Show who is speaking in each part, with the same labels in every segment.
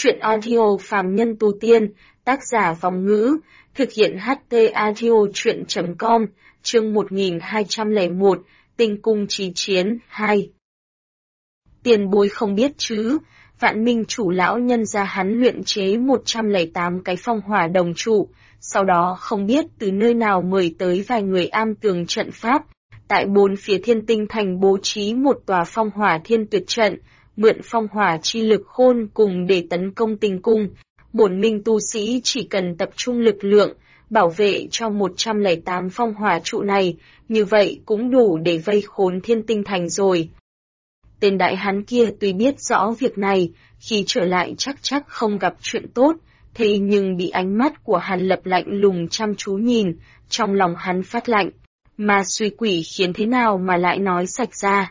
Speaker 1: Truyện audio phàm nhân tu tiên, tác giả Vòng Ngữ, thực hiện HT audio truyện.com, chương 1201, Tinh cung chí chiến, 2. Tiền bối không biết chứ, Vạn Minh chủ lão nhân ra hắn luyện chế 108 cái phong hỏa đồng trụ, sau đó không biết từ nơi nào mời tới vài người am tường trận pháp, tại bốn phía Thiên Tinh thành bố trí một tòa phong hỏa thiên tuyệt trận, mượn phong hỏa chi lực khôn cùng để tấn công tinh cung. Bổn minh tu sĩ chỉ cần tập trung lực lượng, bảo vệ cho 108 phong hỏa trụ này, như vậy cũng đủ để vây khốn Thiên Tinh thành rồi. Tên đại hán kia tuy biết rõ việc này, khi trở lại chắc không gặp chuyện tốt, thế nhưng bị ánh mắt của Hàn Lập lạnh lùng chăm chú nhìn, trong lòng hắn phát lạnh, mà suy quỷ khiến thế nào mà lại nói sạch ra.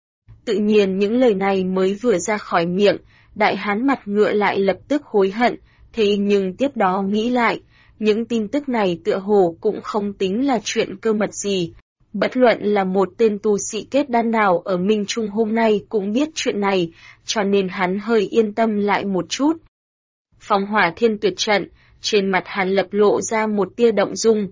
Speaker 1: Tự nhiên những lời này mới vừa ra khỏi miệng, đại hán mặt ngựa lại lập tức hối hận, thế nhưng tiếp đó nghĩ lại, những tin tức này tựa hồ cũng không tính là chuyện cơ mật gì. Bất luận là một tên tu sĩ kết đan nào ở Minh Trung hôm nay cũng biết chuyện này, cho nên hắn hơi yên tâm lại một chút. Phong hỏa thiên tuyệt trận, trên mặt Hàn Lập lộ ra một tia động dung.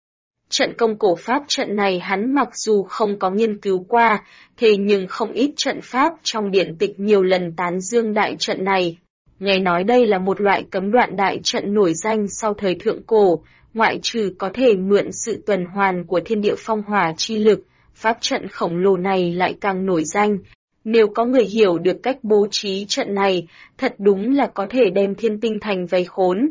Speaker 1: Trận công cổ pháp trận này hắn mặc dù không có nghiên cứu qua, thế nhưng không ít trận pháp trong điển tịch nhiều lần tán dương đại trận này. Nghe nói đây là một loại cấm đoạn đại trận nổi danh sau thời thượng cổ, ngoại trừ có thể mượn sự tuần hoàn của thiên địa phong hỏa chi lực, pháp trận khổng lồ này lại càng nổi danh. Nếu có người hiểu được cách bố trí trận này, thật đúng là có thể đem Thiên Tinh thành vây khốn.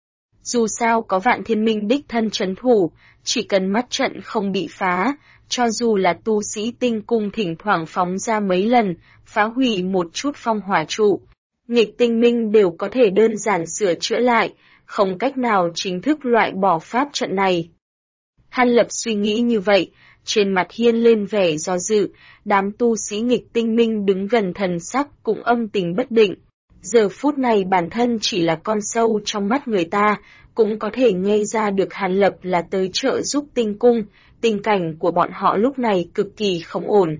Speaker 1: Dù sao có Vạn Thiên Minh đích thân trấn thủ, chỉ cần mắt trận không bị phá, cho dù là tu sĩ tinh cung thỉnh thoảng phóng ra mấy lần, phá hủy một chút phong hỏa trụ, nghịch tinh minh đều có thể đơn giản sửa chữa lại, không cách nào chính thức loại bỏ pháp trận này. Hàn Lập suy nghĩ như vậy, trên mặt hiên lên vẻ do dự, đám tu sĩ nghịch tinh minh đứng gần thần sắc cũng âm tình bất định. Giờ phút này bản thân chỉ là con sâu trong mắt người ta, cũng có thể nghe ra được Hàn Lập là tới trợ giúp tinh cung, tình cảnh của bọn họ lúc này cực kỳ không ổn.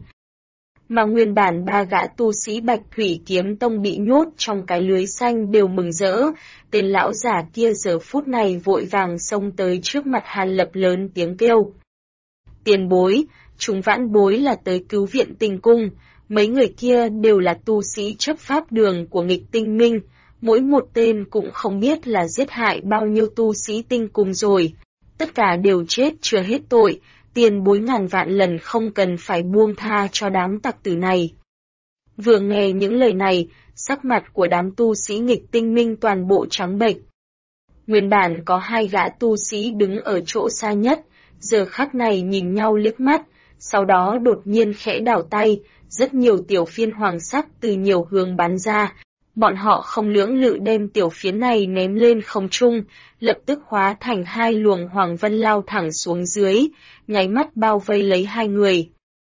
Speaker 1: Mà nguyên bản ba gã tu sĩ Bạch Thủy Kiếm Tông bị nhốt trong cái lưới xanh đều mừng rỡ, tên lão giả kia giờ phút này vội vàng xông tới trước mặt Hàn Lập lớn tiếng kêu. Tiền bối, chúng vãn bối là tới cứu viện tinh cung, mấy người kia đều là tu sĩ chấp pháp đường của nghịch tinh minh, mỗi một tên cũng không biết là giết hại bao nhiêu tu sĩ tinh cung rồi, tất cả đều chết chưa hết tội. Tiền bối ngàn vạn lần không cần phải buông tha cho đám tặc tử này. Vừa nghe những lời này, sắc mặt của đám tu sĩ nghịch tinh minh toàn bộ trắng bệch. Nguyên bản có hai gã tu sĩ đứng ở chỗ xa nhất, giờ khắc này nhìn nhau liếc mắt, sau đó đột nhiên khẽ đảo tay, rất nhiều tiểu phiên hoàng sắc từ nhiều hướng bắn ra. Bọn họ không lưỡng lự đem tiểu phiến này ném lên không trung, lập tức hóa thành hai luồng hoàng vân lao thẳng xuống dưới, nháy mắt bao vây lấy hai người.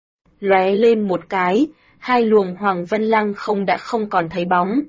Speaker 1: Lóe lên một cái, hai luồng hoàng vân lăng không đã không còn thấy bóng.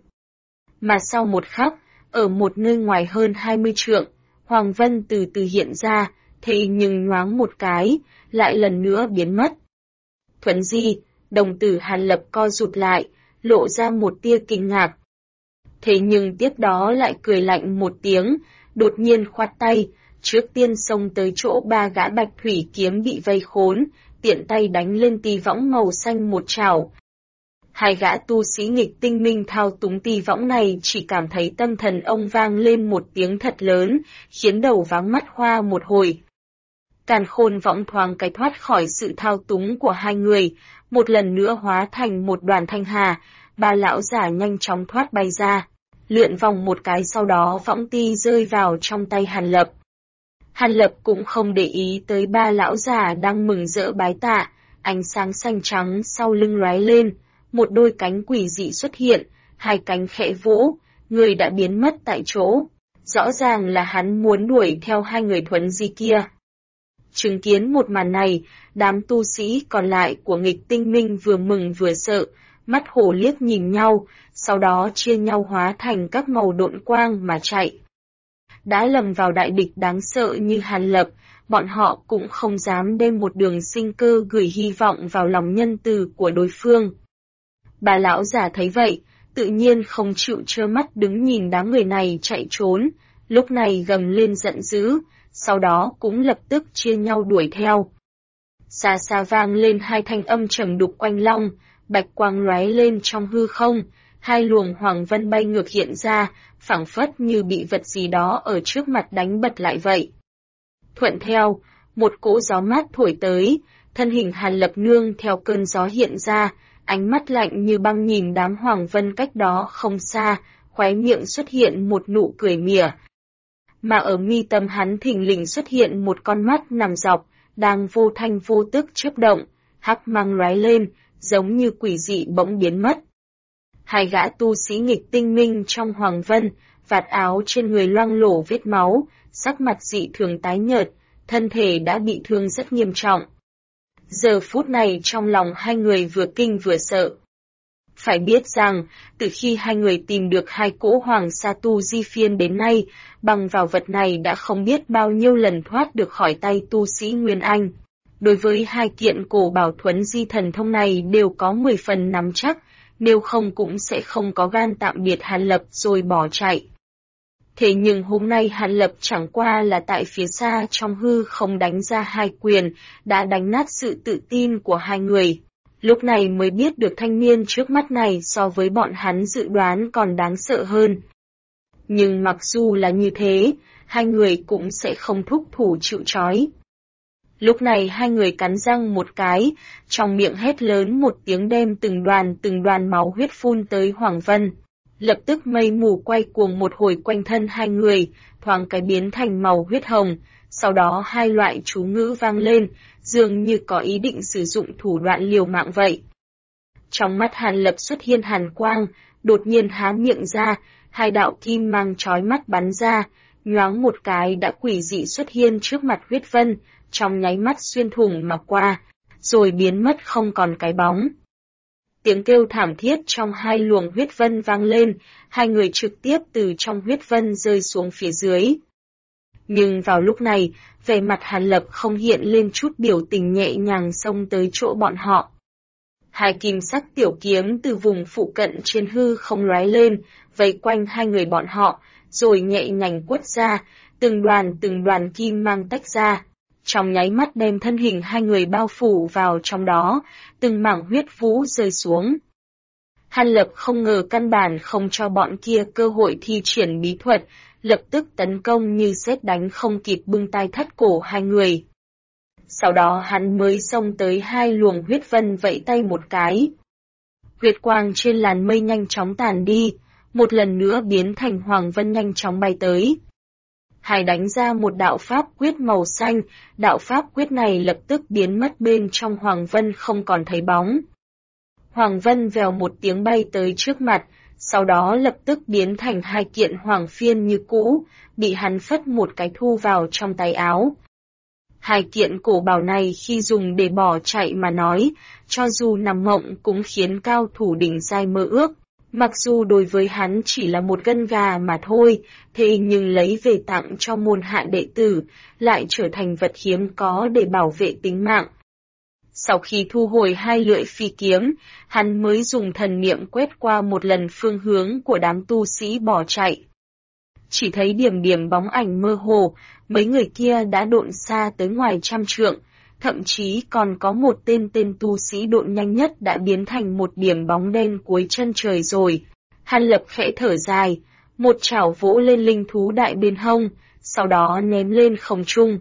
Speaker 1: Mà sau một khắc, ở một nơi ngoài hơn 20 trượng, hoàng vân từ từ hiện ra, thế nhưng nhoáng một cái, lại lần nữa biến mất. Thuấn di, đồng tử Hàn Lập co rụt lại, lộ ra một tia kinh ngạc. Thế nhưng tiếp đó lại cười lạnh một tiếng, đột nhiên khoát tay, trước tiên xông tới chỗ ba gã Bạch Thủy Kiếm bị vây khốn, tiện tay đánh lên tỳ võng màu xanh một chảo. Hai gã tu sĩ nghịch tinh minh thao túng tỳ võng này chỉ cảm thấy tâm thần ông vang lên một tiếng thật lớn, khiến đầu váng mắt hoa một hồi. Càn khôn võng thoáng cái thoát khỏi sự thao túng của hai người, một lần nữa hóa thành một đoàn thanh hà, ba lão giả nhanh chóng thoát bay ra, lượn vòng một cái sau đó võng ti rơi vào trong tay Hàn Lập. Hàn Lập cũng không để ý tới ba lão giả đang mừng rỡ bái tạ, ánh sáng xanh trắng sau lưng lóe lên, một đôi cánh quỷ dị xuất hiện, hai cánh khẽ vỗ, người đã biến mất tại chỗ. Rõ ràng là hắn muốn đuổi theo hai người thuấn di kia. Chứng kiến một màn này, đám tu sĩ còn lại của nghịch tinh minh vừa mừng vừa sợ, mắt hổ liếc nhìn nhau, sau đó chia nhau hóa thành các màu độn quang mà chạy. Đã lầm vào đại địch đáng sợ như Hàn Lập, bọn họ cũng không dám đem một đường sinh cơ gửi hy vọng vào lòng nhân từ của đối phương. Bà lão giả thấy vậy, tự nhiên không chịu trơ mắt đứng nhìn đám người này chạy trốn, lúc này gầm lên giận dữ, sau đó cũng lập tức chia nhau đuổi theo. Xa xa vang lên hai thanh âm trầm đục oanh long, bạch quang lóe lên trong hư không, hai luồng hoàng vân bay ngược hiện ra, phảng phất như bị vật gì đó ở trước mặt đánh bật lại vậy. Thuận theo, một cỗ gió mát thổi tới, thân hình Hàn Lập nương theo cơn gió hiện ra, ánh mắt lạnh như băng nhìn đám hoàng vân cách đó không xa, khóe miệng xuất hiện một nụ cười mỉa. Mà ở mi tâm hắn thình lình xuất hiện một con mắt nằm dọc, đang vô thanh vô tức chớp động, hắc mang lóe lên, giống như quỷ dị bỗng biến mất. Hai gã tu sĩ nghịch tinh minh trong hoàng vân, vạt áo trên người loang lổ vết máu, sắc mặt dị thường tái nhợt, thân thể đã bị thương rất nghiêm trọng. Giờ phút này trong lòng hai người vừa kinh vừa sợ. Phải biết rằng, từ khi hai người tìm được hai cỗ hoàng sa tu di phiên đến nay, bằng vào vật này đã không biết bao nhiêu lần thoát được khỏi tay tu sĩ Nguyên Anh. Đối với hai kiện cổ bảo thuấn di thần thông này đều có 10 phần nắm chắc, nếu không cũng sẽ không có gan tạm biệt Hàn Lập rồi bỏ chạy. Thế nhưng hôm nay Hàn Lập chẳng qua là tại phía xa trong hư không đánh ra hai quyền, đã đánh nát sự tự tin của hai người. Lúc này mới biết được thanh niên trước mắt này so với bọn hắn dự đoán còn đáng sợ hơn. Nhưng mặc dù là như thế, hai người cũng sẽ không thúc thủ chịu trói. Lúc này hai người cắn răng một cái, trong miệng hét lớn một tiếng đem từng đoàn máu huyết phun tới Hoàng Vân. Lập tức mây mù quay cuồng một hồi quanh thân hai người, thoáng cái biến thành màu huyết hồng, sau đó hai loại chú ngữ vang lên, dường như có ý định sử dụng thủ đoạn liều mạng vậy. Trong mắt Hàn Lập xuất hiện hàn quang, đột nhiên há miệng ra, hai đạo kim mang chói mắt bắn ra, nhoáng một cái đã quỷ dị xuất hiện trước mặt huyết vân, trong nháy mắt xuyên thủng mà qua, rồi biến mất không còn cái bóng. Tiếng kêu thảm thiết trong hai luồng huyết vân vang lên, hai người trực tiếp từ trong huyết vân rơi xuống phía dưới. Nhưng vào lúc này, vẻ mặt Hàn Lập không hiện lên chút biểu tình nhẹ nhàng xông tới chỗ bọn họ. Hai kim sắc tiểu kiếm từ vùng phụ cận trên hư không lóe lên, vây quanh hai người bọn họ, rồi nhẹ nhàng quất ra, từng đoàn kim mang tách ra. Trong nháy mắt đem thân hình hai người bao phủ vào trong đó, từng mảng huyết vũ rơi xuống. Hàn Lập không ngờ căn bản không cho bọn kia cơ hội thi triển bí thuật, lập tức tấn công như sét đánh không kịp bưng tay thắt cổ hai người. Sau đó hắn mới xông tới hai luồng huyết vân vẫy tay một cái. Huyết quang trên làn mây nhanh chóng tàn đi, một lần nữa biến thành hoàng vân nhanh chóng bay tới. Hai đánh ra một đạo pháp quyết màu xanh, đạo pháp quyết này lập tức biến mất bên trong hoàng vân không còn thấy bóng. Hoàng vân vèo một tiếng bay tới trước mặt, sau đó lập tức biến thành hai kiện hoàng phiên như cũ, bị hắn phất một cái thu vào trong tay áo. Hai kiện cổ bảo này khi dùng để bỏ chạy mà nói, cho dù nằm mộng cũng khiến cao thủ đỉnh giai mơ ước. Mặc dù đối với hắn chỉ là một gân gà mà thôi, thế nhưng lấy về tặng cho môn hạ đệ tử, lại trở thành vật hiếm có để bảo vệ tính mạng. Sau khi thu hồi hai lưỡi phi kiếm, hắn mới dùng thần niệm quét qua một lần phương hướng của đám tu sĩ bỏ chạy. Chỉ thấy điểm bóng ảnh mơ hồ, mấy người kia đã độn xa tới ngoài 100 trượng, thậm chí còn có một tên tu sĩ độn nhanh nhất đã biến thành một điểm bóng đen cuối chân trời rồi. Hàn Lập khẽ thở dài, một chảo vỗ lên linh thú đại bên hông, sau đó ném lên không trung.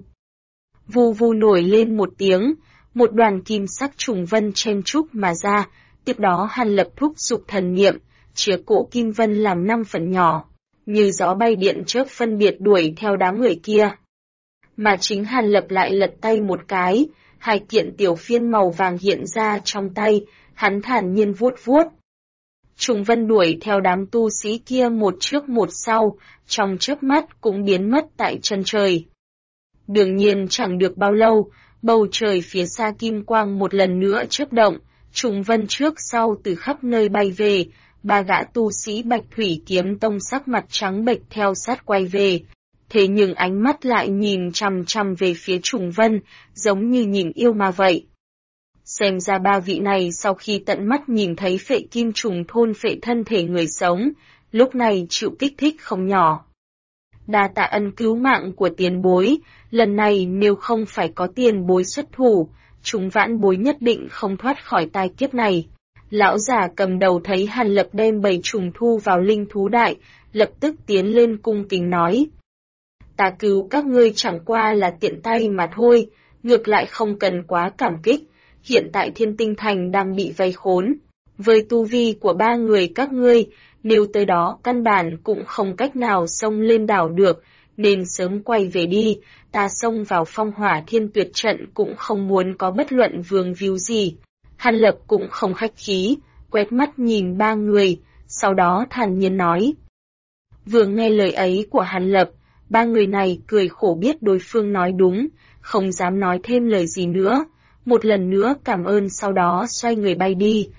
Speaker 1: Vù vù nổi lên một tiếng, một đoàn kim sắc trùng vân chen trúc mà ra, tiếp đó Hàn Lập thúc giục thần niệm, chia cỗ kim vân làm 5 phần nhỏ, như gió bay điện chớp phân biệt đuổi theo đám người kia. Mà chính Hàn Lập lại lật tay một cái, hai kiện tiểu phiên màu vàng hiện ra trong tay, hắn thản nhiên vuốt vuốt. Trùng vân đuổi theo đám tu sĩ kia một trước một sau, trong chớp mắt cũng biến mất tại chân trời. Đương nhiên chẳng được bao lâu, bầu trời phía xa kim quang một lần nữa chớp động, trùng vân trước sau từ khắp nơi bay về, ba gã tu sĩ Bạch Thủy Kiếm Tông sắc mặt trắng bệch theo sát quay về. Thế nhưng ánh mắt lại nhìn chằm chằm về phía trùng vân, giống như nhìn yêu ma vậy. Xem ra ba vị này sau khi tận mắt nhìn thấy phệ kim trùng thôn phệ thân thể người sống, lúc này chịu kích thích không nhỏ. Đa tạ ân cứu mạng của tiền bối, lần này nếu không phải có tiền bối xuất thủ, chúng vãn bối nhất định không thoát khỏi tai kiếp này. Lão già cầm đầu thấy Hàn Lập đem bầy trùng thu vào linh thú đại, lập tức tiến lên cung kính nói. Ta cứu các ngươi chẳng qua là tiện tay mà thôi, ngược lại không cần quá cảm kích, hiện tại Thiên Tinh Thành đang bị vây khốn. Với tu vi của ba người các ngươi, nếu tới đó căn bản cũng không cách nào xông lên đảo được, nên sớm quay về đi, ta xông vào phong hỏa thiên tuyệt trận cũng không muốn có bất luận vương víu gì. Hàn Lập cũng không khách khí, quét mắt nhìn ba người, sau đó thản nhiên nói. Vừa nghe lời ấy của Hàn Lập, ba người này cười khổ biết đối phương nói đúng, không dám nói thêm lời gì nữa, một lần nữa cảm ơn sau đó xoay người bay đi.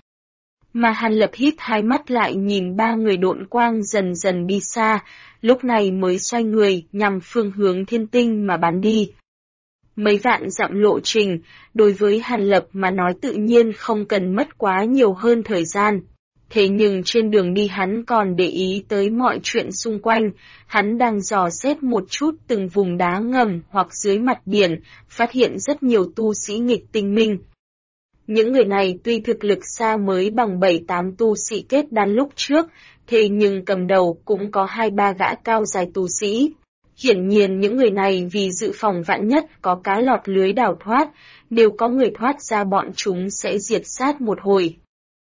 Speaker 1: Mà Hàn Lập híp hai mắt lại nhìn ba người độn quang dần dần đi xa, lúc này mới xoay người nhằm phương hướng thiên tinh mà bắn đi. Mấy vạn dặm lộ trình, đối với Hàn Lập mà nói tự nhiên không cần mất quá nhiều hơn thời gian. Thế nhưng trên đường đi hắn còn để ý tới mọi chuyện xung quanh, hắn đang dò xét một chút từng vùng đá ngầm hoặc dưới mặt biển, phát hiện rất nhiều tu sĩ nghịch tinh minh. Những người này tuy thực lực xa mới bằng 7-8 tu sĩ kết đan lúc trước, thế nhưng cầm đầu cũng có 2-3 gã cao dài tu sĩ. Hiển nhiên những người này vì dự phòng vạn nhất có cá lọt lưới đào thoát, nếu có người thoát ra bọn chúng sẽ diệt sát một hồi.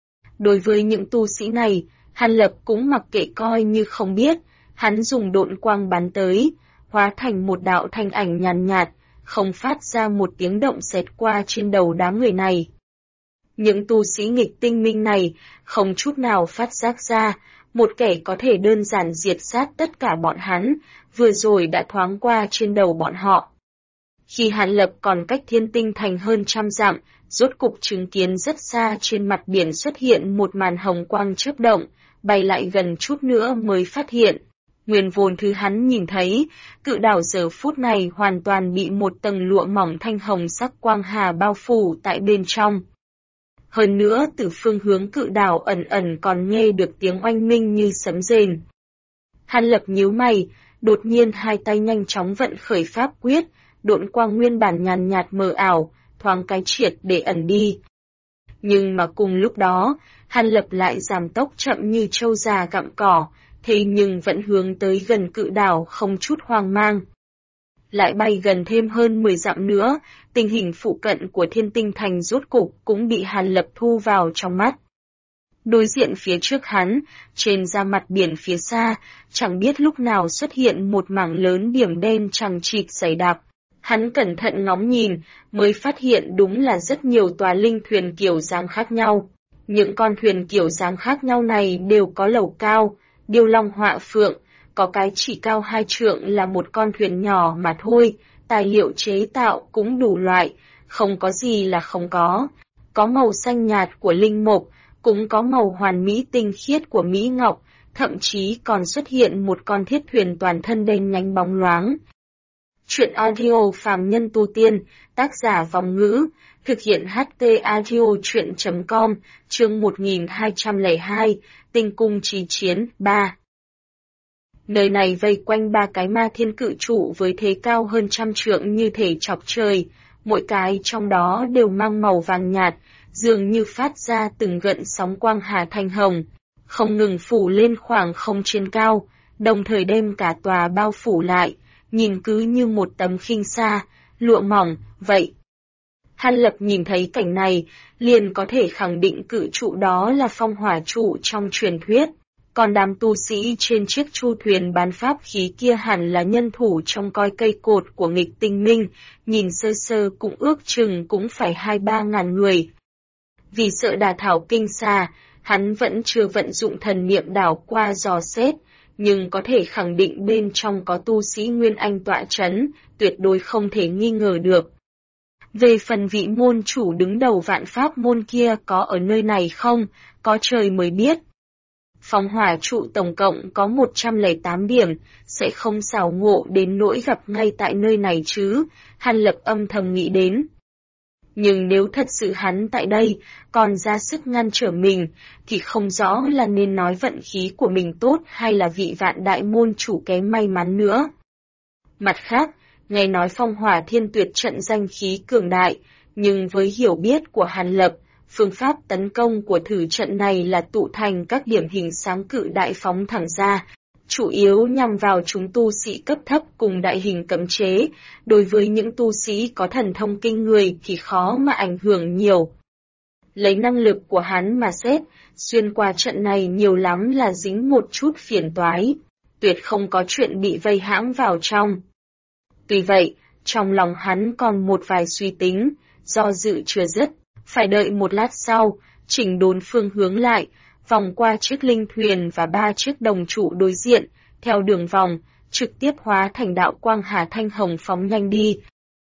Speaker 1: Đối với những tu sĩ này, Hàn Lập cũng mặc kệ coi như không biết, hắn dùng độn quang bắn tới, hóa thành một đạo thanh ảnh nhàn nhạt, không phát ra một tiếng động xẹt qua trên đầu đám người này. Những tu sĩ nghịch tinh minh này không chút nào phát giác ra, một kẻ có thể đơn giản diệt sát tất cả bọn hắn, vừa rồi đã thoáng qua trên đầu bọn họ. Khi Hàn Lập còn cách Thiên Tinh Thành hơn 100 dặm, rốt cục chứng kiến rất xa trên mặt biển xuất hiện một màn hồng quang chớp động, bay lại gần chút nữa mới phát hiện. Nguyên vốn thứ hắn nhìn thấy, cự đảo giờ phút này hoàn toàn bị một tầng lụa mỏng thanh hồng sắc quang hà bao phủ tại bên trong. Hơn nữa từ phương hướng cự đảo ẩn ẩn còn nghe được tiếng oanh minh như sấm rền. Hàn Lập nhíu mày, đột nhiên hai tay nhanh chóng vận khởi pháp quyết, độn quang nguyên bản nhàn nhạt mờ ảo, thoáng cái triệt để ẩn đi. Nhưng mà cùng lúc đó, Hàn Lập lại giảm tốc chậm như trâu già gặm cỏ, thế nhưng vẫn hướng tới gần cự đảo không chút hoang mang. Lại bay gần thêm hơn 10 dặm nữa, tình hình phụ cận của Thiên Tinh Thành rốt cục cũng bị Hàn Lập thu vào trong mắt. Đối diện phía trước hắn, trên da mặt biển phía xa, chẳng biết lúc nào xuất hiện một mảng lớn điểm đen chằng chịt dày đặc. Hắn cẩn thận ngóng nhìn, mới phát hiện đúng là rất nhiều tòa linh thuyền kiểu dáng khác nhau. Những con thuyền kiểu dáng khác nhau này đều có lầu cao, điêu long họa phượng, có cái chỉ cao 2 trượng là một con thuyền nhỏ mà thôi, tài liệu chế tạo cũng đủ loại, không có gì là không có. Có màu xanh nhạt của linh mộc, cũng có màu hoàn mỹ tinh khiết của mỹ ngọc, thậm chí còn xuất hiện một con thiết thuyền toàn thân đen nhánh bóng loáng. Chuyện audio phàm nhân tu tiên, tác giả Vòng Ngữ, thực hiện HT audio chuyện.com, chương 1202, Tinh cung chí chiến, 3. Nơi này vây quanh 3 cái ma thiên cự trụ với thế cao hơn 100 trượng như thể chọc trời, mỗi cái trong đó đều mang màu vàng nhạt, dường như phát ra từng gợn sóng quang hà thanh hồng, không ngừng phủ lên khoảng không trên cao, đồng thời đem cả tòa bao phủ lại, nhìn cứ như một tấm khinh sa, lụa mỏng, vậy. Hàn Lập nhìn thấy cảnh này, liền có thể khẳng định cự trụ đó là phong hỏa trụ trong truyền thuyết, còn đám tu sĩ trên chiếc chu thuyền bán pháp khí kia hẳn là nhân thủ trông coi cây cột của nghịch tinh minh, nhìn sơ sơ cũng ước chừng cũng phải 2-3 ngàn người. Vì sợ đả thảo kinh xa, hắn vẫn chưa vận dụng thần niệm đảo qua dò xét, nhưng có thể khẳng định bên trong có tu sĩ Nguyên Anh tọa chấn, tuyệt đối không thể nghi ngờ được. Về phần vị môn chủ đứng đầu vạn pháp môn kia có ở nơi này không, có trời mới biết. Phong hỏa trụ tổng cộng có 108 điểm, sẽ không xảo ngộ đến nỗi gặp ngay tại nơi này chứ, Hàn Lập âm thầm nghĩ đến. Nhưng nếu thật sự hắn tại đây, còn ra sức ngăn trở mình, thì không rõ là nên nói vận khí của mình tốt hay là vị Vạn đại môn chủ kém may mắn nữa. Mặt khác, nghe nói phong hỏa thiên tuyệt trận danh khí cường đại, nhưng với hiểu biết của Hàn Lập, phương pháp tấn công của thử trận này là tụ thành các điểm hình sáng cự đại phóng thẳng ra, chủ yếu nhằm vào chúng tu sĩ cấp thấp cùng đại hình cấm chế, đối với những tu sĩ có thần thông kinh người thì khó mà ảnh hưởng nhiều. Lấy năng lực của hắn mà xét, xuyên qua trận này nhiều lắm là dính một chút phiền toái, tuyệt không có chuyện bị vây hãm vào trong. Tuy vậy, trong lòng hắn còn một vài suy tính, do dự chưa dứt, phải đợi một lát sau, chỉnh đốn phương hướng lại, vòng qua chiếc linh thuyền và 3 chiếc đồng trụ đối diện, theo đường vòng, trực tiếp hóa thành đạo quang hà thanh hồng phóng nhanh đi.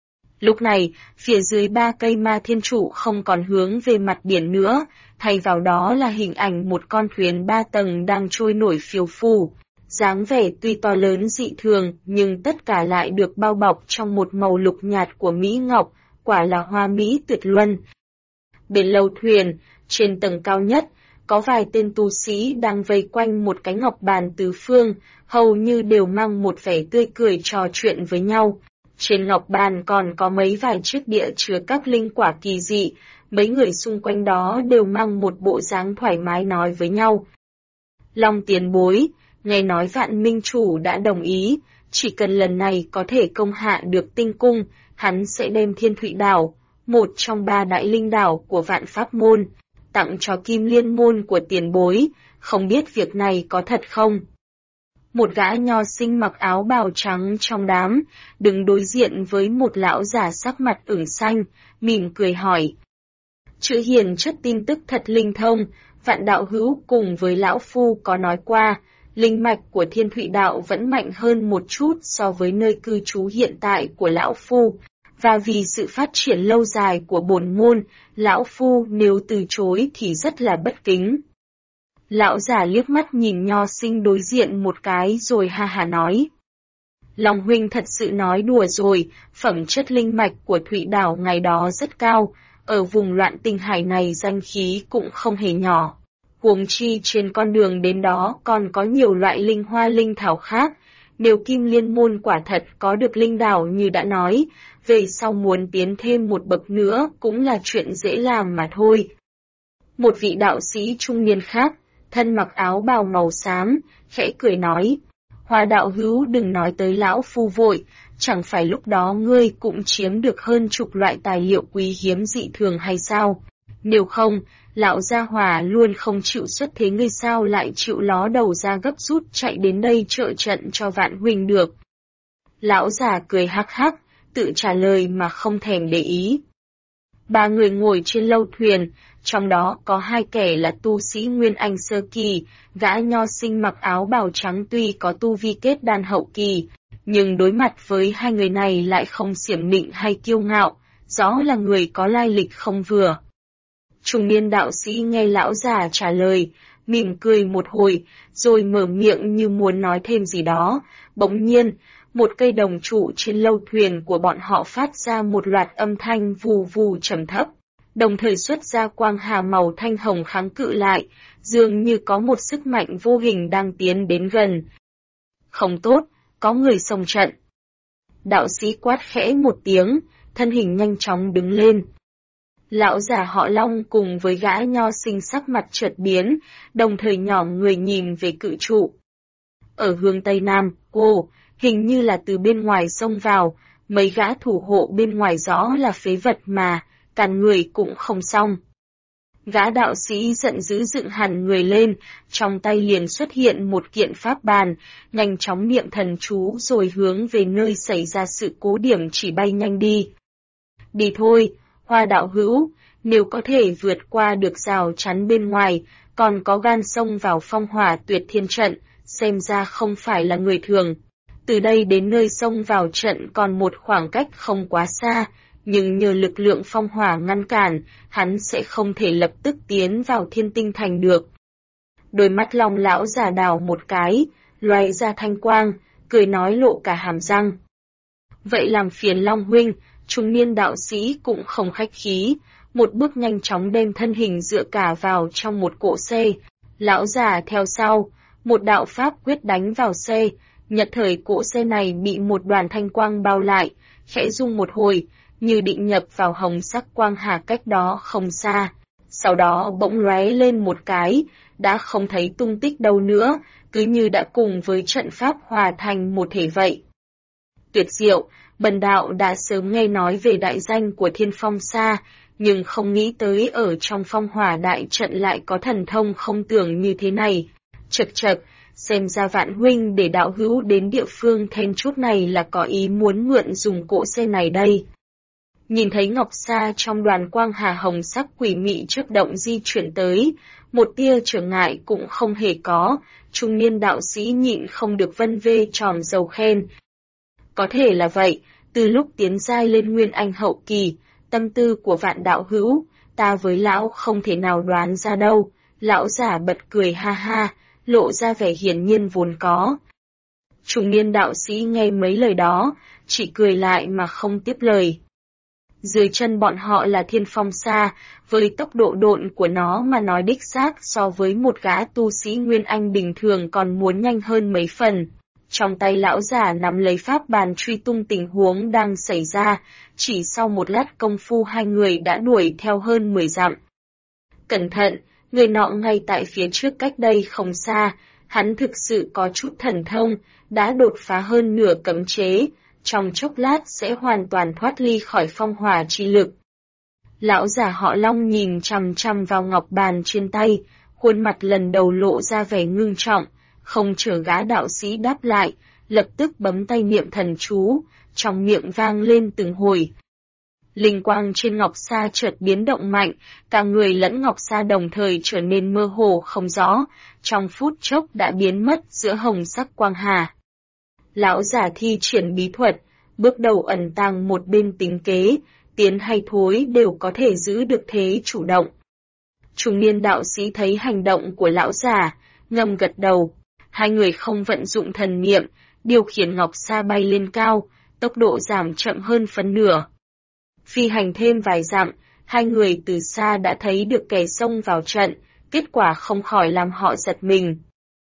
Speaker 1: Lúc này, phía dưới 3 cây ma thiên trụ không còn hướng về mặt biển nữa, thay vào đó là hình ảnh một con thuyền 3 tầng đang trôi nổi phiêu phù. Dáng vẻ tuy to lớn dị thường, nhưng tất cả lại được bao bọc trong một màu lục nhạt của mỹ ngọc, quả là hoa mỹ tuyệt luân. Bên lâu thuyền, trên tầng cao nhất, có vài tên tu sĩ đang vây quanh một cái ngọc bàn tứ phương, hầu như đều mang một vẻ tươi cười trò chuyện với nhau. Trên ngọc bàn còn có mấy vài chiếc đĩa chứa các linh quả kỳ dị, mấy người xung quanh đó đều mang một bộ dáng thoải mái nói với nhau. Long tiền bối, nghe nói Vạn Minh Chủ đã đồng ý, chỉ cần lần này có thể công hạ được tinh cung, hắn sẽ đem Thiên Thụy Đảo, một trong 3 đại linh đảo của Vạn Pháp Môn, tặng cho Kim Liên Môn của tiền bối, không biết việc này có thật không? Một gã nho sinh mặc áo bào trắng trong đám, đứng đối diện với một lão giả sắc mặt ửng xanh, mỉm cười hỏi. Chữ hiền chất tin tức thật linh thông, Vạn đạo hữu cùng với lão phu có nói qua, linh mạch của Thiên Thụy Đạo vẫn mạnh hơn một chút so với nơi cư trú hiện tại của lão phu, và vì sự phát triển lâu dài của bổn môn, lão phu nếu từ chối thì rất là bất kính. Lão giả liếc mắt nhìn nho sinh đối diện một cái rồi ha hà nói. Long huynh thật sự nói đùa rồi, phẩm chất linh mạch của Thụy Đảo ngày đó rất cao, ở vùng loạn tinh hải này danh khí cũng không hề nhỏ. Huống chi trên con đường đến đó còn có nhiều loại linh hoa linh thảo khác, nếu Kim Liên Môn quả thật có được linh đảo như đã nói, về sau muốn tiến thêm một bậc nữa cũng là chuyện dễ làm mà thôi. Một vị đạo sĩ trung niên khác, thân mặc áo bào màu xám, khẽ cười nói, Hoa đạo hữu đừng nói tới lão phu vội, chẳng phải lúc đó ngươi cũng chiếm được hơn chục loại tài liệu quý hiếm dị thường hay sao? Nếu không, lão gia hỏa luôn không chịu xuất thế ngươi sao lại chịu ló đầu ra gấp rút chạy đến đây trợ trận cho Vạn huynh được. Lão già cười hắc hắc, tự trả lời mà không thèm để ý. 3 người ngồi trên lâu thuyền, trong đó có 2 kẻ là tu sĩ Nguyên Anh sơ kỳ, gã nho sinh mặc áo bào trắng tuy có tu vi kết đan hậu kỳ, nhưng đối mặt với 2 người này lại không xiểm nịnh hay kiêu ngạo, rõ là người có lai lịch không vừa. Trung niên đạo sĩ nghe lão già trả lời, mỉm cười một hồi, rồi mở miệng như muốn nói thêm gì đó, bỗng nhiên, một cây đồng trụ trên lâu thuyền của bọn họ phát ra một loạt âm thanh vù vù trầm thấp, đồng thời xuất ra quang hà màu thanh hồng kháng cự lại, dường như có một sức mạnh vô hình đang tiến đến gần. Không tốt, có người xông trận. Đạo sĩ quát khẽ một tiếng, thân hình nhanh chóng đứng lên. Lão già họ Long cùng với gã nho sinh sắc mặt chợt biến, đồng thời nhỏm người nhìn về cự trụ. Ở hướng Tây Nam, hình như là từ bên ngoài xông vào, mấy gã thủ hộ bên ngoài rõ là phế vật mà, càn người cũng không xong. Gã đạo sĩ giận dữ dựng hẳn người lên, trong tay liền xuất hiện một kiện pháp bàn, nhanh chóng niệm thần chú rồi hướng về nơi xảy ra sự cố điểm chỉ bay nhanh đi. Đi thôi, Hoa đạo hữu, nếu có thể vượt qua được rào chắn bên ngoài, còn có gan xông vào phong hỏa tuyệt thiên trận, xem ra không phải là người thường. Từ đây đến nơi xông vào trận còn một khoảng cách không quá xa, nhưng nhờ lực lượng phong hỏa ngăn cản, hắn sẽ không thể lập tức tiến vào Thiên Tinh Thành được. Đôi mắt Long lão già đào một cái, loay ra thanh quang, cười nói lộ cả hàm răng. Vậy làm phiền Long huynh, Trung niên đạo sĩ cũng không khách khí, một bước nhanh chóng đem thân hình dựa cả vào trong một cỗ xe. Lão già theo sau, một đạo pháp quyết đánh vào xe, nhất thời cỗ xe này bị một đoàn thanh quang bao lại, khẽ rung một hồi, như định nhập vào hồng sắc quang hà cách đó không xa. Sau đó bỗng lóe lên một cái, đã không thấy tung tích đâu nữa, cứ như đã cùng với trận pháp hòa thành một thể vậy. Tuyệt diệu, bần đạo đã sớm nghe nói về đại danh của Thiên Phong Sa, nhưng không nghĩ tới ở trong phong hỏa đại trận lại có thần thông không tưởng như thế này. Chậc chậc, xem ra Vạn huynh để đạo hữu đến địa phương then chốt này là có ý muốn mượn dùng cỗ xe này đây. Nhìn thấy Ngọc Sa trong đoàn quang hà hồng sắc quỷ mị chớp động di chuyển tới, một tia trở ngại cũng không hề có, trung niên đạo sĩ nhịn không được vân vê tròn dầu khen. Có thể là vậy, từ lúc tiến giai lên Nguyên Anh hậu kỳ, tâm tư của Vạn đạo hữu, ta với lão không thể nào đoán ra đâu. Lão giả bật cười ha ha, lộ ra vẻ hiển nhiên vốn có. Trung niên đạo sĩ nghe mấy lời đó, chỉ cười lại mà không tiếp lời. Dưới chân bọn họ là Thiên Phong Sa, với tốc độ độn của nó mà nói đích xác so với một gã tu sĩ Nguyên Anh bình thường còn muốn nhanh hơn mấy phần. Trong tay lão giả nắm lấy pháp bàn truy tung tình huống đang xảy ra, chỉ sau một lát công phu hai người đã đuổi theo hơn 10 dặm. Cẩn thận, người nọ ngay tại phía trước cách đây không xa, hắn thực sự có chút thần thông, đã đột phá hơn nửa cấm chế, trong chốc lát sẽ hoàn toàn thoát ly khỏi phong hỏa chi lực. Lão giả họ Long nhìn chằm chằm vào ngọc bàn trên tay, khuôn mặt lần đầu lộ ra vẻ ngưng trọng, không chờ gã đạo sĩ đáp lại, lập tức bấm tay niệm thần chú, trong miệng vang lên từng hồi. Linh quang trên ngọc sa chợt biến động mạnh, cả người lẫn ngọc sa đồng thời trở nên mơ hồ không rõ, trong phút chốc đã biến mất giữa hồng sắc quang hà. Lão giả thi triển bí thuật, bước đầu ẩn tàng một bên tính kế, tiến hay thối đều có thể giữ được thế chủ động. Trung niên đạo sĩ thấy hành động của lão giả, ngầm gật đầu, hai người không vận dụng thần niệm, điều khiển ngọc sa bay lên cao, tốc độ giảm chậm hơn phân nửa. Phi hành thêm vài dặm, hai người từ xa đã thấy được kẻ xông vào trận, kết quả không khỏi làm họ giật mình.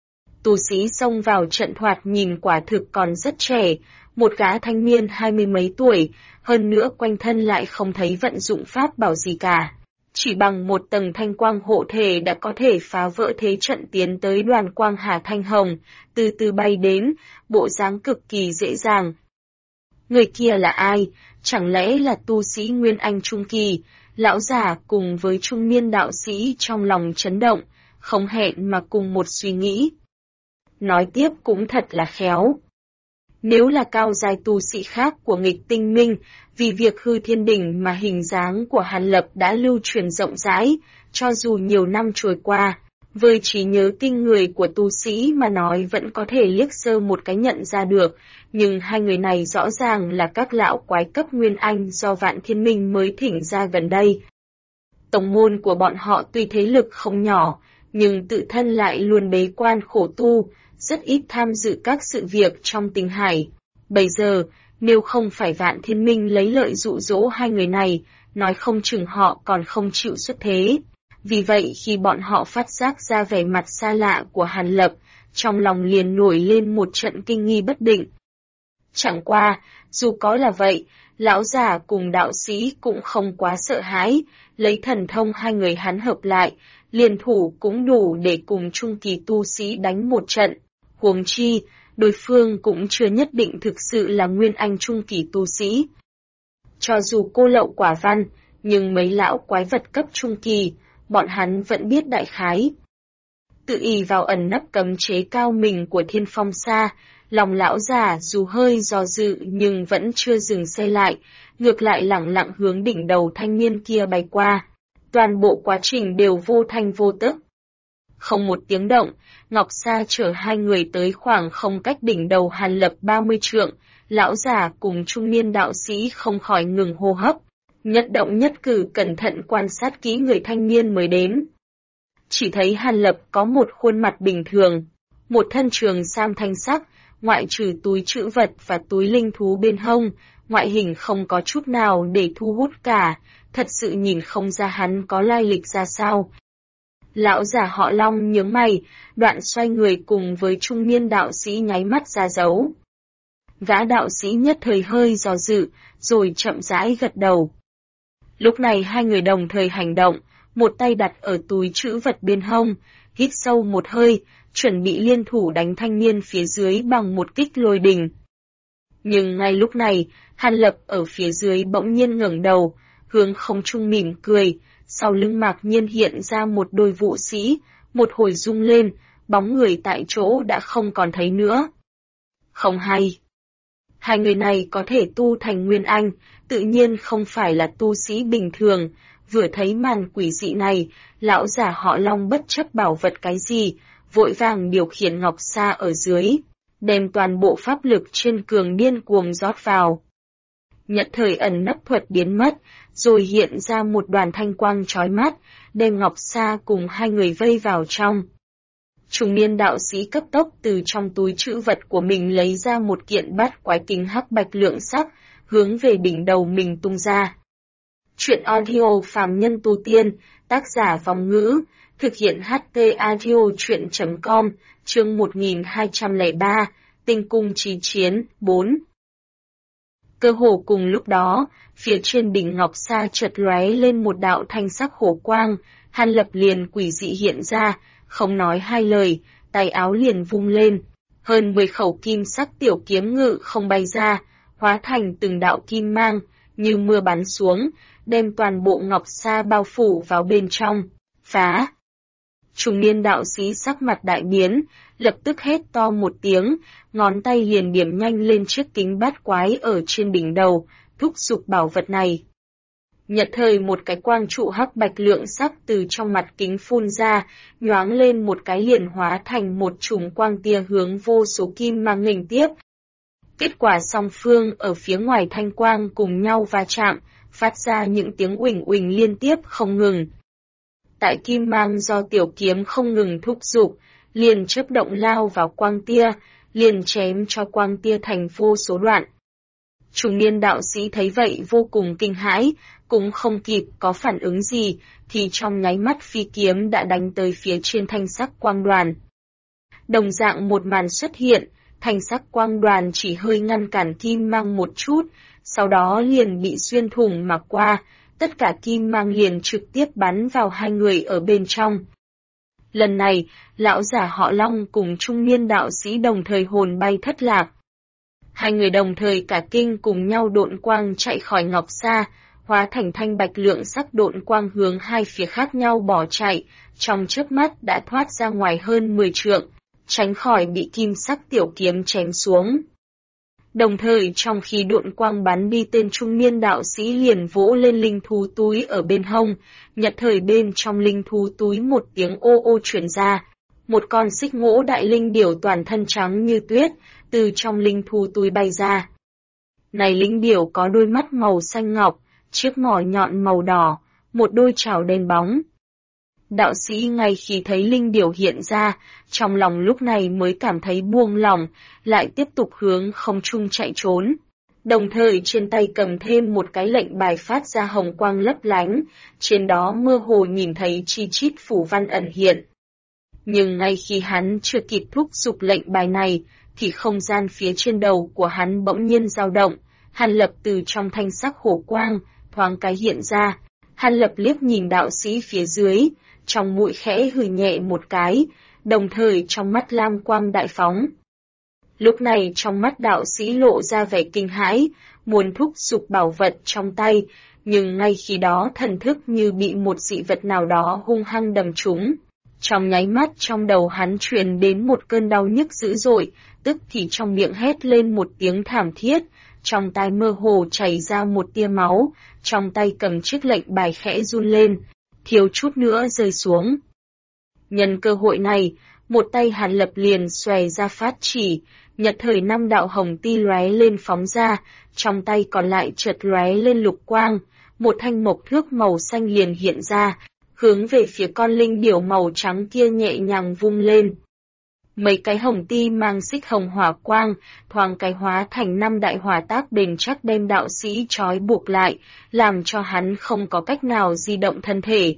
Speaker 1: Tu sĩ xông vào trận thoạt nhìn quả thực còn rất trẻ, một gã thanh niên 20 mấy tuổi, hơn nữa quanh thân lại không thấy vận dụng pháp bảo gì cả. Chỉ bằng một tầng thanh quang hộ thể đã có thể phá vỡ thế trận tiến tới đoàn quang hà thanh hồng, từ từ bay đến, bộ dáng cực kỳ dễ dàng. Người kia là ai? Chẳng lẽ là tu sĩ Nguyên Anh Trung Kỳ? Lão giả cùng với trung niên đạo sĩ trong lòng chấn động, không hẹn mà cùng một suy nghĩ. Nói tiếp cũng thật là khéo. Nếu là cao giai tu sĩ khác của nghịch tinh minh, vì việc hư thiên đỉnh mà hình dáng của Hàn Lập đã lưu truyền rộng rãi, cho dù nhiều năm trôi qua, với trí nhớ kinh người của tu sĩ mà nói vẫn có thể liếc sơ một cái nhận ra được, nhưng hai người này rõ ràng là các lão quái cấp Nguyên Anh do Vạn Thiên Minh mới thỉnh ra gần đây. Tông môn của bọn họ tuy thế lực không nhỏ, nhưng tự thân lại luôn bế quan khổ tu, rất ít tham dự các sự việc trong tình hải. Bây giờ, nếu không phải Vạn Thiên Minh lấy lợi dụ dỗ hai người này, nói không chừng họ còn không chịu xuất thế. Vì vậy khi bọn họ phát giác ra vẻ mặt xa lạ của Hàn Lập, trong lòng liền nổi lên một trận kinh nghi bất định. Chẳng qua, dù có là vậy, lão già cùng đạo sĩ cũng không quá sợ hãi, lấy thần thông hai người hắn hợp lại, liên thủ cũng đủ để cùng trung kỳ tu sĩ đánh một trận. Huống chi, đối phương cũng chưa nhất định thực sự là Nguyên Anh trung kỳ tu sĩ. Cho dù cô lậu quả văn, nhưng mấy lão quái vật cấp trung kỳ, bọn hắn vẫn biết đại khái. Tự ỷ vào ẩn nấp cấm chế cao mình của Thiên Phong Sa, lòng lão già dù hơi do dự nhưng vẫn chưa dừng xe lại, ngược lại lẳng lặng hướng đỉnh đầu thanh niên kia bay qua. Toàn bộ quá trình đều vô thanh vô tức. Không một tiếng động, Ngọc Sa chở hai người tới khoảng không cách đỉnh đầu Hàn Lập 30 trượng, lão già cùng trung niên đạo sĩ không khỏi ngừng hô hấp, nhất động nhất cử cẩn thận quan sát kỹ người thanh niên mới đến. Chỉ thấy Hàn Lập có một khuôn mặt bình thường, một thân trường sam thanh sắc, ngoại trừ túi trữ vật và túi linh thú bên hông, ngoại hình không có chút nào để thu hút cả, thật sự nhìn không ra hắn có lai lịch ra sao. Lão giả họ Long nhướng mày, đoạn xoay người cùng với trung niên đạo sĩ nháy mắt ra dấu. Gã đạo sĩ nhất thời hơi do dự, rồi chậm rãi gật đầu. Lúc này hai người đồng thời hành động, một tay đặt ở túi trữ vật bên hông, hít sâu một hơi, chuẩn bị liên thủ đánh thanh niên phía dưới bằng một kích lôi đình. Nhưng ngay lúc này, Hàn Lập ở phía dưới bỗng nhiên ngẩng đầu, hướng không trung mỉm cười, sau lưng Mạc Nhiên hiện ra một đôi vũ sĩ, một hồi rung lên, bóng người tại chỗ đã không còn thấy nữa. Không hay. Hai người này có thể tu thành Nguyên Anh, tự nhiên không phải là tu sĩ bình thường. Vừa thấy màn quỷ dị này, lão giả họ Long bất chấp bảo vật cái gì, vội vàng điều khiển ngọc sa ở dưới, đem toàn bộ pháp lực trên cường điên cuồng rót vào. Nhất thời ẩn nấp thuật biến mất, rồi hiện ra một đoàn thanh quang chói mắt, đem ngọc sa cùng hai người vây vào trong. Trung niên đạo sĩ cấp tốc từ trong túi trữ vật của mình lấy ra một kiện bát quái kính hắc bạch lượng sắc, hướng về đỉnh đầu mình tung ra. Chuyện audio phàm nhân tu tiên, tác giả Vong Ngữ, thực hiện HT audio chuyện.com, chương 1203, tinh cung chí chiến, 4. Cơ hồ cùng lúc đó, phía trên đỉnh ngọc sa chợt lóe lên một đạo thanh sắc hổ quang, Hàn Lập liền quỷ dị hiện ra, không nói hai lời, tay áo liền vung lên, hơn 10 khẩu kim sắc tiểu kiếm ngự không bay ra, hóa thành từng đạo kim mang, như mưa bắn xuống, đem toàn bộ ngọc sa bao phủ vào bên trong, phá. Trung niên đạo sĩ sắc mặt đại biến, lập tức hét to một tiếng, ngón tay liền điểm nhanh lên chiếc kính bát quái ở trên đỉnh đầu, thúc giục bảo vật này. Nhật thời một cái quang trụ hắc bạch lượng sắc từ trong mặt kính phun ra, nhoáng lên một cái liền hóa thành một chùm quang tia hướng vô số kim mang nghênh tiếp. Kết quả song phương ở phía ngoài thanh quang cùng nhau va chạm, phát ra những tiếng uỳnh uỳnh liên tiếp không ngừng. Tại kim mang do tiểu kiếm không ngừng thúc giục, liền chớp động lao vào quang tia, liền chém cho quang tia thành vô số đoạn. Trung niên đạo sĩ thấy vậy vô cùng kinh hãi, cũng không kịp có phản ứng gì, thì trong nháy mắt phi kiếm đã đánh tới phía trên thanh sắc quang đoàn. Đồng dạng một màn xuất hiện, thanh sắc quang đoàn chỉ hơi ngăn cản kim mang một chút, sau đó liền bị xuyên thủng mà qua, tất cả kim mang liền trực tiếp bắn vào hai người ở bên trong. Lần này, lão giả họ Long cùng trung niên đạo sĩ đồng thời hồn bay thất lạc. Hai người đồng thời cả kinh cùng nhau độn quang chạy khỏi ngọc sa, hóa thành thanh bạch lượng sắc độn quang hướng hai phía khác nhau bỏ chạy, trong chớp mắt đã thoát ra ngoài hơn 10 trượng, tránh khỏi bị kim sắc tiểu kiếm chém xuống. Đồng thời trong khi độn quang bắn đi tên trung niên đạo sĩ liền vỗ lên linh thú túi ở bên hông, nhật thời bên trong linh thú túi một tiếng ô ô truyền ra, một con xích ngỗ đại linh điểu toàn thân trắng như tuyết, từ trong linh thú túi bay ra. Này linh điểu có đôi mắt màu xanh ngọc, chiếc mỏ nhọn màu đỏ, một đôi trảo đen bóng. Đạo sĩ ngay khi thấy linh điểu hiện ra, trong lòng lúc này mới cảm thấy buông lỏng, lại tiếp tục hướng không trung chạy trốn. Đồng thời trên tay cầm thêm một cái lệnh bài phát ra hồng quang lấp lánh, trên đó mơ hồ nhìn thấy chi chít phủ văn ẩn hiện. Nhưng ngay khi hắn chưa kịp thúc giục lệnh bài này, thì không gian phía trên đầu của hắn bỗng nhiên dao động, Hàn Lập từ trong thanh sắc hổ quang, thoáng cái hiện ra. Hàn Lập liếc nhìn đạo sĩ phía dưới, trong mũi khẽ hừ nhẹ một cái, đồng thời trong mắt lam quang đại phóng. Lúc này trong mắt đạo sĩ lộ ra vẻ kinh hãi, muốn thúc giục bảo vật trong tay, nhưng ngay khi đó thần thức như bị một dị vật nào đó hung hăng đầm trúng. Trong nháy mắt trong đầu hắn truyền đến một cơn đau nhức dữ dội, tức thì trong miệng hét lên một tiếng thảm thiết, trong tai mơ hồ chảy ra một tia máu, trong tay cầm chiếc lệnh bài khẽ run lên, thiếu chút nữa rơi xuống. Nhân cơ hội này, một tay Hàn Lập liền xòe ra phát chỉ, nhật thời 5 đạo hồng ti lóe lên phóng ra, trong tay còn lại chợt lóe lên lục quang, một thanh mộc thước màu xanh liền hiện ra, hướng về phía con linh điểu màu trắng kia nhẹ nhàng vung lên. Mấy cái hồng ti mang xích hồng hỏa quang, thoáng cái hóa thành 5 đại hỏa tác bền chắc đem đạo sĩ trói buộc lại, làm cho hắn không có cách nào di động thân thể.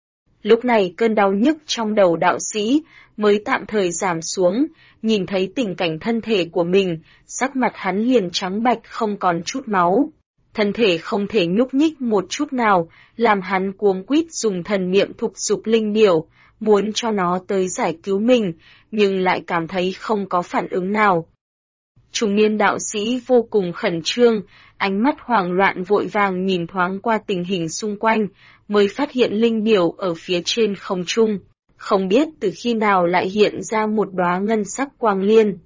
Speaker 1: Lúc này cơn đau nhức trong đầu đạo sĩ mới tạm thời giảm xuống, nhìn thấy tình cảnh thân thể của mình, sắc mặt hắn liền trắng bạch không còn chút máu. Thân thể không thể nhúc nhích một chút nào, làm hắn cuống quýt dùng thần niệm thúc giục linh điểu, muốn cho nó tới giải cứu mình, nhưng lại cảm thấy không có phản ứng nào. Trung niên đạo sĩ vô cùng khẩn trương, ánh mắt hoảng loạn vội vàng nhìn thoáng qua tình hình xung quanh, mới phát hiện linh điểu ở phía trên không trung, không biết từ khi nào lại hiện ra một đóa ngân sắc quang liên.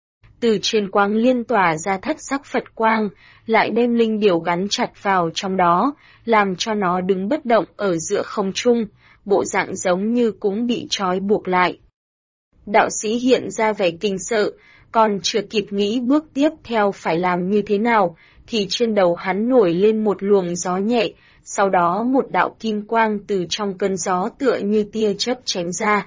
Speaker 1: Từ trên quang liên tỏa ra thất sắc Phật quang, lại đem linh điểu gắn chặt vào trong đó, làm cho nó đứng bất động ở giữa không trung, bộ dạng giống như cũng bị trói buộc lại. Đạo sĩ hiện ra vẻ kinh sợ, còn chưa kịp nghĩ bước tiếp theo phải làm như thế nào, thì trên đầu hắn nổi lên một luồng gió nhẹ, sau đó một đạo kim quang từ trong cơn gió tựa như tia chớp chém ra.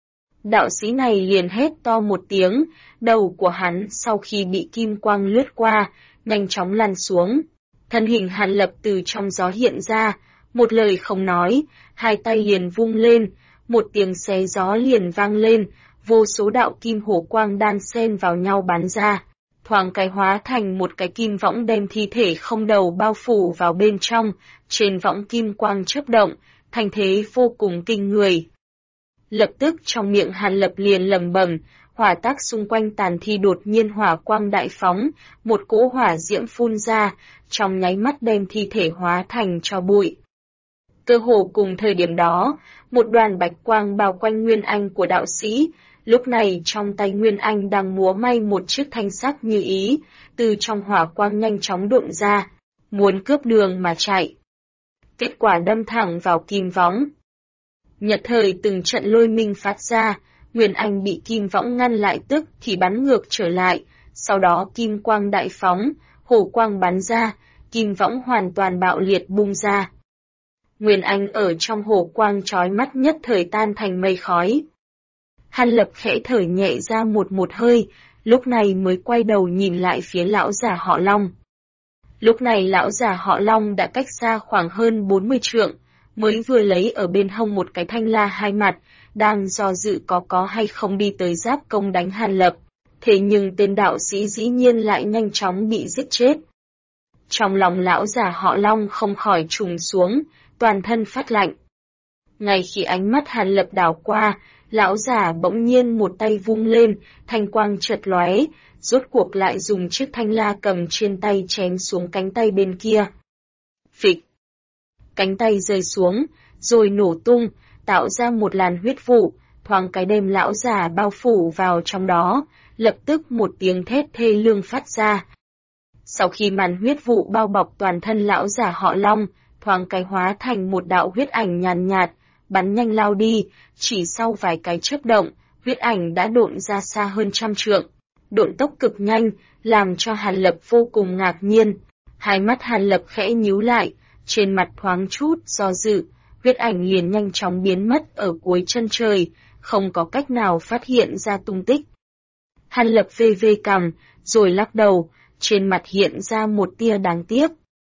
Speaker 1: Đạo sĩ này liền hét to một tiếng, đầu của hắn sau khi bị kim quang lướt qua, nhanh chóng lăn xuống. Thân hình Hàn Lập từ trong gió hiện ra, một lời không nói, hai tay liền vung lên, một tiếng xé gió liền vang lên, vô số đạo kim hổ quang đan xen vào nhau bắn ra, thoáng cái hóa thành một cái kim võng đem thi thể không đầu bao phủ vào bên trong, trên võng kim quang chớp động, thành thế vô cùng kinh người. Lập tức trong miệng Hàn Lập liền lẩm bẩm, hỏa tác xung quanh tàn thi đột nhiên hỏa quang đại phóng, một cỗ hỏa diễm phun ra, trong nháy mắt đem thi thể hóa thành tro bụi. Cơ hồ cùng thời điểm đó, một đoàn bạch quang bao quanh Nguyên Anh của đạo sĩ, lúc này trong tay Nguyên Anh đang múa may một chiếc thanh sắc như ý, từ trong hỏa quang nhanh chóng độn ra, muốn cướp đường mà chạy. Kết quả đâm thẳng vào kim võng. Nhật thời từng trận lôi minh phát ra, Nguyên Anh bị kim võng ngăn lại tức thì bắn ngược trở lại, sau đó kim quang đại phóng, hổ quang bắn ra, kim võng hoàn toàn bạo liệt bung ra. Nguyên Anh ở trong hổ quang chói mắt nhất thời tan thành mây khói. Hàn Lập khẽ thở nhẹ ra một hơi, lúc này mới quay đầu nhìn lại phía lão già họ Long. Lúc này lão già họ Long đã cách xa khoảng hơn 40 trượng, mới vừa lấy ở bên hông một cái thanh la hai mặt, đang do dự có hay không đi tới giáp công đánh Hàn Lập. Thế nhưng tên đạo sĩ dĩ nhiên lại nhanh chóng bị giết chết. Trong lòng lão già họ Long không khỏi trùng xuống, toàn thân phát lạnh. Ngay khi ánh mắt Hàn Lập đảo qua, lão già bỗng nhiên một tay vung lên, thanh quang chợt lóe, rốt cuộc lại dùng chiếc thanh la cầm trên tay chém xuống cánh tay bên kia. Phịch! Cánh tay rơi xuống, rồi nổ tung, tạo ra một làn huyết vụ, thoáng cái đem lão già bao phủ vào trong đó, lập tức một tiếng thét thê lương phát ra. Sau khi màn huyết vụ bao bọc toàn thân lão già họ Long, thoáng cái hóa thành một đạo huyết ảnh nhàn nhạt, bắn nhanh lao đi, chỉ sau vài cái chớp động, huyết ảnh đã độn ra xa hơn 100 trượng. Độn tốc cực nhanh, làm cho Hàn Lập vô cùng ngạc nhiên. Hai mắt Hàn Lập khẽ nhíu lại, trên mặt thoáng chút do dự, huyết ảnh liền nhanh chóng biến mất ở cuối chân trời, không có cách nào phát hiện ra tung tích. Hàn Lập vê cằm, rồi lắc đầu, trên mặt hiện ra một tia đáng tiếc.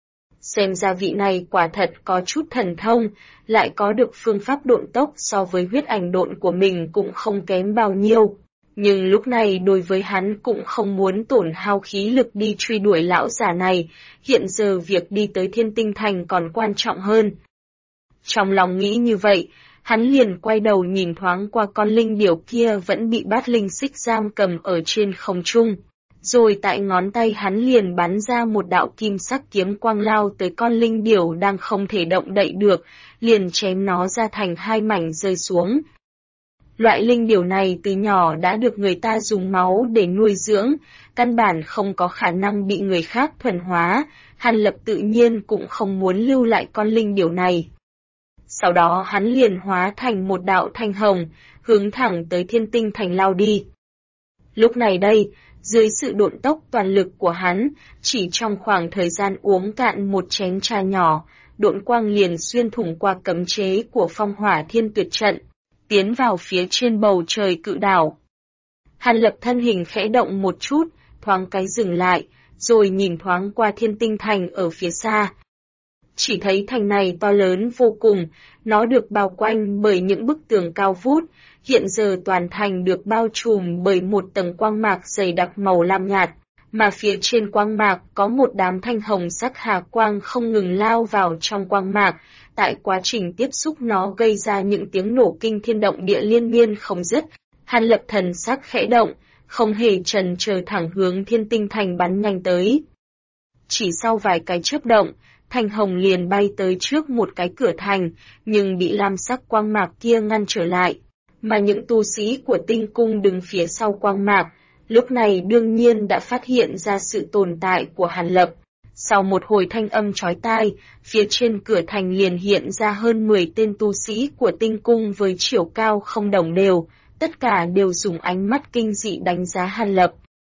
Speaker 1: Xem ra vị này quả thật có chút thần thông, lại có được phương pháp độn tốc so với huyết ảnh độn của mình cũng không kém bao nhiêu. Nhưng lúc này đối với hắn cũng không muốn tổn hao khí lực đi truy đuổi lão già này, hiện giờ việc đi tới Thiên Tinh Thành còn quan trọng hơn. Trong lòng nghĩ như vậy, hắn liền quay đầu nhìn thoáng qua con linh điểu kia vẫn bị bát linh xích giam cầm ở trên không trung. Rồi tại ngón tay hắn liền bắn ra một đạo kim sắc kiếm quang lao tới con linh điểu đang không thể động đậy được, liền chém nó ra thành hai mảnh rơi xuống. Loại linh điểu này từ nhỏ đã được người ta dùng máu để nuôi dưỡng, căn bản không có khả năng bị người khác thuần hóa, Hàn Lập tự nhiên cũng không muốn lưu lại con linh điểu này. Sau đó hắn liền hóa thành một đạo thanh hồng, hướng thẳng tới Thiên Tinh Thành lao đi. Lúc này đây, dưới sự độn tốc toàn lực của hắn, chỉ trong khoảng thời gian uống cạn một chén trà nhỏ, độn quang liền xuyên thủng qua cấm chế của Phong Hỏa Thiên Tuyệt Trận, tiến vào phía trên bầu trời cự đảo. Hàn Lập thân hình khẽ động một chút, thoáng cái dừng lại, rồi nhìn thoáng qua Thiên Tinh Thành ở phía xa. Chỉ thấy thành này to lớn vô cùng, nó được bao quanh bởi những bức tường cao vút, hiện giờ toàn thành được bao trùm bởi một tầng quang mạc dày đặc màu lam nhạt, mà phía trên quang mạc có một đám thanh hồng sắc hà quang không ngừng lao vào trong quang mạc, tại quá trình tiếp xúc nó gây ra những tiếng nổ kinh thiên động địa liên miên không dứt. Hàn Lập thần sắc khẽ động, không hề chần chờ thẳng hướng Thiên Tinh Thành bắn nhanh tới. Chỉ sau vài cái chớp động, thanh hồng liền bay tới trước một cái cửa thành, nhưng bị lam sắc quang mạc kia ngăn trở lại. Mà những tu sĩ của tinh cung đứng phía sau quang mạc, lúc này đương nhiên đã phát hiện ra sự tồn tại của Hàn Lập. Sau một hồi thanh âm chói tai, phía trên cửa thành liền hiện ra hơn 10 tên tu sĩ của tinh cung với chiều cao không đồng đều, tất cả đều dùng ánh mắt kinh dị đánh giá Hàn Lập.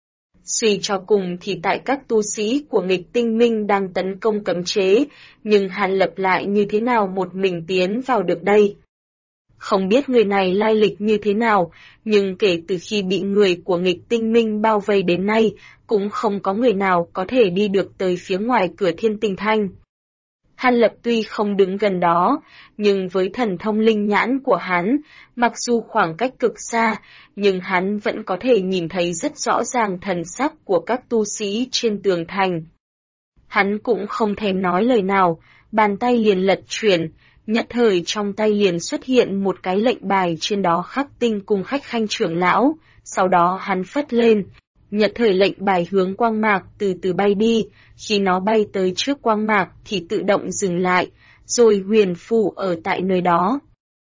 Speaker 1: Suy cho cùng thì tại các tu sĩ của nghịch tinh minh đang tấn công cấm chế, nhưng Hàn Lập lại như thế nào một mình tiến vào được đây? Không biết người này lai lịch như thế nào, nhưng kể từ khi bị người của nghịch tinh minh bao vây đến nay, cũng không có người nào có thể đi được tới phía ngoài cửa Thiên Tinh Thành. Hàn Lập tuy không đứng gần đó, nhưng với thần thông linh nhãn của hắn, mặc dù khoảng cách cực xa, nhưng hắn vẫn có thể nhìn thấy rất rõ ràng thần sắc của các tu sĩ trên tường thành. Hắn cũng không thèm nói lời nào, bàn tay liền lật chuyển, nhất thời trong tay liền xuất hiện một cái lệnh bài, trên đó khắc Tinh Cung Khách Khanh trưởng lão, sau đó hắn phất lên, nhất thời lệnh bài hướng quang mạc từ từ bay đi, khi nó bay tới trước quang mạc thì tự động dừng lại, rồi huyền phù ở tại nơi đó.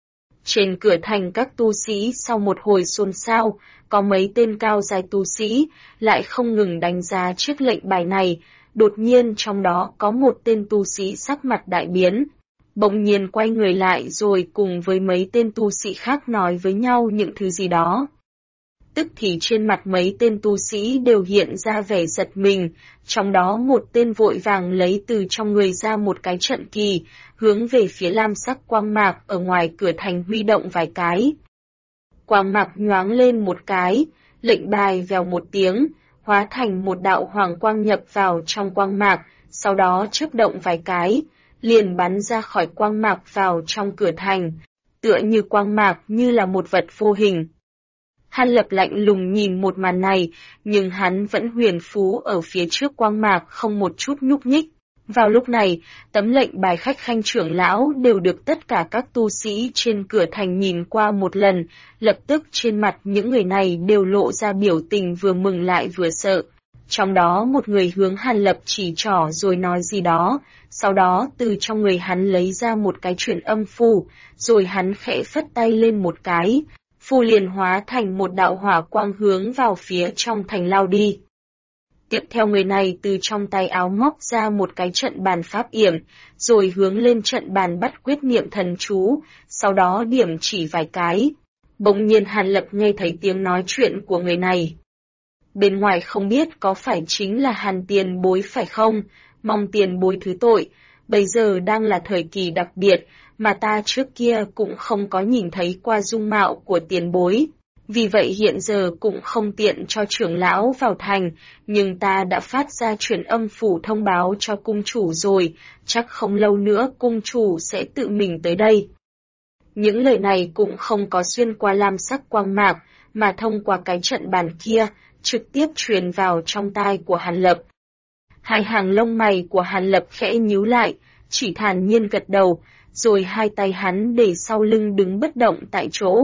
Speaker 1: Trên cửa thành các tu sĩ sau một hồi xôn xao, có mấy tên cao dài tu sĩ lại không ngừng đánh giá chiếc lệnh bài này, đột nhiên trong đó có một tên tu sĩ sắc mặt đại biến. Bỗng nhiên quay người lại rồi cùng với mấy tên tu sĩ khác nói với nhau những thứ gì đó. Tức thì trên mặt mấy tên tu sĩ đều hiện ra vẻ giật mình, trong đó một tên vội vàng lấy từ trong người ra một cái trận kỳ, hướng về phía lam sắc quang mạc ở ngoài cửa thành huy động vài cái. Quang mạc nhoáng lên một cái, lệnh bài vèo một tiếng, hóa thành một đạo hoàng quang nhập vào trong quang mạc, sau đó chớp động vài cái, liền bắn ra khỏi quang mạc vào trong cửa thành, tựa như quang mạc như là một vật vô hình. Hàn Lập lạnh lùng nhìn một màn này, nhưng hắn vẫn huyền phú ở phía trước quang mạc không một chút nhúc nhích. Vào lúc này, tấm lệnh bài khách khanh trưởng lão đều được tất cả các tu sĩ trên cửa thành nhìn qua một lần, lập tức trên mặt những người này đều lộ ra biểu tình vừa mừng lại vừa sợ. Trong đó một người hướng Hàn Lập chỉ trỏ rồi nói gì đó, sau đó từ trong người hắn lấy ra một cái truyền âm phù, rồi hắn khẽ phất tay lên một cái, phù liền hóa thành một đạo hỏa quang hướng vào phía trong thành lao đi. Tiếp theo người này từ trong tay áo móc ra một cái trận bàn pháp yểm, rồi hướng lên trận bàn bắt quyết niệm thần chú, sau đó điểm chỉ vài cái. Bỗng nhiên Hàn Lập nghe thấy tiếng nói chuyện của người này. Bên ngoài không biết có phải chính là Hàn tiền bối phải không, mong tiền bối thứ tội, bây giờ đang là thời kỳ đặc biệt, mà ta trước kia cũng không có nhìn thấy qua dung mạo của tiền bối. Vì vậy hiện giờ cũng không tiện cho trưởng lão vào thành, nhưng ta đã phát ra truyền âm phủ thông báo cho cung chủ rồi, chắc không lâu nữa cung chủ sẽ tự mình tới đây. Những lời này cũng không có xuyên qua lam sắc quang mạc, mà thông qua cái trận bàn kia, trực tiếp truyền vào trong tai của Hàn Lập. Hai hàng lông mày của Hàn Lập khẽ nhíu lại, chỉ thản nhiên gật đầu, rồi hai tay hắn để sau lưng đứng bất động tại chỗ.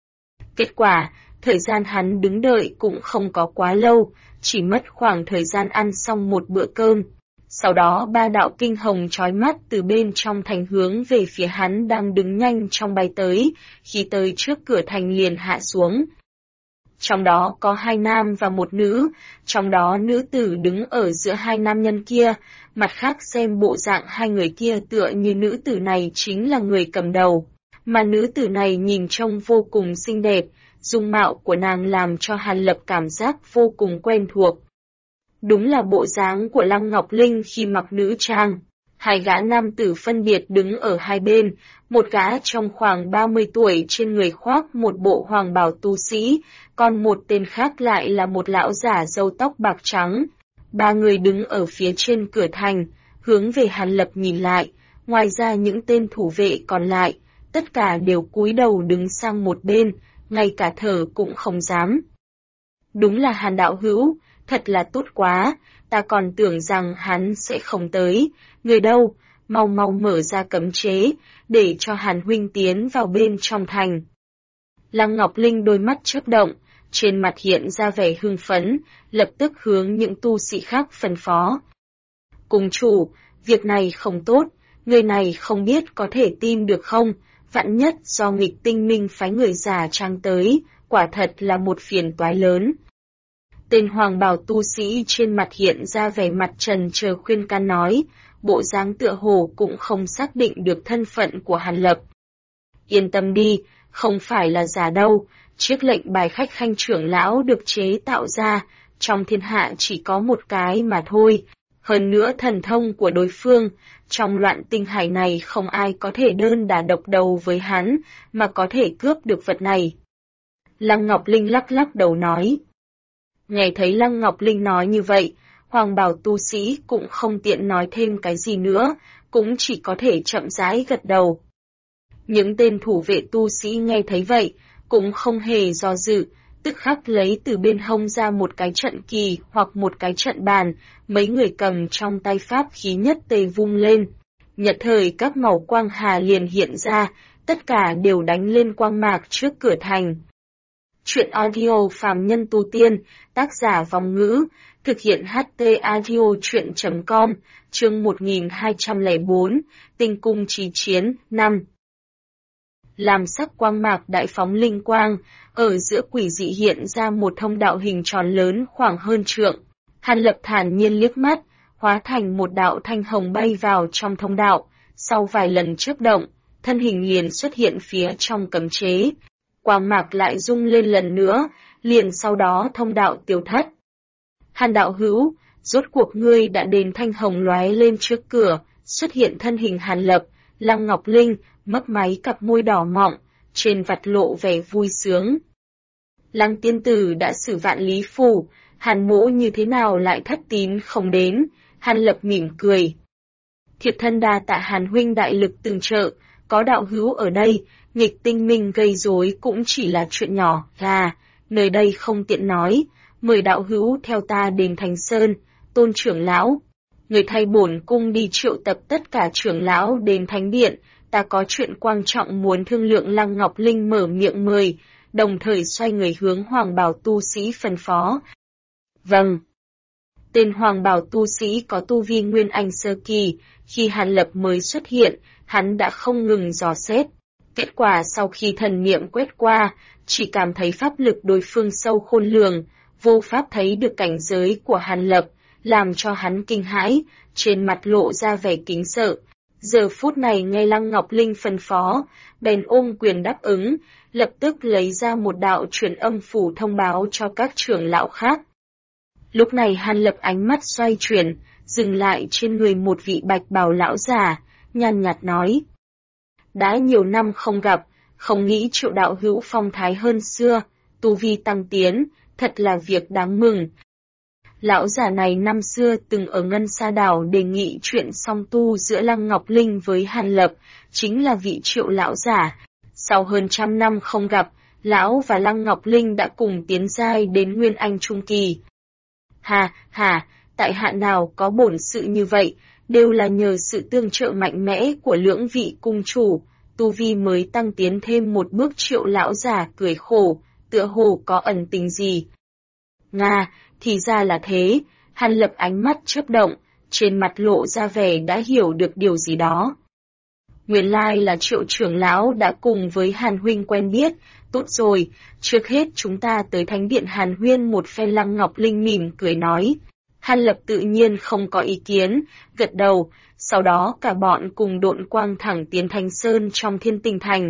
Speaker 1: Kết quả, thời gian hắn đứng đợi cũng không có quá lâu, chỉ mất khoảng thời gian ăn xong một bữa cơm. Sau đó ba đạo kinh hồng chói mắt từ bên trong thành hướng về phía hắn đang đứng nhanh trong bay tới, khi tới trước cửa thành liền hạ xuống. Trong đó có hai nam và một nữ, trong đó nữ tử đứng ở giữa hai nam nhân kia, mặt khác xem bộ dạng hai người kia tựa như nữ tử này chính là người cầm đầu. Mà nữ tử này nhìn trông vô cùng xinh đẹp, dung mạo của nàng làm cho Hàn Lập cảm giác vô cùng quen thuộc. Đúng là bộ dáng của Lăng Ngọc Linh khi mặc nữ trang. Hai gã nam tử phân biệt đứng ở hai bên, một gã trong khoảng 30 tuổi trên người khoác một bộ hoàng bào tu sĩ, còn một tên khác lại là một lão giả râu tóc bạc trắng. Ba người đứng ở phía trên cửa thành, hướng về Hàn Lập nhìn lại, ngoài ra những tên thủ vệ còn lại, tất cả đều cúi đầu đứng sang một bên, ngay cả thở cũng không dám. Đúng là Hàn đạo hữu, thật là tốt quá, ta còn tưởng rằng hắn sẽ không tới, người đâu, mau mau mở ra cấm chế, để cho Hàn huynh tiến vào bên trong thành. Lăng Ngọc Linh đôi mắt chớp động, trên mặt hiện ra vẻ hưng phấn, lập tức hướng những tu sĩ khác phân phó. Cung chủ, việc này không tốt, người này không biết có thể tin được không, vạn nhất do nghịch tinh minh phái người giả trang tới, quả thật là một phiền toái lớn. Tên hoàng bào tu sĩ trên mặt hiện ra vẻ mặt trần chờ khuyên can nói, bộ dáng tựa hồ cũng không xác định được thân phận của Hàn Lập. Yên tâm đi, không phải là giả đâu, chiếc lệnh bài khách khanh trưởng lão được chế tạo ra, trong thiên hạ chỉ có một cái mà thôi. Hơn nữa thần thông của đối phương, trong loạn tinh hải này không ai có thể đơn đả độc đấu với hắn, mà có thể cướp được vật này. Lăng Ngọc Linh lắc lắc đầu nói. Nghe thấy Lăng Ngọc Linh nói như vậy, hoàng bào tu sĩ cũng không tiện nói thêm cái gì nữa, cũng chỉ có thể chậm rãi gật đầu. Những tên thủ vệ tu sĩ nghe thấy vậy, cũng không hề do dự, tức khắc lấy từ bên hông ra một cái trận kỳ hoặc một cái trận bàn, mấy người cầm trong tay pháp khí nhất tề vung lên. Nhất thời các màu quang hà liền hiện ra, tất cả đều đánh lên quang mạc trước cửa thành. Chuyện audio phàm nhân tu tiên, tác giả Vong Ngữ, thực hiện HT audio chuyện.com, chương 1204, tinh cung chí chiến, 5. Làm sắc quang mạc đại phóng linh quang, ở giữa quỷ dị hiện ra một thông đạo hình tròn lớn khoảng hơn trượng. Hàn Lập thản nhiên liếc mắt, hóa thành một đạo thanh hồng bay vào trong thông đạo, sau vài lần chớp động, thân hình liền xuất hiện phía trong cấm chế. Quang mạc lại rung lên lần nữa, liền sau đó thông đạo tiêu thất. Hàn đạo hữu, rốt cuộc ngươi đã đến, thanh hồng lóe lên trước cửa, xuất hiện thân hình Hàn Lập, Lăng Ngọc Linh, mấp máy cặp môi đỏ mọng, trên vặt lộ vẻ vui sướng. Lăng tiên tử đã xử vạn lý phù, Hàn mỗ như thế nào lại thất tín không đến, Hàn Lập mỉm cười. Thiệt thân đa tạ Hàn huynh đại lực từng trợ, có đạo hữu ở đây, nghịch tinh minh gây rối cũng chỉ là chuyện nhỏ, nơi đây không tiện nói, mời đạo hữu theo ta đến Thành Sơn, Tôn trưởng lão. Người thay bổn cung đi triệu tập tất cả trưởng lão đến thánh điện, ta có chuyện quan trọng muốn thương lượng. Lăng Ngọc Linh mở miệng mời, đồng thời xoay người hướng hoàng bào tu sĩ phân phó. Vâng. Tên hoàng bào tu sĩ có tu vi nguyên anh sơ kỳ, khi Hàn Lập mới xuất hiện, hắn đã không ngừng dò xét. Kết quả sau khi thần niệm quét qua, chỉ cảm thấy pháp lực đối phương sâu khôn lường, vô pháp thấy được cảnh giới của Hàn Lập, làm cho hắn kinh hãi, trên mặt lộ ra vẻ kính sợ. Giờ phút này nghe Lăng Ngọc Linh phân phó, bèn ôm quyền đáp ứng, lập tức lấy ra một đạo truyền âm phủ thông báo cho các trưởng lão khác. Lúc này Hàn Lập ánh mắt xoay chuyển, dừng lại trên người một vị bạch bào lão già, nhàn nhạt nói. Đã nhiều năm không gặp, không nghĩ Triệu đạo hữu phong thái hơn xưa, tu vi tăng tiến, thật là việc đáng mừng. Lão già này năm xưa từng ở Ngân Sa Đảo đề nghị chuyện song tu giữa Lăng Ngọc Linh với Hàn Lập, chính là vị Triệu lão giả. Sau hơn 100 năm không gặp, lão và Lăng Ngọc Linh đã cùng tiến giai đến Nguyên Anh Trung Kỳ. Tại hạ nào có bổn sự như vậy, đều là nhờ sự tương trợ mạnh mẽ của lưỡng vị cung chủ, tu vi mới tăng tiến thêm một bước. Triệu lão già cười khổ, tựa hồ có ẩn tình gì. Thì ra là thế, Hàn Lập ánh mắt chớp động, trên mặt lộ ra vẻ đã hiểu được điều gì đó. Nguyên lai là Triệu trưởng lão đã cùng với Hàn huynh quen biết, tốt rồi, trước hết chúng ta tới thánh điện Hàn huyên một phen. Lăng Ngọc Linh mỉm cười nói. Hàn Lập tự nhiên không có ý kiến, gật đầu, sau đó cả bọn cùng độn quang thẳng tiến Thành Sơn trong Thiên Tinh Thành.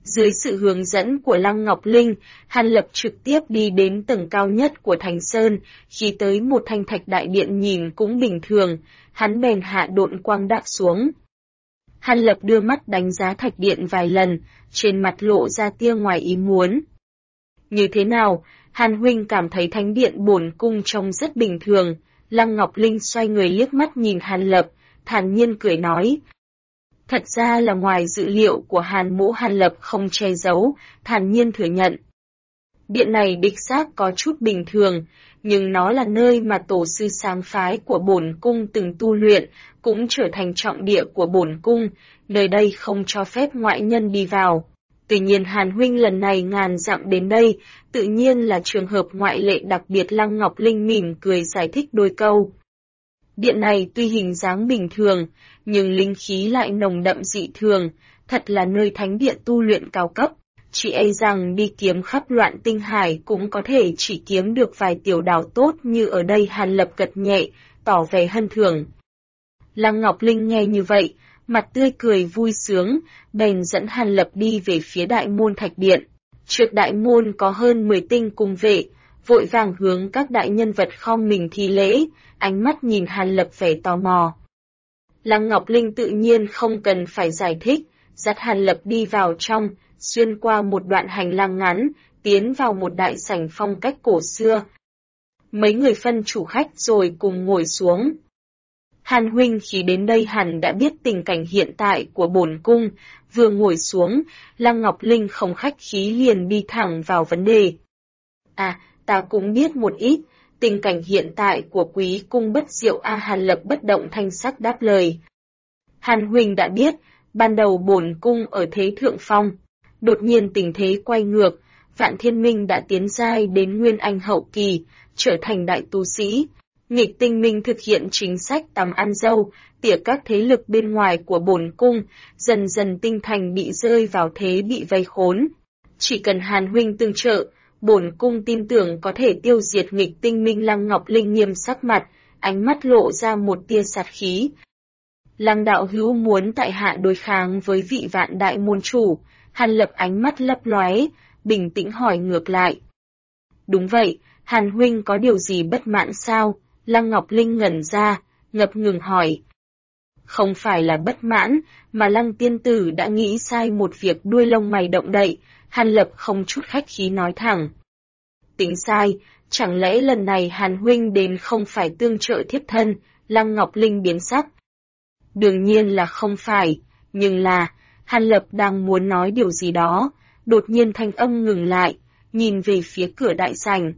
Speaker 1: Dưới sự hướng dẫn của Lăng Ngọc Linh, Hàn Lập trực tiếp đi đến tầng cao nhất của Thành Sơn, khi tới một thanh thạch đại điện nhìn cũng bình thường, hắn bèn hạ độn quang đáp xuống. Hàn Lập đưa mắt đánh giá thạch điện vài lần, trên mặt lộ ra tia ngoài ý muốn. Như thế nào, Hàn huynh cảm thấy thánh điện bổn cung trông rất bình thường. Lăng Ngọc Linh xoay người liếc mắt nhìn Hàn Lập, thản nhiên cười nói. Thật ra là ngoài dự liệu của Hàn mỗ. Hàn Lập không che giấu, thản nhiên thừa nhận. Điện này đích xác có chút bình thường, nhưng nó là nơi mà tổ sư sáng phái của bổn cung từng tu luyện, cũng trở thành trọng địa của bổn cung, nơi đây không cho phép ngoại nhân đi vào. Tuy nhiên Hàn huynh lần này ngàn dặm đến đây, tự nhiên là trường hợp ngoại lệ đặc biệt. Lăng Ngọc Linh mỉm cười giải thích đôi câu. Điện này tuy hình dáng bình thường, nhưng linh khí lại nồng đậm dị thường, thật là nơi thánh điện tu luyện cao cấp. Chỉ e rằng đi kiếm khắp loạn tinh hải cũng có thể chỉ kiếm được vài tiểu đảo tốt như ở đây. Hàn Lập gật nhẹ, tỏ vẻ hân thường. Lăng Ngọc Linh nghe như vậy, mặt tươi cười vui sướng, bèn dẫn Hàn Lập đi về phía đại môn thạch điện. Trước đại môn có hơn 10 tinh cung vệ, vội vàng hướng các đại nhân vật khom mình thi lễ, ánh mắt nhìn Hàn Lập vẻ tò mò. Lăng Ngọc Linh tự nhiên không cần phải giải thích, dắt Hàn Lập đi vào trong, xuyên qua một đoạn hành lang ngắn, tiến vào một đại sảnh phong cách cổ xưa. Mấy người phân chủ khách rồi cùng ngồi xuống. Hàn huynh khi đến đây hẳn đã biết tình cảnh hiện tại của bổn cung, vừa ngồi xuống, Lăng Ngọc Linh không khách khí liền đi thẳng vào vấn đề. Ta cũng biết một ít, tình cảnh hiện tại của quý cung bất diệu. Hàn Lập bất động thanh sắc đáp lời. Hàn huynh đã biết, ban đầu bổn cung ở thế thượng phong, đột nhiên tình thế quay ngược, Vạn Thiên Minh đã tiến giai đến Nguyên Anh hậu kỳ, trở thành đại tu sĩ. Nghịch Tinh Minh thực hiện chính sách tắm ăn dâu, tỉa các thế lực bên ngoài của bổn cung, dần dần Tinh Thành bị rơi vào thế bị vây khốn. Chỉ cần Hàn huynh tương trợ, bổn cung tin tưởng có thể tiêu diệt Nghịch Tinh Minh. Lăng Ngọc Linh nghiêm sắc mặt, ánh mắt lộ ra một tia sát khí. Lăng đạo hữu muốn tại hạ đối kháng với vị Vạn đại môn chủ? Hàn Lập ánh mắt lấp lóe, bình tĩnh hỏi ngược lại. Đúng vậy, Hàn huynh có điều gì bất mãn sao? Lăng Ngọc Linh ngẩn ra, ngập ngừng hỏi. Không phải là bất mãn, mà Lăng tiên tử đã nghĩ sai một việc. Đuôi lông mày động đậy, Hàn Lập không chút khách khí nói thẳng. Tính sai, chẳng lẽ lần này Hàn huynh đến không phải tương trợ thiếp thân? Lăng Ngọc Linh biến sắc. Đương nhiên là không phải, nhưng là, Hàn Lập đang muốn nói điều gì đó, đột nhiên thanh âm ngừng lại, nhìn về phía cửa đại sảnh.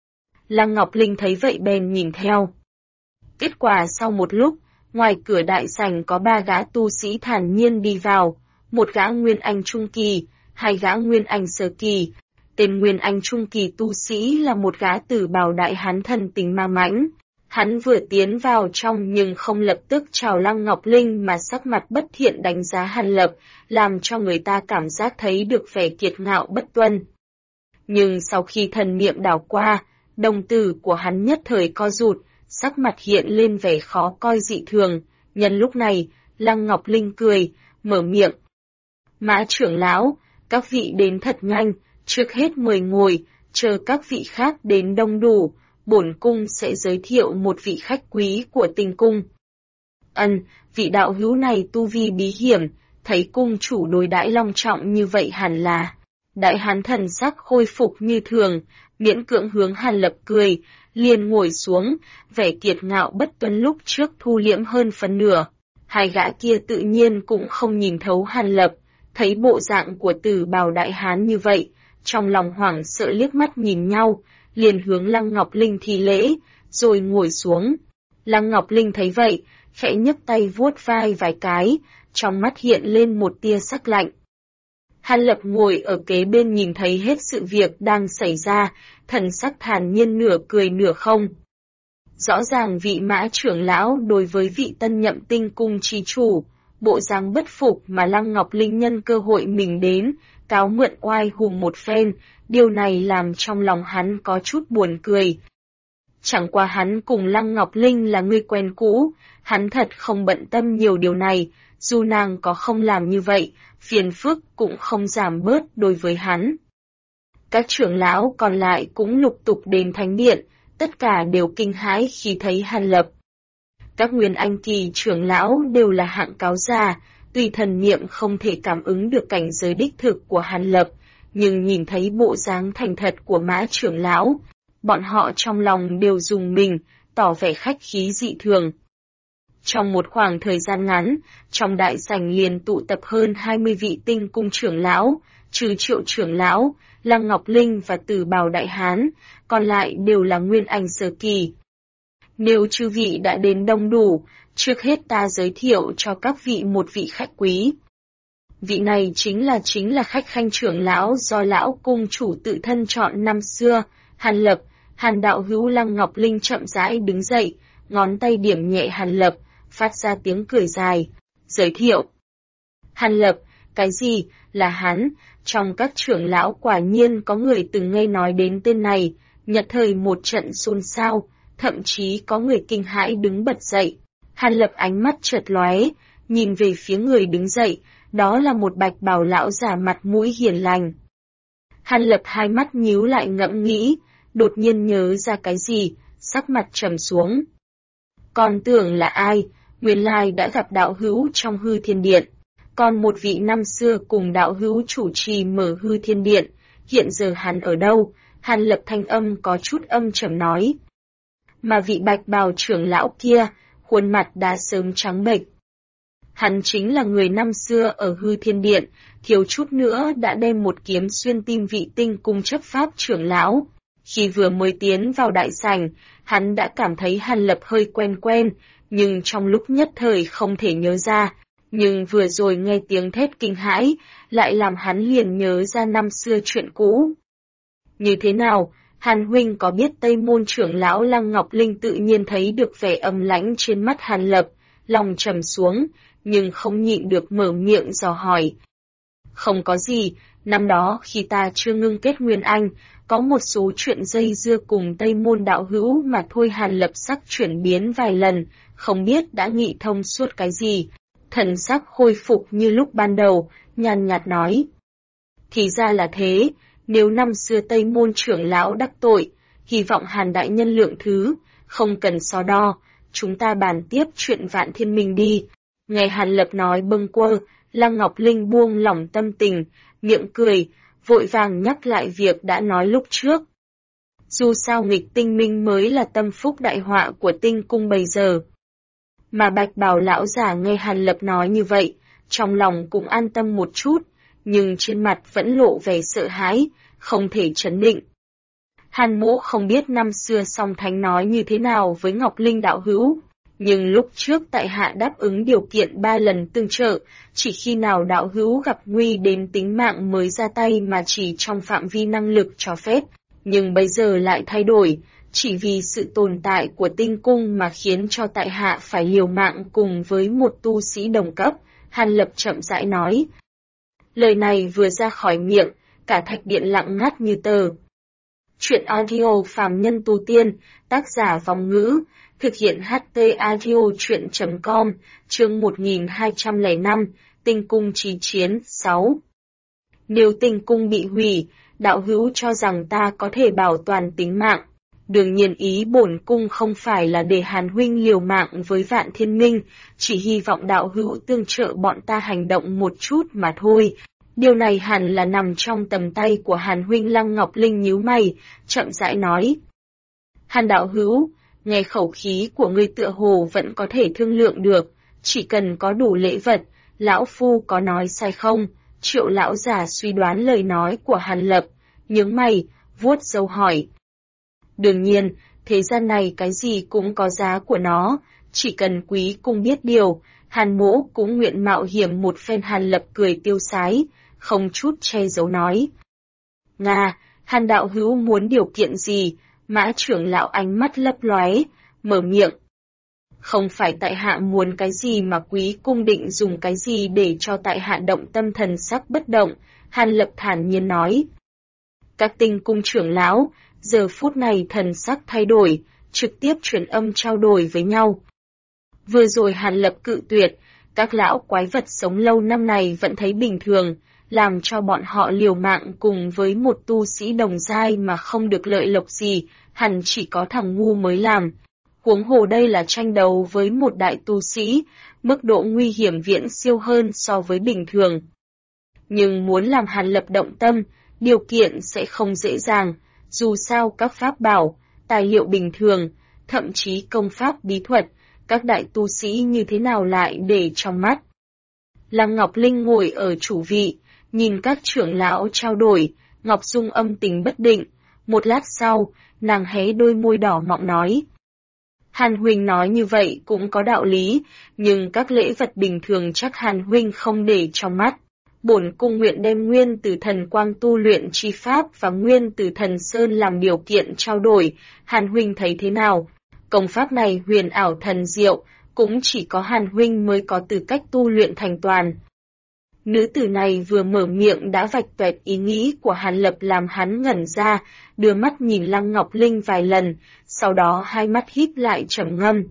Speaker 1: Lăng Ngọc Linh thấy vậy bèn nhìn theo. Kết quả sau một lúc, ngoài cửa đại sảnh có 3 gã tu sĩ thản nhiên đi vào, một gã Nguyên Anh trung kỳ, 2 gã Nguyên Anh sơ kỳ. Tên Nguyên Anh trung kỳ tu sĩ là một gã tử bào đại hán thần tình ma mãnh. Hắn vừa tiến vào trong nhưng không lập tức chào Lăng Ngọc Linh mà sắc mặt bất thiện đánh giá Hàn Lập, làm cho người ta cảm giác thấy được vẻ kiệt ngạo bất tuân. Nhưng sau khi thần niệm đảo qua, đồng tử của hắn nhất thời co rụt, sắc mặt hiện lên vẻ khó coi dị thường. Nhân lúc này, Lăng Ngọc Linh cười, mở miệng. Mã trưởng lão, các vị đến thật nhanh, trước hết mời ngồi, chờ các vị khác đến đông đủ, bổn cung sẽ giới thiệu một vị khách quý của Tinh cung. Vị đạo hữu này tu vi bí hiểm, thấy cung chủ đối đãi long trọng như vậy hẳn là. Đại hán thần sắc khôi phục như thường, miễn cưỡng hướng Hàn Lập cười, liền ngồi xuống, vẻ kiệt ngạo bất tuân lúc trước thu liễm hơn phần nửa. 2 gã kia tự nhiên cũng không nhìn thấu Hàn Lập, thấy bộ dạng của tử bào đại hán như vậy, trong lòng hoảng sợ liếc mắt nhìn nhau, liền hướng Lăng Ngọc Linh thi lễ, rồi ngồi xuống. Lăng Ngọc Linh thấy vậy, khẽ nhấc tay vuốt vai vài cái, trong mắt hiện lên một tia sắc lạnh. Hàn Lập ngồi ở kế bên nhìn thấy hết sự việc đang xảy ra, thần sắc thản nhiên nửa cười nửa không. Rõ ràng vị Mã trưởng lão đối với vị tân nhậm Tinh cung chi chủ, bộ dáng bất phục mà Lăng Ngọc Linh nhân cơ hội mình đến, cáo mượn oai hùng một phen, điều này làm trong lòng hắn có chút buồn cười. Chẳng qua hắn cùng Lăng Ngọc Linh là người quen cũ, hắn thật không bận tâm nhiều điều này, dù nàng có không làm như vậy, phiền phức cũng không giảm bớt đối với hắn. Các trưởng lão còn lại cũng lục tục đến thánh điện, tất cả đều kinh hãi khi thấy Hàn Lập. Các Nguyên Anh kỳ trưởng lão đều là hạng cáo già, tuy thần niệm không thể cảm ứng được cảnh giới đích thực của Hàn Lập, nhưng nhìn thấy bộ dáng thành thật của Mã trưởng lão, bọn họ trong lòng đều rùng mình, tỏ vẻ khách khí dị thường. Trong một khoảng thời gian ngắn, trong đại sảnh liền tụ tập hơn 20 vị tinh cung trưởng lão, trừ Triệu trưởng lão, Lăng Ngọc Linh và Tử Bào Đại Hán, còn lại đều là Nguyên Anh sơ kỳ. Nếu chư vị đã đến đông đủ, trước hết ta giới thiệu cho các vị một vị khách quý. Vị này chính là khách khanh trưởng lão do lão cung chủ tự thân chọn năm xưa, Hàn Lập. Hàn đạo hữu. Lăng Ngọc Linh chậm rãi đứng dậy, ngón tay điểm nhẹ Hàn Lập, phát ra tiếng cười dài. Giới thiệu. Hàn Lập, cái gì, là hắn? Trong các trưởng lão quả nhiên có người từng nghe nói đến tên này, nhất thời một trận xôn xao, thậm chí có người kinh hãi đứng bật dậy. Hàn Lập ánh mắt chợt lóe, nhìn về phía người đứng dậy, đó là một bạch bào lão già mặt mũi hiền lành. Hàn Lập hai mắt nhíu lại ngẫm nghĩ, đột nhiên nhớ ra cái gì, sắc mặt trầm xuống. Còn tưởng là ai, nguyên lai đã gặp đạo hữu trong Hư Thiên Điện. Còn một vị năm xưa cùng đạo hữu chủ trì mở Hư Thiên Điện, hiện giờ hắn ở đâu? Hàn Lập thanh âm có chút âm trầm nói. Mà vị bạch bào trưởng lão kia, khuôn mặt đã sớm trắng bệch. Hắn chính là người năm xưa ở Hư Thiên Điện, thiếu chút nữa đã đem một kiếm xuyên tim vị tinh cung chấp pháp trưởng lão. Khi vừa mới tiến vào đại sảnh, hắn đã cảm thấy Hàn Lập hơi quen quen, nhưng trong lúc nhất thời không thể nhớ ra. Nhưng vừa rồi nghe tiếng thét kinh hãi, lại làm hắn liền nhớ ra năm xưa chuyện cũ. Như thế nào, Hàn huynh có biết Tây Môn trưởng lão Lăng Ngọc Linh tự nhiên thấy được vẻ âm lãnh trên mắt Hàn Lập, lòng trầm xuống, nhưng không nhịn được mở miệng dò hỏi. Không có gì, năm đó khi ta chưa ngưng kết Nguyên Anh, có một số chuyện dây dưa cùng Tây Môn đạo hữu mà thôi. Hàn Lập sắc chuyển biến vài lần, không biết đã nghị thông suốt cái gì. Thần sắc khôi phục như lúc ban đầu, nhàn nhạt nói. Thì ra là thế, nếu năm xưa Tây Môn trưởng lão đắc tội, hy vọng Hàn đại nhân lượng thứ, không cần so đo, chúng ta bàn tiếp chuyện Vạn Thiên Minh đi. Nghe Hàn Lập nói bâng quơ, Lăng Ngọc Linh buông lỏng tâm tình, miệng cười, vội vàng nhắc lại việc đã nói lúc trước. Dù sao nghịch tinh minh mới là tâm phúc đại họa của tinh cung bây giờ. Mà bạch bào lão già nghe Hàn Lập nói như vậy, trong lòng cũng an tâm một chút, nhưng trên mặt vẫn lộ vẻ sợ hãi, không thể trấn định. Hàn mỗ không biết năm xưa song thánh nói như thế nào với Ngọc Linh đạo hữu, nhưng lúc trước tại hạ đáp ứng điều kiện 3 lần tương trợ, chỉ khi nào đạo hữu gặp nguy đến tính mạng mới ra tay mà chỉ trong phạm vi năng lực cho phép, nhưng bây giờ lại thay đổi. Chỉ vì sự tồn tại của tinh cung mà khiến cho tại hạ phải liều mạng cùng với một tu sĩ đồng cấp, Hàn Lập chậm rãi nói. Lời này vừa ra khỏi miệng, cả thạch điện lặng ngắt như tờ. Chuyện audio phàm nhân tu tiên, tác giả Vong Ngữ, thực hiện HT audio chuyện.com, chương 1205, tinh cung chí chiến, 6. Nếu tinh cung bị hủy, đạo hữu cho rằng ta có thể bảo toàn tính mạng. Đương nhiên ý bổn cung không phải là để Hàn huynh liều mạng với Vạn Thiên Minh, chỉ hy vọng đạo hữu tương trợ bọn ta hành động một chút mà thôi. Điều này hẳn là nằm trong tầm tay của Hàn huynh. Lăng Ngọc Linh nhíu mày, chậm rãi nói. Hàn đạo hữu, nghe khẩu khí của ngươi tựa hồ vẫn có thể thương lượng được, chỉ cần có đủ lễ vật, lão phu có nói sai không? Triệu lão già suy đoán lời nói của Hàn Lập, nhướng mày, vuốt râu hỏi. Đương nhiên, thế gian này cái gì cũng có giá của nó, chỉ cần quý cung biết điều, Hàn mỗ cũng nguyện mạo hiểm một phen. Hàn Lập cười tiêu sái, không chút che giấu nói. Nga, Hàn đạo hữu muốn điều kiện gì? Mã trưởng lão ánh mắt lấp lóe, mở miệng. Không phải tại hạ muốn cái gì mà quý cung định dùng cái gì để cho tại hạ động tâm. Thần sắc bất động, Hàn Lập thản nhiên nói. Các tinh cung trưởng lão, giờ phút này thần sắc thay đổi, trực tiếp truyền âm trao đổi với nhau. Vừa rồi Hàn Lập cự tuyệt, Các lão quái vật sống lâu năm này vẫn thấy bình thường, làm cho bọn họ liều mạng cùng với một tu sĩ đồng giai mà không được lợi lộc gì, hẳn chỉ có thằng ngu mới làm. Huống hồ đây là tranh đấu với một đại tu sĩ, mức độ nguy hiểm viễn siêu hơn so với bình thường. Nhưng muốn làm Hàn Lập động tâm, điều kiện sẽ không dễ dàng, dù sao các pháp bảo, tài liệu bình thường, thậm chí công pháp bí thuật, các đại tu sĩ như thế nào lại để trong mắt. Lăng Ngọc Linh ngồi ở chủ vị, nhìn các trưởng lão trao đổi, Ngọc Dung âm tình bất định, một lát sau, nàng hé đôi môi đỏ mọng nói. Hàn huynh nói như vậy cũng có đạo lý, nhưng các lễ vật bình thường chắc Hàn huynh không để trong mắt. Bổn cung nguyện đem nguyên tử thần quang tu luyện chi pháp và nguyên tử thần sơn làm điều kiện trao đổi, Hàn huynh thấy thế nào? Công pháp này huyền ảo thần diệu, cũng chỉ có Hàn huynh mới có tư cách tu luyện thành toàn. Nữ tử này vừa mở miệng đã vạch tuệt ý nghĩ của Hàn Lập làm hắn ngẩn ra, đưa mắt nhìn Lăng Ngọc Linh vài lần, sau đó hai mắt híp lại trầm ngâm.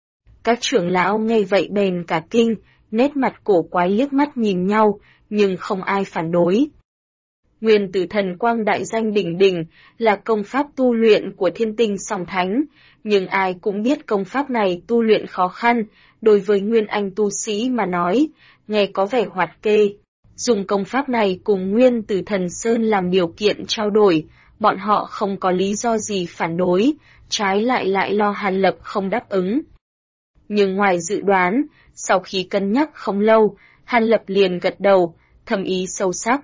Speaker 1: Các trưởng lão nghe vậy bèn cả kinh, nét mặt cổ quái liếc mắt nhìn nhau, nhưng không ai phản đối. Nguyên tử thần quang đại danh đỉnh đỉnh là công pháp tu luyện của thiên tinh song thánh, nhưng ai cũng biết công pháp này tu luyện khó khăn, đối với nguyên anh tu sĩ mà nói, nghe có vẻ hoạt kê. Dùng công pháp này cùng nguyên tử thần sơn làm điều kiện trao đổi, bọn họ không có lý do gì phản đối, trái lại lo Hàn Lập không đáp ứng. Nhưng ngoài dự đoán, sau khi cân nhắc không lâu, Hàn Lập liền gật đầu, thầm ý sâu sắc.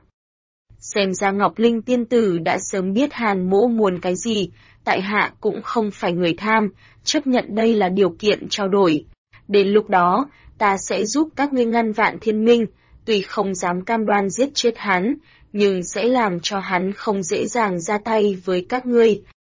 Speaker 1: Xem ra Ngọc Linh tiên tử đã sớm biết Hàn mỗ muốn cái gì, tại hạ cũng không phải người tham, chấp nhận đây là điều kiện trao đổi. Đến lúc đó, ta sẽ giúp các ngươi ngăn vạn thiên minh, tuy không dám cam đoan giết chết hắn, nhưng sẽ làm cho hắn không dễ dàng ra tay với các ngươi.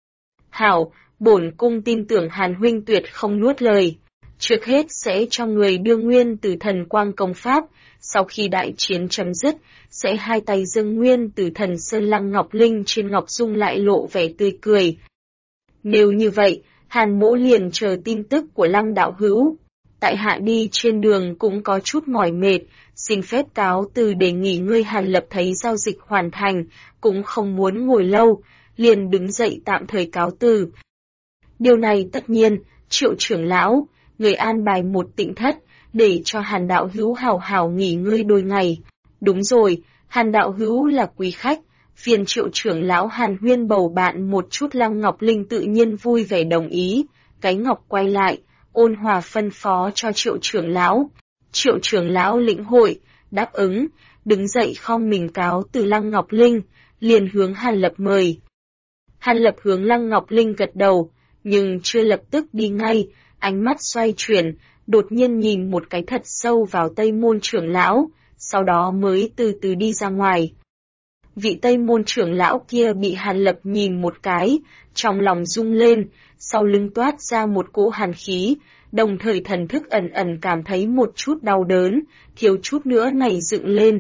Speaker 1: Hảo, bổn cung tin tưởng Hàn huynh tuyệt không nuốt lời. Trước hết sẽ cho người đưa nguyên tử thần quang công pháp, sau khi đại chiến chấm dứt, sẽ hai tay dâng nguyên tử thần sơn Lăng Ngọc Linh trên Ngọc Dung lại lộ vẻ tươi cười. Nếu như vậy, Hàn mỗ liền chờ tin tức của Lăng đạo hữu. Tại hạ đi trên đường cũng có chút mỏi mệt, xin phép cáo từ để nghỉ ngơi. Hàn Lập thấy giao dịch hoàn thành, cũng không muốn ngồi lâu, liền đứng dậy tạm thời cáo từ. Điều này tất nhiên, Triệu trưởng lão, người an bài một tịnh thất, để cho Hàn đạo hữu hào hào nghỉ ngơi đôi ngày. Đúng rồi, Hàn đạo hữu là quý khách, phiền Triệu trưởng lão Hàn huyên bầu bạn một chút. Lăng Ngọc Linh tự nhiên vui vẻ đồng ý, cái ngọc quay lại, ôn hòa phân phó cho Triệu trưởng lão. Triệu trưởng lão lĩnh hội, đáp ứng, đứng dậy khom mình cáo từ Lăng Ngọc Linh, liền hướng Hàn Lập mời. Hàn Lập hướng Lăng Ngọc Linh gật đầu, nhưng chưa lập tức đi ngay, ánh mắt xoay chuyển, đột nhiên nhìn một cái thật sâu vào Tây Môn trưởng lão, sau đó mới từ từ đi ra ngoài. Vị Tây Môn trưởng lão kia bị Hàn Lập nhìn một cái, trong lòng rung lên, sau lưng toát ra một cỗ hàn khí, đồng thời thần thức ẩn ẩn cảm thấy một chút đau đớn, thiếu chút nữa nảy dựng lên.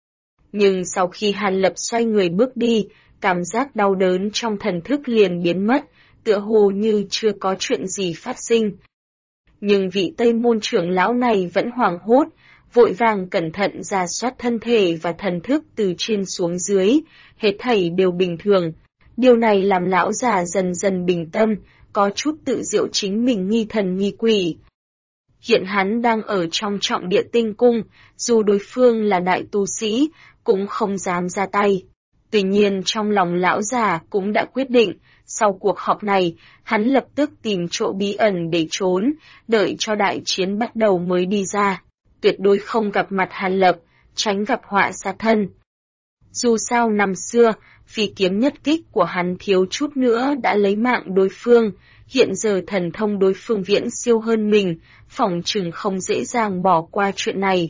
Speaker 1: Nhưng sau khi Hàn Lập xoay người bước đi, cảm giác đau đớn trong thần thức liền biến mất, tựa hồ như chưa có chuyện gì phát sinh. Nhưng vị Tây Môn trưởng lão này vẫn hoảng hốt, vội vàng cẩn thận rà soát thân thể và thần thức từ trên xuống dưới, hết thảy đều bình thường. Điều này làm lão già dần dần bình tâm, có chút tự diệu chính mình nghi thần nghi quỷ. Hiện hắn đang ở trong trọng địa tinh cung, dù đối phương là đại tu sĩ, cũng không dám ra tay. Tuy nhiên trong lòng lão già cũng đã quyết định, sau cuộc họp này, hắn lập tức tìm chỗ bí ẩn để trốn, đợi cho đại chiến bắt đầu mới đi ra. Tuyệt đối không gặp mặt Hàn Lập, tránh gặp họa sát thân. Dù sao năm xưa, phi kiếm nhất kích của hắn thiếu chút nữa đã lấy mạng đối phương, hiện giờ thần thông đối phương viễn siêu hơn mình, phỏng chừng không dễ dàng bỏ qua chuyện này.